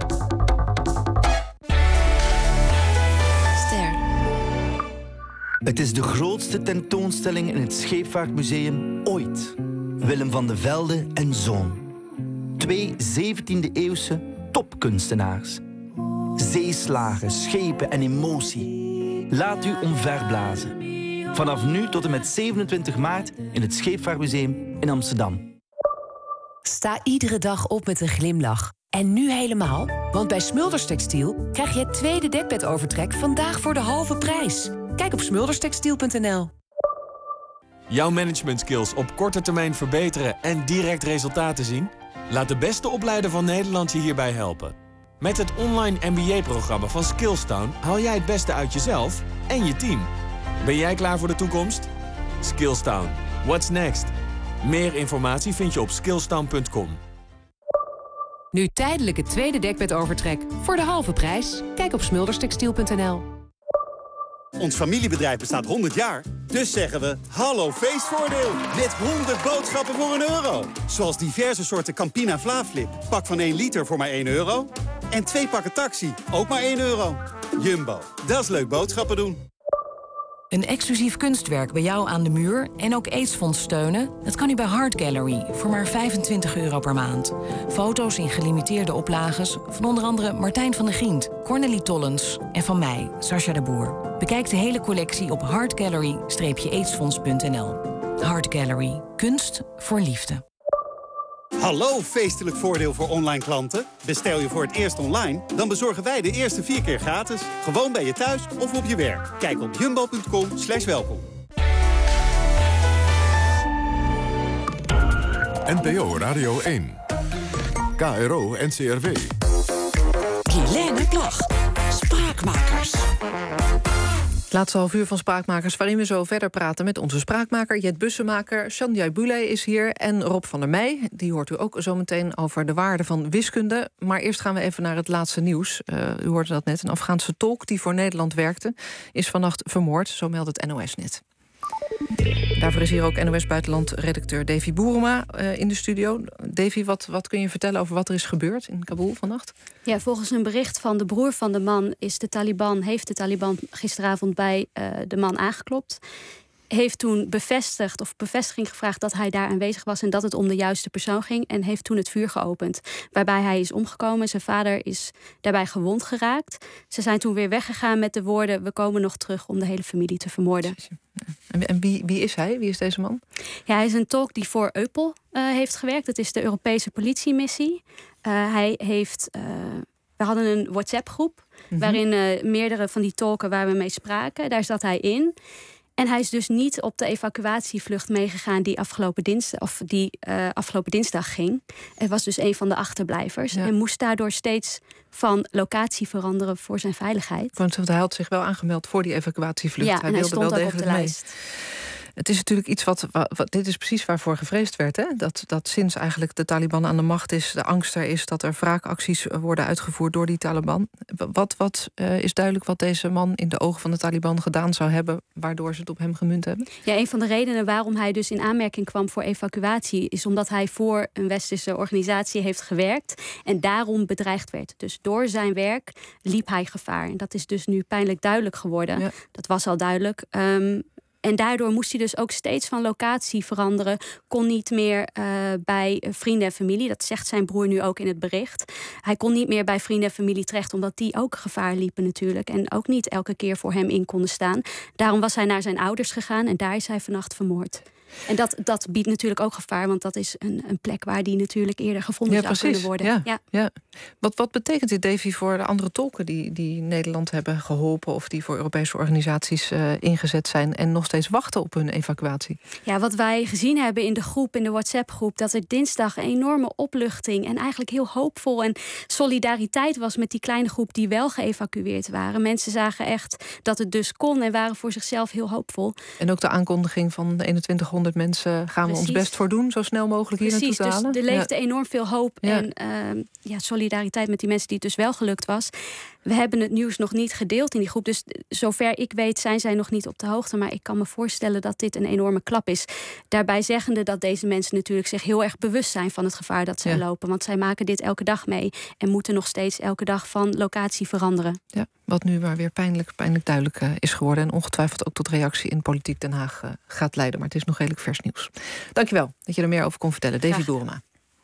Ster. Het is de grootste tentoonstelling in het Scheepvaartmuseum ooit. Willem van de Velde en Zoon. Twee zeventiende-eeuwse topkunstenaars. Zeeslagen, schepen en emotie. Laat u omverblazen. Vanaf nu tot en met zevenentwintig maart in het Scheepvaartmuseum in Amsterdam. Sta iedere dag op met een glimlach. En nu helemaal, want bij Smulders Textiel krijg je het tweede dekbedovertrek vandaag voor de halve prijs. Kijk op smulders textiel punt n l. Jouw management skills op korte termijn verbeteren en direct resultaten zien? Laat de beste opleider van Nederland je hierbij helpen. Met het online M B A-programma van Skillstown haal jij het beste uit jezelf en je team. Ben jij klaar voor de toekomst? Skillstown. What's next? Meer informatie vind je op skillstown punt com. Nu tijdelijk het tweede dekbedovertrek voor de halve prijs. Kijk op smulders textiel punt n l. Ons familiebedrijf bestaat honderd jaar, dus zeggen we hallo feestvoordeel. Met honderd boodschappen voor een euro. Zoals diverse soorten Campina Vlaaflip. Pak van één liter voor maar één euro. En twee pakken Taxi, ook maar één euro. Jumbo, dat is leuk boodschappen doen. Een exclusief kunstwerk bij jou aan de muur en ook AIDS-fonds steunen? Dat kan u bij Art Gallery voor maar vijfentwintig euro per maand. Foto's in gelimiteerde oplages van onder andere Martijn van der Gient, Cornelie Tollens en van mij, Sascha de Boer. Bekijk de hele collectie op hart gallery aidsfonds punt n l. Art Gallery, kunst voor liefde. Hallo feestelijk voordeel voor online klanten. Bestel je voor het eerst online, dan bezorgen wij de eerste vier keer gratis. Gewoon bij je thuis of op je werk. Kijk op jumbo punt com slash welkom. N P O Radio één. K R O N C R W. Guilaine Plag. Spraakmakers. Het laatste half uur van Spraakmakers, waarin we zo verder praten met onze spraakmaker Jet Bussemaker. Sanjay Boulay is hier en Rob van der Meij. Die hoort u ook zo meteen over de waarde van wiskunde. Maar eerst gaan we even naar het laatste nieuws. Uh, u hoorde dat net. Een Afghaanse tolk die voor Nederland werkte is vannacht vermoord. Zo meldt het N O S net. Daarvoor is hier ook N O S-buitenland-redacteur Davy Boerema uh, in de studio. Davy, wat, wat kun je vertellen over wat er is gebeurd in Kabul vannacht? Ja, volgens een bericht van de broer van de man is de Taliban, heeft de Taliban gisteravond bij uh, de man aangeklopt. Heeft toen bevestigd of bevestiging gevraagd dat hij daar aanwezig was en dat het om de juiste persoon ging. En heeft toen het vuur geopend. Waarbij hij is omgekomen. Zijn vader is daarbij gewond geraakt. Ze zijn toen weer weggegaan met de woorden: we komen nog terug om de hele familie te vermoorden. En, en wie, wie is hij? Wie is deze man? Ja, hij is een tolk die voor Eupol uh, heeft gewerkt. Dat is de Europese politiemissie. Uh, hij heeft... Uh, we hadden een WhatsApp-groep mm-hmm. waarin uh, meerdere van die tolken waar we mee spraken. Daar zat hij in. En hij is dus niet op de evacuatievlucht meegegaan die afgelopen dinsdag, of die uh, afgelopen dinsdag ging. Hij was dus een van de achterblijvers. Ja. En moest daardoor steeds van locatie veranderen voor zijn veiligheid. Want hij had zich wel aangemeld voor die evacuatievlucht. Ja, hij en hij wilde stond wel ook op de mee. lijst. Het is natuurlijk iets wat, wat... Dit is precies waarvoor gevreesd werd. Hè? Dat, dat sinds eigenlijk de Taliban aan de macht is, de angst er is dat er wraakacties worden uitgevoerd door die Taliban. Wat, wat uh, is duidelijk wat deze man in de ogen van de Taliban gedaan zou hebben, waardoor ze het op hem gemunt hebben? Ja, een van de redenen waarom hij dus in aanmerking kwam voor evacuatie is omdat hij voor een westerse organisatie heeft gewerkt en daarom bedreigd werd. Dus door zijn werk liep hij gevaar. En dat is dus nu pijnlijk duidelijk geworden. Ja. Dat was al duidelijk. Um, En daardoor moest hij dus ook steeds van locatie veranderen. Kon niet meer uh, bij vrienden en familie. Dat zegt zijn broer nu ook in het bericht. Hij kon niet meer bij vrienden en familie terecht, omdat die ook gevaar liepen natuurlijk. En ook niet elke keer voor hem in konden staan. Daarom was hij naar zijn ouders gegaan en daar is hij vannacht vermoord. En dat, dat biedt natuurlijk ook gevaar, want dat is een, een plek waar die natuurlijk eerder gevonden ja, zou precies. kunnen worden. Ja, ja. Ja. Wat, wat betekent dit, Davy, voor de andere tolken die, die Nederland hebben geholpen of die voor Europese organisaties uh, ingezet zijn en nog steeds wachten op hun evacuatie? Ja, wat wij gezien hebben in de groep, in de WhatsApp-groep, dat er dinsdag een enorme opluchting en eigenlijk heel hoopvol en solidariteit was met die kleine groep die wel geëvacueerd waren. Mensen zagen echt dat het dus kon en waren voor zichzelf heel hoopvol. En ook de aankondiging van de eenentwintighonderd vijfhonderd mensen gaan Precies. we ons best voor doen... zo snel mogelijk hier Precies, naartoe te halen. Dus er leefde ja. enorm veel hoop ja. en uh, ja, solidariteit met die mensen... die het dus wel gelukt was. We hebben het nieuws nog niet gedeeld in die groep. Dus zover ik weet zijn zij nog niet op de hoogte. Maar ik kan me voorstellen dat dit een enorme klap is. Daarbij zeggende dat deze mensen natuurlijk zich heel erg bewust zijn... van het gevaar dat zij ja. lopen. Want zij maken dit elke dag mee. En moeten nog steeds elke dag van locatie veranderen. Ja, wat nu maar weer pijnlijk, pijnlijk duidelijk uh, is geworden. En ongetwijfeld ook tot reactie in Politiek Den Haag uh, gaat leiden. Maar het is nog redelijk vers nieuws. Dankjewel dat je er meer over kon vertellen. Davy Boerema.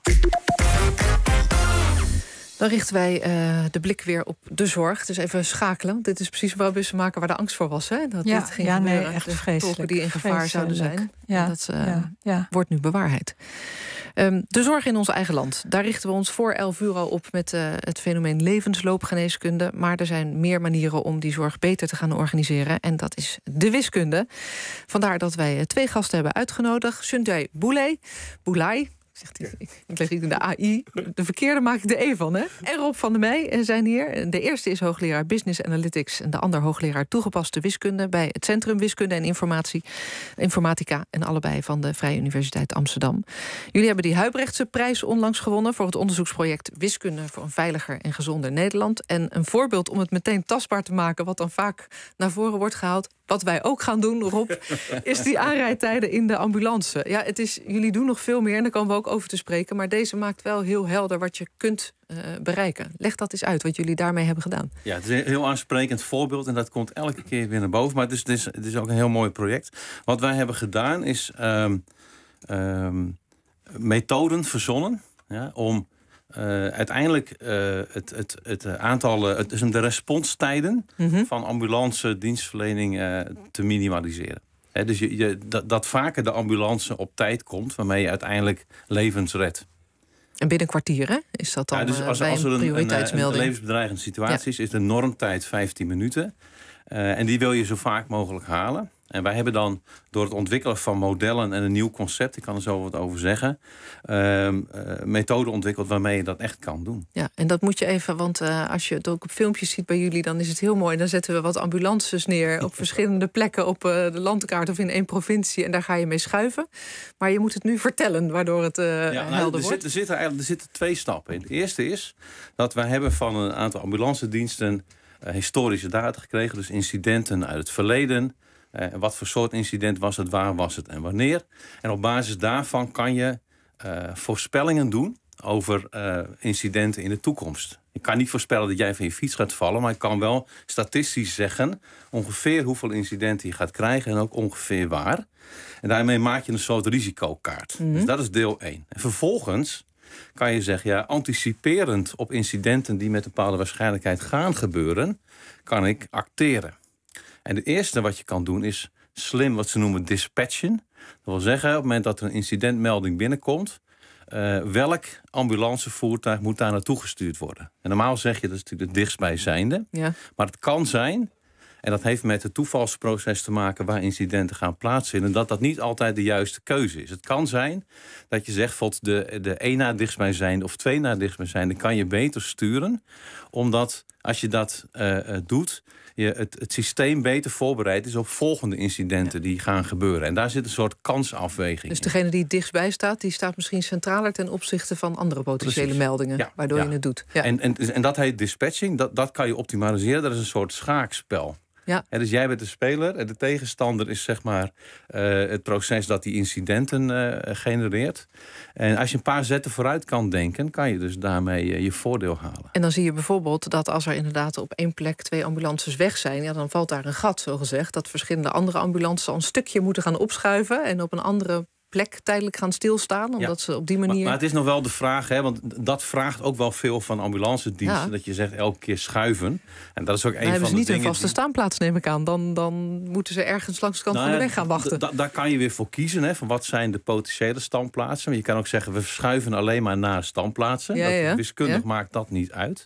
Dan richten wij uh, de blik weer op de zorg. Dus even schakelen. Dit is precies waar we maken waar de angst voor was. Hè? Dat ja, dit ging ja, gebeuren. nee, echt de vreselijk. Tolken die in gevaar zouden zijn. Ja, dat uh, ja, ja. wordt nu bewaarheid. Um, de zorg in ons eigen land. Daar richten we ons voor elf uur al op met uh, het fenomeen levensloopgeneeskunde. Maar er zijn meer manieren om die zorg beter te gaan organiseren. En dat is de wiskunde. Vandaar dat wij uh, twee gasten hebben uitgenodigd. Sunday Boulay. Boulay. Zegt hij, ik, ik leg hier de A I. De verkeerde maak ik de E van, hè? En Rob van der Meij zijn hier. De eerste is hoogleraar Business Analytics... en de ander hoogleraar toegepaste wiskunde... bij het Centrum Wiskunde en Informatie, Informatica... en allebei van de Vrije Universiteit Amsterdam. Jullie hebben die Huybrechtse prijs onlangs gewonnen... voor het onderzoeksproject Wiskunde voor een veiliger en gezonder Nederland. En een voorbeeld om het meteen tastbaar te maken... wat dan vaak naar voren wordt gehaald... wat wij ook gaan doen, Rob, is die aanrijdtijden in de ambulance. Ja, het is, jullie doen nog veel meer en daar komen we ook over te spreken... maar deze maakt wel heel helder wat je kunt uh, bereiken. Leg dat eens uit, wat jullie daarmee hebben gedaan. Ja, het is een heel aansprekend voorbeeld en dat komt elke keer weer naar boven. Maar het is, het is, het is ook een heel mooi project. Wat wij hebben gedaan is um, um, methoden verzonnen... Ja, om uh, uiteindelijk uh, het, het, het aantal, uh, het, dus de responstijden... Mm-hmm. van ambulance dienstverlening uh, te minimaliseren. He, dus je, je, dat, dat vaker de ambulance op tijd komt... waarmee je uiteindelijk levens redt. En binnen een kwartier, hè? Is dat dan ja, dus als, bij als er een prioriteitsmelding? Een, een levensbedreigende situatie is... Ja. is de normtijd vijftien minuten. Uh, en die wil je zo vaak mogelijk halen. En wij hebben dan door het ontwikkelen van modellen en een nieuw concept... ik kan er zo wat over zeggen... Uh, uh, methoden ontwikkeld waarmee je dat echt kan doen. Ja, en dat moet je even, want uh, als je het ook op filmpjes ziet bij jullie... dan is het heel mooi. Dan zetten we wat ambulances neer op verschillende plekken... op uh, de landkaart of in één provincie en daar ga je mee schuiven. Maar je moet het nu vertellen, waardoor het uh, ja, nou, helder er wordt. Zit, er, zitten eigenlijk, er zitten twee stappen in. De eerste is dat wij hebben van een aantal ambulancediensten... Uh, historische data gekregen, dus incidenten uit het verleden... Uh, wat voor soort incident was het, waar was het en wanneer. En op basis daarvan kan je uh, voorspellingen doen over uh, incidenten in de toekomst. Ik kan niet voorspellen dat jij van je fiets gaat vallen... maar ik kan wel statistisch zeggen ongeveer hoeveel incidenten je gaat krijgen... en ook ongeveer waar. En daarmee maak je een soort risicokaart. Mm-hmm. Dus dat is deel één. En vervolgens kan je zeggen, ja, anticiperend op incidenten... die met een bepaalde waarschijnlijkheid gaan gebeuren... kan ik acteren. En het eerste wat je kan doen is slim wat ze noemen dispatchen. Dat wil zeggen, op het moment dat er een incidentmelding binnenkomt... Uh, welk ambulancevoertuig moet daar naartoe gestuurd worden? En normaal zeg je, dat is natuurlijk het dichtstbijzijnde. Ja. Maar het kan zijn, en dat heeft met het toevalsproces te maken... waar incidenten gaan plaatsvinden, dat dat niet altijd de juiste keuze is. Het kan zijn dat je zegt, bijvoorbeeld de, de één na dichtstbijzijnde... of twee na dichtstbijzijnde, kan je beter sturen. Omdat als je dat uh, uh, doet... je het, het systeem beter voorbereid is op volgende incidenten ja. die gaan gebeuren. En daar zit een soort kansafweging Dus degene die het dichtstbij staat, die staat misschien centraler... ten opzichte van andere potentiële Precies. meldingen, ja. waardoor ja. je het doet. Ja. En, en, en dat heet dispatching, dat, dat kan je optimaliseren. Dat is een soort schaakspel. Ja. En dus jij bent de speler en de tegenstander is zeg maar uh, het proces dat die incidenten uh, genereert. En als je een paar zetten vooruit kan denken, kan je dus daarmee uh, je voordeel halen. En dan zie je bijvoorbeeld dat als er inderdaad op één plek twee ambulances weg zijn, ja, dan valt daar een gat, zogezegd, dat verschillende andere ambulances al een stukje moeten gaan opschuiven en op een andere plek tijdelijk gaan stilstaan, omdat ja. ze op die manier... Maar, maar het is nog wel de vraag, hè, want dat vraagt ook wel veel van ambulancediensten, ja. dat je zegt elke keer schuiven. En dat is ook een van de dingen... hebben ze niet een vaste die... staanplaats, neem ik aan. Dan, dan moeten ze ergens langs de kant nou, van de weg gaan wachten. Da, daar kan je weer voor kiezen, hè, van wat zijn de potentiële standplaatsen. Maar je kan ook zeggen, we verschuiven alleen maar naar standplaatsen. Ja, ja. Dat, wiskundig ja. maakt dat niet uit.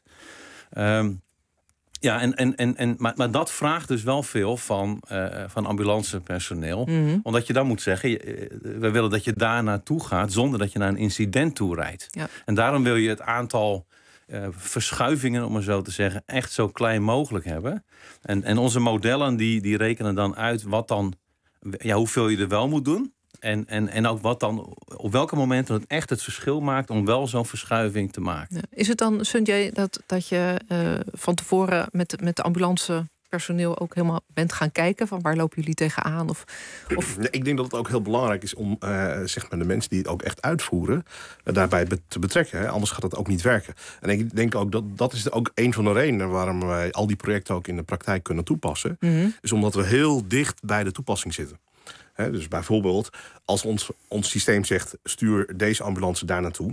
Um, Ja, en, en, en, en, maar, maar dat vraagt dus wel veel van, uh, van ambulancepersoneel. Mm-hmm. Omdat je dan moet zeggen, we willen dat je daar naartoe gaat zonder dat je naar een incident toe rijdt. Ja. En daarom wil je het aantal uh, verschuivingen, om maar zo te zeggen, echt zo klein mogelijk hebben. En, en onze modellen die, die rekenen dan uit wat dan, ja, hoeveel je er wel moet doen. En, en, en ook wat dan, op welke momenten het echt het verschil maakt om wel zo'n verschuiving te maken. Ja. Is het dan, Sunjay, dat, dat je uh, van tevoren met, met de ambulancepersoneel ook helemaal bent gaan kijken van waar lopen jullie tegenaan? Of, of... Ja, ik denk dat het ook heel belangrijk is om uh, zeg maar de mensen die het ook echt uitvoeren uh, daarbij be- te betrekken. Hè? Anders gaat het ook niet werken. En ik denk ook dat dat is ook een van de redenen waarom wij al die projecten ook in de praktijk kunnen toepassen. Mm-hmm. Is omdat we heel dicht bij de toepassing zitten. He, dus bijvoorbeeld, als ons, ons systeem zegt, stuur deze ambulance daar naartoe,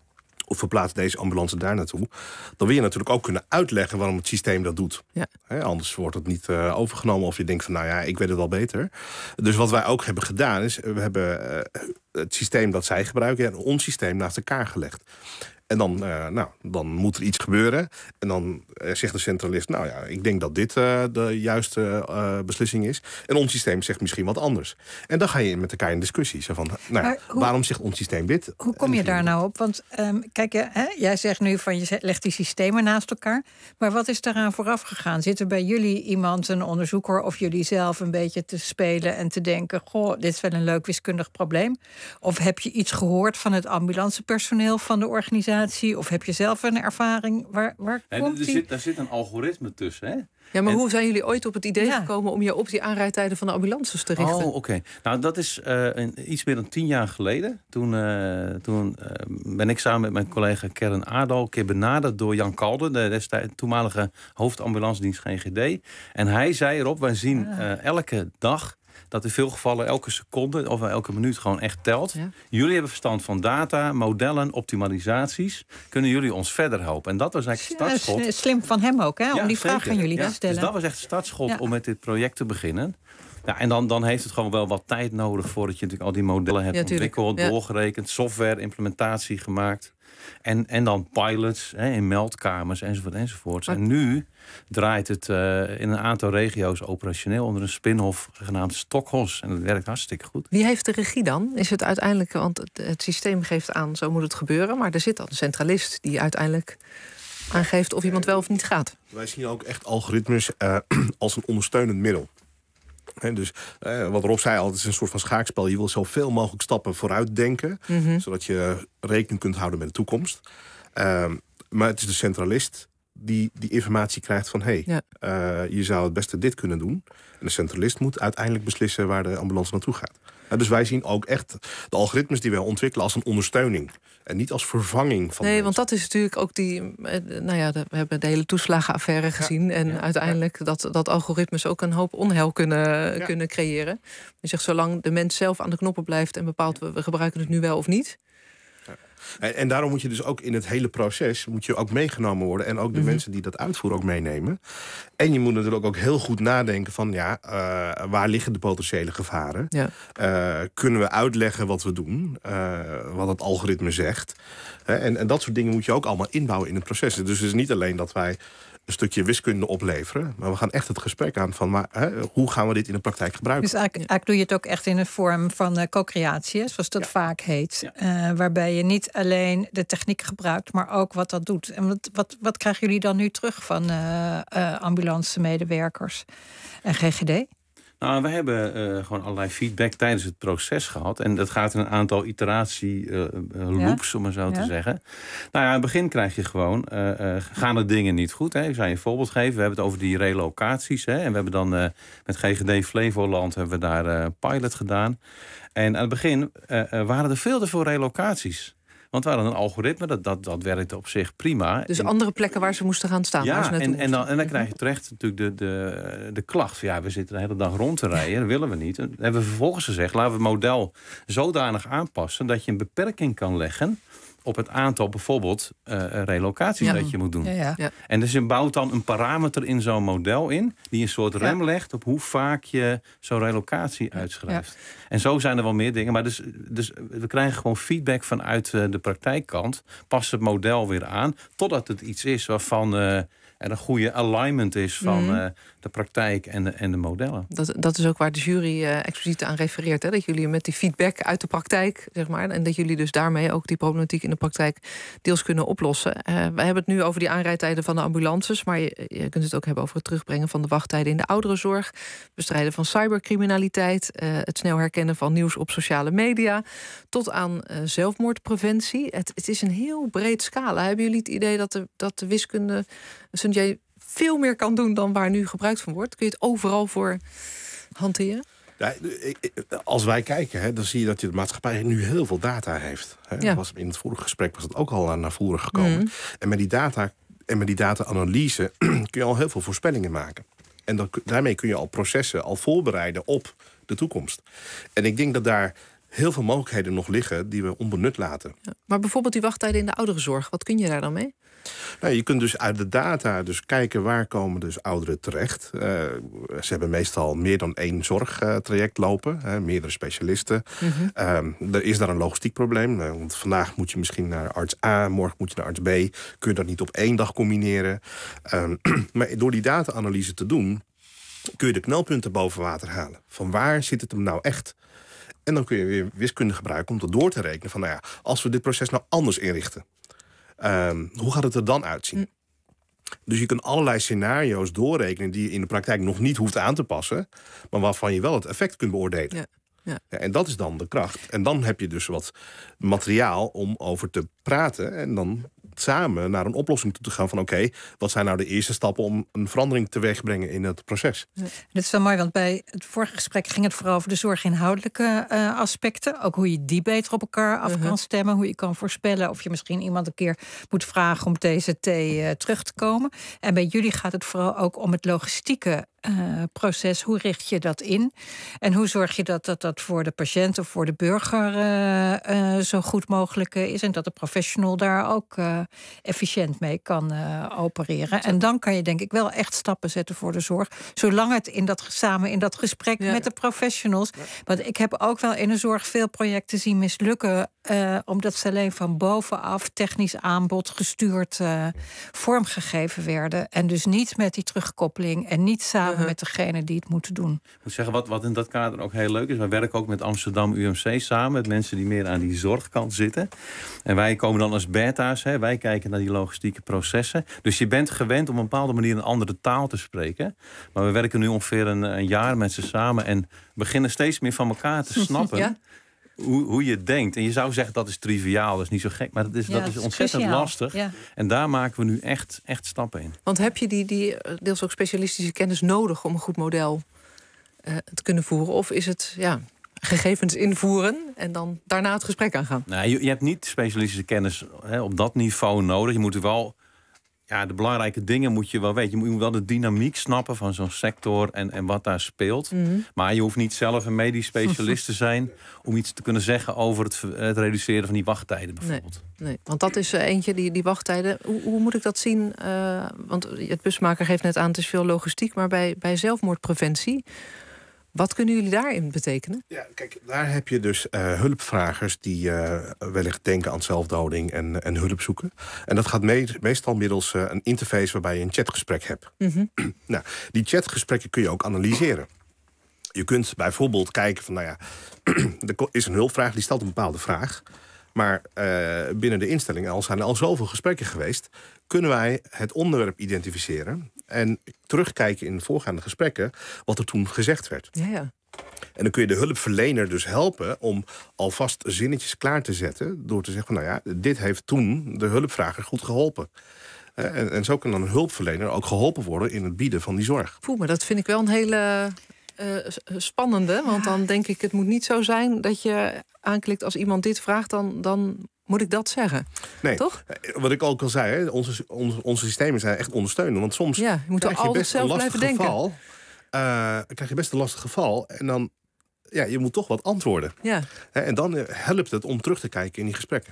of verplaats deze ambulance daar naartoe, dan wil je natuurlijk ook kunnen uitleggen waarom het systeem dat doet. Ja. He, anders wordt het niet uh, overgenomen of je denkt van, nou ja, ik weet het wel beter. Dus wat wij ook hebben gedaan is, we hebben uh, het systeem dat zij gebruiken en ons systeem naast elkaar gelegd. En dan, uh, nou, dan moet er iets gebeuren. En dan uh, zegt de centralist, nou ja, ik denk dat dit uh, de juiste uh, beslissing is. En ons systeem zegt misschien wat anders. En dan ga je met elkaar in discussie. Zo van, nou ja, hoe, waarom zegt ons systeem dit? Hoe kom je daar nou op? Want um, kijk, hè, jij zegt nu van je legt die systemen naast elkaar. Maar wat is daaraan vooraf gegaan? Zit er bij jullie iemand, een onderzoeker, of jullie zelf een beetje te spelen en te denken, goh, dit is wel een leuk wiskundig probleem? Of heb je iets gehoord van het ambulancepersoneel van de organisatie? Of heb je zelf een ervaring? Waar, waar nee, komt er, die? zit, daar zit een algoritme tussen, hè? Ja, maar en, hoe zijn jullie ooit op het idee ja. gekomen om je op die aanrijdtijden van de ambulances te richten? Oh, oké. Okay. Nou, dat is uh, een, iets meer dan tien jaar geleden. Toen, uh, toen uh, ben ik samen met mijn collega Kern Aardal een keer benaderd door Jan Kalden, de destijds toenmalige hoofdambulancedienst G G D. En hij zei erop, wij zien uh, elke dag dat in veel gevallen elke seconde of elke minuut gewoon echt telt. Ja. Jullie hebben verstand van data, modellen, optimalisaties. Kunnen jullie ons verder helpen? En dat was eigenlijk het startschot. Ja, slim van hem ook, hè? Om ja, die vraag zeker. aan jullie ja, te stellen. Dus dat was echt het startschot ja. om met dit project te beginnen. Ja, en dan, dan heeft het gewoon wel wat tijd nodig voordat je natuurlijk al die modellen hebt ja, ontwikkeld, ja. doorgerekend, software, implementatie gemaakt. En, en dan pilots hè, in meldkamers enzovoort enzovoort. Maar... En nu draait het uh, in een aantal regio's operationeel onder een spin-off genaamd Stokhos. En dat werkt hartstikke goed. Wie heeft de regie dan? Is het uiteindelijk, want het, het systeem geeft aan, zo moet het gebeuren. Maar er zit dan een centralist die uiteindelijk aangeeft of iemand wel of niet gaat. Wij zien ook echt algoritmes uh, als een ondersteunend middel. He, dus uh, wat Rob zei, altijd is een soort van schaakspel. Je wil zoveel mogelijk stappen vooruit denken, mm-hmm. zodat je rekening kunt houden met de toekomst. Uh, maar het is de centralist die die informatie krijgt van, hé, hey, ja. uh, je zou het beste dit kunnen doen. En de centralist moet uiteindelijk beslissen waar de ambulance naartoe gaat. Uh, dus wij zien ook echt de algoritmes die wij ontwikkelen als een ondersteuning. En niet als vervanging van. Nee, want dat is natuurlijk ook die. Nou ja, we hebben de hele toeslagenaffaire gezien. Ja, en ja, uiteindelijk ja. dat, dat algoritmes ook een hoop onheil kunnen, ja. kunnen creëren. Je zegt, zolang de mens zelf aan de knoppen blijft en bepaalt we, we gebruiken het nu wel of niet. En, en daarom moet je dus ook in het hele proces moet je ook meegenomen worden. En ook de mm-hmm. mensen die dat uitvoeren ook meenemen. En je moet natuurlijk ook heel goed nadenken van ja, uh, waar liggen de potentiële gevaren? Ja. Uh, kunnen we uitleggen wat we doen? Uh, wat het algoritme zegt? Uh, en, en dat soort dingen moet je ook allemaal inbouwen in het proces. Dus het is niet alleen dat wij een stukje wiskunde opleveren. Maar we gaan echt het gesprek aan van maar, hè, hoe gaan we dit in de praktijk gebruiken? Dus eigenlijk, eigenlijk doe je het ook echt in een vorm van uh, co-creatie, zoals dat ja. vaak heet. Ja. Uh, waarbij je niet alleen de techniek gebruikt, maar ook wat dat doet. En wat, wat, wat krijgen jullie dan nu terug van uh, uh, ambulance-medewerkers en G G D? Nou, we hebben uh, gewoon allerlei feedback tijdens het proces gehad. En dat gaat in een aantal iteratie uh, uh, loops, ja. om maar zo ja. te zeggen. Nou ja, in het begin krijg je gewoon, uh, uh, gaan de dingen niet goed. Hè? Ik zou je een voorbeeld geven. We hebben het over die relocaties. Hè? En we hebben dan uh, met G G D Flevoland hebben we daar uh, pilot gedaan. En aan het begin uh, uh, waren er veel te veel relocaties. Want we hadden een algoritme, dat, dat, dat werkte op zich prima. Dus en, andere plekken waar ze moesten gaan staan. Ja, waar ze en, en, dan, en dan krijg je terecht natuurlijk de, de, de klacht. Ja, we zitten de hele dag rond te rijden, dat willen we niet. En hebben we vervolgens gezegd, laten we het model zodanig aanpassen dat je een beperking kan leggen op het aantal bijvoorbeeld uh, relocaties ja. dat je moet doen. Ja, ja. Ja. En dus je bouwt dan een parameter in zo'n model in die een soort rem ja. legt op hoe vaak je zo'n relocatie uitschrijft. Ja. En zo zijn er wel meer dingen. Maar dus, dus we krijgen gewoon feedback vanuit uh, de praktijkkant. Pas het model weer aan, totdat het iets is waarvan uh, er een goede alignment is van Mm. uh, de praktijk en de, en de modellen. Dat, dat is ook waar de jury uh, expliciet aan refereert. Hè? Dat jullie met die feedback uit de praktijk, zeg maar, en dat jullie dus daarmee ook die problematiek in de praktijk deels kunnen oplossen. Uh, we hebben het nu over die aanrijdtijden van de ambulances, maar je, je kunt het ook hebben over het terugbrengen van de wachttijden in de ouderenzorg, bestrijden van cybercriminaliteit, uh, het snel herkennen van nieuws op sociale media, tot aan uh, zelfmoordpreventie. Het, het is een heel breed scala. Hebben jullie het idee dat de, dat de wiskunde, Sanjay, veel meer kan doen dan waar nu gebruikt van wordt? Kun je het overal voor hanteren? Ja, als wij kijken, hè, dan zie je dat de maatschappij nu heel veel data heeft. Hè. Ja. Was, in het vorige gesprek was het ook al naar voren gekomen. Mm. En met die data en met die data-analyse kun je al heel veel voorspellingen maken. En dan, daarmee kun je al processen al voorbereiden op de toekomst. En ik denk dat daar heel veel mogelijkheden nog liggen die we onbenut laten. Ja, maar bijvoorbeeld die wachttijden in de ouderenzorg, wat kun je daar dan mee? Nou, je kunt dus uit de data dus kijken waar komen dus ouderen terecht. Uh, ze hebben meestal meer dan één zorgtraject lopen, hè, meerdere specialisten. Mm-hmm. Um, er is daar een logistiek probleem. Uh, want vandaag moet je misschien naar arts A, morgen moet je naar arts B. Kun je dat niet op één dag combineren. Um, maar door die data-analyse te doen, kun je de knelpunten boven water halen. Van waar zit het hem nou echt? En dan kun je weer wiskunde gebruiken om dat door te rekenen. Van nou ja, als we dit proces nou anders inrichten, Um, hoe gaat het er dan uitzien? Mm. Dus je kunt allerlei scenario's doorrekenen die je in de praktijk nog niet hoeft aan te passen, maar waarvan je wel het effect kunt beoordelen. Ja. Ja. Ja, en dat is dan de kracht. En dan heb je dus wat materiaal om over te praten en dan samen naar een oplossing toe te gaan van oké, okay, wat zijn nou de eerste stappen om een verandering teweeg te brengen in het proces? Ja. Dit is wel mooi, want bij het vorige gesprek ging het vooral over de zorginhoudelijke uh, aspecten. Ook hoe je die beter op elkaar af uh-huh. kan stemmen. Hoe je kan voorspellen of je misschien iemand een keer moet vragen om T Z T uh, terug te komen. En bij jullie gaat het vooral ook om het logistieke Uh, proces. Hoe richt je dat in? En hoe zorg je dat dat, dat voor de patiënt of voor de burger uh, uh, zo goed mogelijk uh, is en dat de professional daar ook uh, efficiënt mee kan uh, opereren. En dan kan je denk ik wel echt stappen zetten voor de zorg. Zolang het in dat, samen in dat gesprek ja. met de professionals. Ja. Want ik heb ook wel in de zorg veel projecten zien mislukken, uh, omdat ze alleen van bovenaf technisch aanbod gestuurd uh, vormgegeven werden. En dus niet met die terugkoppeling en niet samen Uh-huh. met degene die het moeten doen. Ik moet zeggen, wat, wat in dat kader ook heel leuk is, wij werken ook met Amsterdam U M C samen, met mensen die meer aan die zorgkant zitten. En wij komen dan als beta's, hè, wij kijken naar die logistieke processen. Dus je bent gewend op een bepaalde manier een andere taal te spreken. Maar we werken nu ongeveer een, een jaar met ze samen en beginnen steeds meer van elkaar te snappen. Ja? Hoe, hoe je denkt. En je zou zeggen dat is triviaal, dat is niet zo gek. Maar dat is, ja, dat is ontzettend speciaal. lastig. Ja. En daar maken we nu echt, echt stappen in. Want heb je die, die deels ook specialistische kennis nodig om een goed model uh, te kunnen voeren? Of is het ja, gegevens invoeren en dan daarna het gesprek aangaan? Nou, je, je hebt niet specialistische kennis hè, op dat niveau nodig. Je moet er wel... Ja, de belangrijke dingen moet je wel weten. Je moet wel de dynamiek snappen van zo'n sector en, en wat daar speelt. Mm-hmm. Maar je hoeft niet zelf een medisch specialist te zijn om iets te kunnen zeggen over het, het reduceren van die wachttijden bijvoorbeeld. Nee, nee, want dat is uh, eentje, die, die wachttijden. Hoe, hoe moet ik dat zien? Uh, want het busmaker geeft net aan, het is veel logistiek, maar bij, bij zelfmoordpreventie, wat kunnen jullie daarin betekenen? Ja, kijk, daar heb je dus uh, hulpvragers die uh, wellicht denken aan zelfdoding en, en hulp zoeken. En dat gaat me- meestal middels uh, een interface waarbij je een chatgesprek hebt. Mm-hmm. Nou, die chatgesprekken kun je ook analyseren. Je kunt bijvoorbeeld kijken van, nou ja, er is een hulpvraag, die stelt een bepaalde vraag. Maar uh, binnen de instelling, al zijn er al zoveel gesprekken geweest, kunnen wij het onderwerp identificeren en terugkijken in de voorgaande gesprekken wat er toen gezegd werd. Ja, ja. En dan kun je de hulpverlener dus helpen om alvast zinnetjes klaar te zetten door te zeggen van, nou ja, dit heeft toen de hulpvrager goed geholpen. Uh, en, en zo kan dan een hulpverlener ook geholpen worden in het bieden van die zorg. Voel me, dat vind ik wel een hele uh, spannende. Want dan denk ik, het moet niet zo zijn dat je aanklikt als iemand dit vraagt, dan, dan moet ik dat zeggen. Nee, toch? Wat ik ook al zei, hè, onze, onze, onze systemen zijn echt ondersteunend. Want soms ja, je moet krijg je best zelf een lastig blijven geval. denken. Uh, krijg je best een lastig geval. En dan, ja, je moet toch wat antwoorden. Ja. En dan helpt het om terug te kijken in die gesprekken.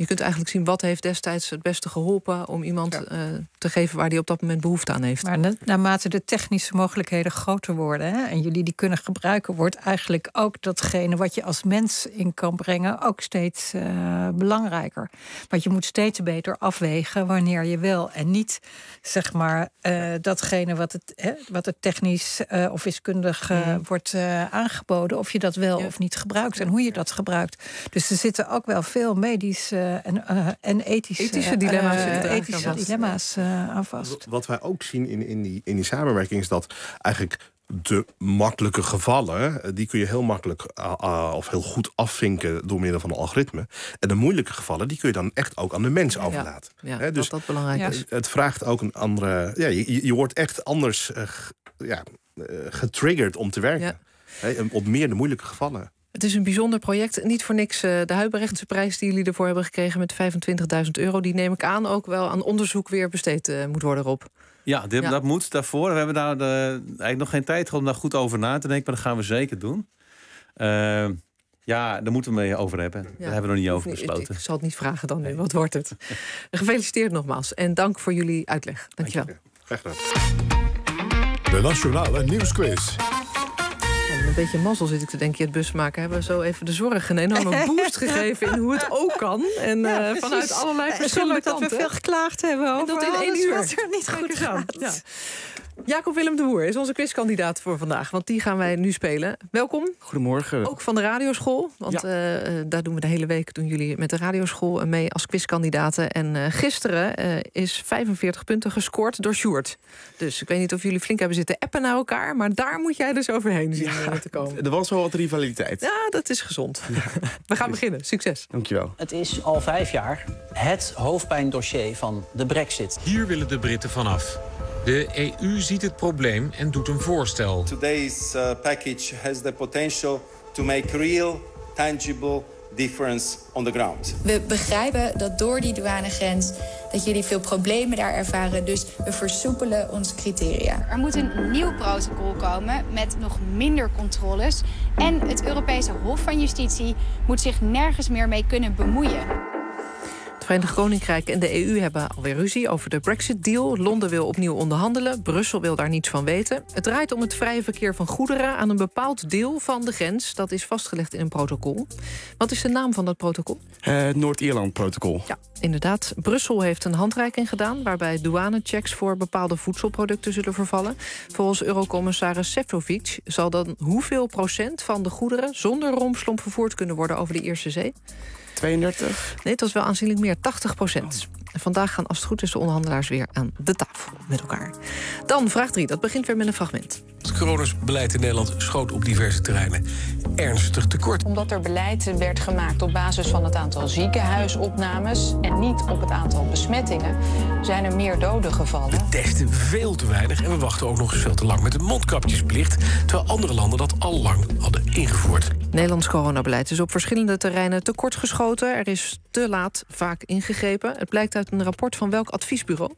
Je kunt eigenlijk zien wat heeft destijds het beste geholpen om iemand ja. uh, te geven waar die op dat moment behoefte aan heeft. Maar na, naarmate de technische mogelijkheden groter worden, hè, en jullie die kunnen gebruiken, wordt eigenlijk ook datgene wat je als mens in kan brengen ook steeds uh, belangrijker. Want je moet steeds beter afwegen wanneer je wel en niet, zeg maar, uh, datgene wat het, hè, wat het technisch uh, of wiskundig uh, mm. wordt uh, aangeboden, of je dat wel ja. of niet gebruikt en hoe je dat gebruikt. Dus er zitten ook wel veel medische uh, en, uh, en ethische, ethische dilemma's, uh, ethische dilemma's uh, aan vast. Wat wij ook zien in, in, die, in die samenwerking is dat eigenlijk de makkelijke gevallen, die kun je heel makkelijk uh, uh, of heel goed afvinken door middel van een algoritme. En de moeilijke gevallen, die kun je dan echt ook aan de mens overlaten. Ja, ja, He, dus dat dat belangrijk ja. is. Het vraagt ook een andere. Ja, je, je wordt echt anders uh, ja, uh, getriggerd om te werken. Ja. He, op meer de moeilijke gevallen. Het is een bijzonder project. Niet voor niks uh, de Huibrechtse prijs die jullie ervoor hebben gekregen met vijfentwintigduizend euro. Die neem ik aan ook wel aan onderzoek weer besteed uh, moet worden, Rob. Ja, dit, ja, dat moet daarvoor. We hebben daar de, eigenlijk nog geen tijd gehad om daar goed over na te denken. Maar dat gaan we zeker doen. Uh, ja, daar moeten we mee over hebben. Ja, daar hebben we nog niet over besloten. Ik, ik zal het niet vragen dan nu. Wat wordt het? Gefeliciteerd nogmaals. En dank voor jullie uitleg. Dank je wel. Graag gedaan. De Nationale Nieuwsquiz. Een beetje mazzel zit ik te denken. Het busmaken hebben we zo even de zorg een enorme boost gegeven in hoe het ook kan. En ja, uh, vanuit allerlei verschillende kanten. Dat we veel geklaagd hebben over dat in één uur wat er niet goed gaat. Ja. Jacob Willem de Boer is onze quizkandidaat voor vandaag. Want die gaan wij nu spelen. Welkom. Goedemorgen. Ook van de radioschool. Want ja. uh, daar doen we de hele week, doen jullie met de radioschool mee als quizkandidaten. En uh, gisteren uh, is vijfenveertig punten gescoord door Sjoerd. Dus ik weet niet of jullie flink hebben zitten appen naar elkaar. Maar daar moet jij dus overheen zien ja, te komen. Er was wel wat rivaliteit. Ja, dat is gezond. Ja. We gaan beginnen. Succes. Dankjewel. Het is al vijf jaar het hoofdpijndossier van de Brexit. Hier willen de Britten vanaf. De E U ziet het probleem en doet een voorstel. Today's uh, package has the potential to make real, tangible difference on the ground. We begrijpen dat door die douanegrens dat jullie veel problemen daar ervaren, dus we versoepelen onze criteria. Er moet een nieuw protocol komen met nog minder controles en het Europese Hof van Justitie moet zich nergens meer mee kunnen bemoeien. Het Verenigd Koninkrijk en de E U hebben alweer ruzie over de Brexit-deal. Londen wil opnieuw onderhandelen. Brussel wil daar niets van weten. Het draait om het vrije verkeer van goederen aan een bepaald deel van de grens. Dat is vastgelegd in een protocol. Wat is de naam van dat protocol? Uh, het Noord-Ierland-protocol. Ja, inderdaad. Brussel heeft een handreiking gedaan waarbij douanechecks voor bepaalde voedselproducten zullen vervallen. Volgens Eurocommissaris Šefčovič zal dan hoeveel procent van de goederen zonder rompslomp vervoerd kunnen worden over de Ierse Zee? tweeëndertig? Nee, het was wel aanzienlijk meer, tachtig procent. En vandaag gaan, als het goed is, de onderhandelaars weer aan de tafel met elkaar. Dan vraag drie, dat begint weer met een fragment. Het coronabeleid in Nederland schoot op diverse terreinen ernstig tekort. Omdat er beleid werd gemaakt op basis van het aantal ziekenhuisopnames en niet op het aantal besmettingen, zijn er meer doden gevallen. We testen veel te weinig en we wachten ook nog eens veel te lang met de mondkapjesplicht, terwijl andere landen dat al lang hadden ingevoerd. Nederlands coronabeleid is op verschillende terreinen tekortgeschoten. Er is te laat vaak ingegrepen. Het blijkt uit een rapport van welk adviesbureau?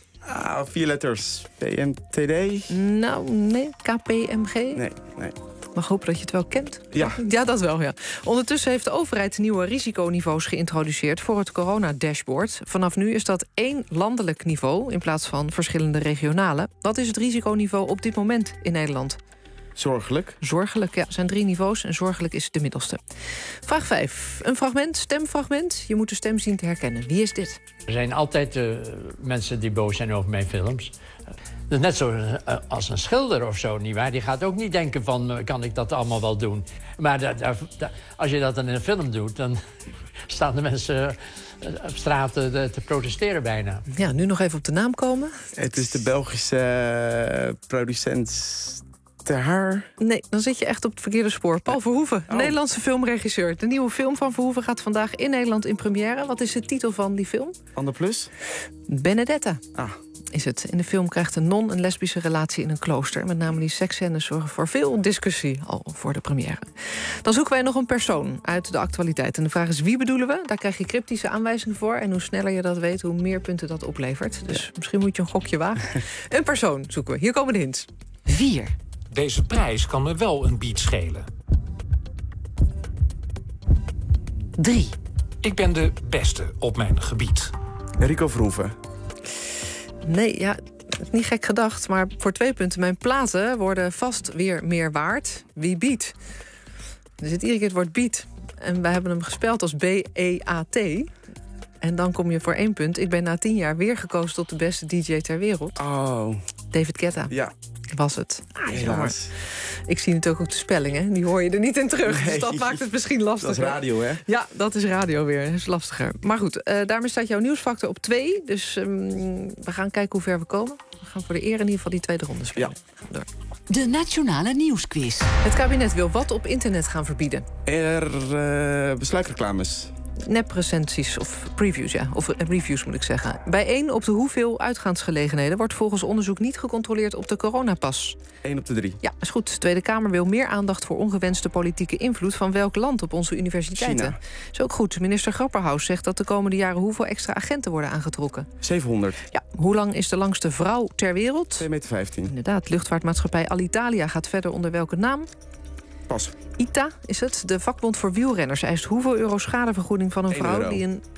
Ah, vier letters. P M T D? Nou, nee. K P M G? Nee, nee. Ik mag hopen dat je het wel kent. Ja. Ja, dat wel, ja. Ondertussen heeft de overheid nieuwe risiconiveaus geïntroduceerd voor het corona-dashboard. Vanaf nu is dat één landelijk niveau in plaats van verschillende regionale. Wat is het risiconiveau op dit moment in Nederland? Zorgelijk. Zorgelijk, ja. Er zijn drie niveaus en zorgelijk is de middelste. Vraag vijf. Een fragment, stemfragment. Je moet de stem zien te herkennen. Wie is dit? Er zijn altijd uh, mensen die boos zijn over mijn films. Dat is net zo uh, als een schilder of zo, nietwaar? Die gaat ook niet denken van, uh, kan ik dat allemaal wel doen? Maar dat, dat, dat, als je dat in een film doet, dan staan de mensen uh, op straat uh, te protesteren bijna. Ja, nu nog even op de naam komen. Het is de Belgische uh, producent Ter Haar. Nee, dan zit je echt op het verkeerde spoor. Paul Verhoeven, oh. Nederlandse filmregisseur. De nieuwe film van Verhoeven gaat vandaag in Nederland in première. Wat is de titel van die film? Ander Plus? Benedetta. Ah. Is het. In de film krijgt een non een lesbische relatie in een klooster. Met name die seksscènes zorgen voor veel discussie al voor de première. Dan zoeken wij nog een persoon uit de actualiteit. En de vraag is wie bedoelen we? Daar krijg je cryptische aanwijzingen voor. En hoe sneller je dat weet, hoe meer punten dat oplevert. Dus ja. Misschien moet je een gokje wagen. Een persoon zoeken we. Hier komen de hints. Vier. Deze prijs kan me wel een beat schelen. Drie. Ik ben de beste op mijn gebied. Rico Verhoeven. Nee, ja, niet gek gedacht, maar voor twee punten. Mijn platen worden vast weer meer waard. Wie biedt? Er zit iedere keer het woord beat. En wij hebben hem gespeld als B E A T. En dan kom je voor één punt. Ik ben na tien jaar weer gekozen tot de beste D J ter wereld. Oh. David Guetta. Ja. Was het. Ah, helaas. Ik zie natuurlijk ook de spelling, hè? Die hoor je er niet in terug. Nee. Dus dat maakt het misschien lastiger. Dat is radio, hè? Ja, dat is radio weer. Dat is lastiger. Maar goed, uh, daarmee staat jouw nieuwsfactor op twee. Dus um, we gaan kijken hoe ver we komen. We gaan voor de eer in ieder geval die tweede ronde spelen. Ja. Door. De Nationale Nieuwsquiz. Het kabinet wil wat op internet gaan verbieden? Er uh, besluitreclames. Nep-recensies of previews, ja. Of reviews moet ik zeggen. Bij één op de hoeveel uitgaansgelegenheden wordt volgens onderzoek niet gecontroleerd op de coronapas? één op de drie. Ja, is goed. De Tweede Kamer wil meer aandacht voor ongewenste politieke invloed van welk land op onze universiteiten? China. Is ook goed. Minister Grapperhaus zegt dat de komende jaren hoeveel extra agenten worden aangetrokken? zevenhonderd. Ja, hoe lang is de langste vrouw ter wereld? twee meter vijftien. Inderdaad, luchtvaartmaatschappij Alitalia gaat verder onder welke naam? Pas. I T A is het. De vakbond voor wielrenners eist hoeveel euro schadevergoeding van een vrouw euro. die een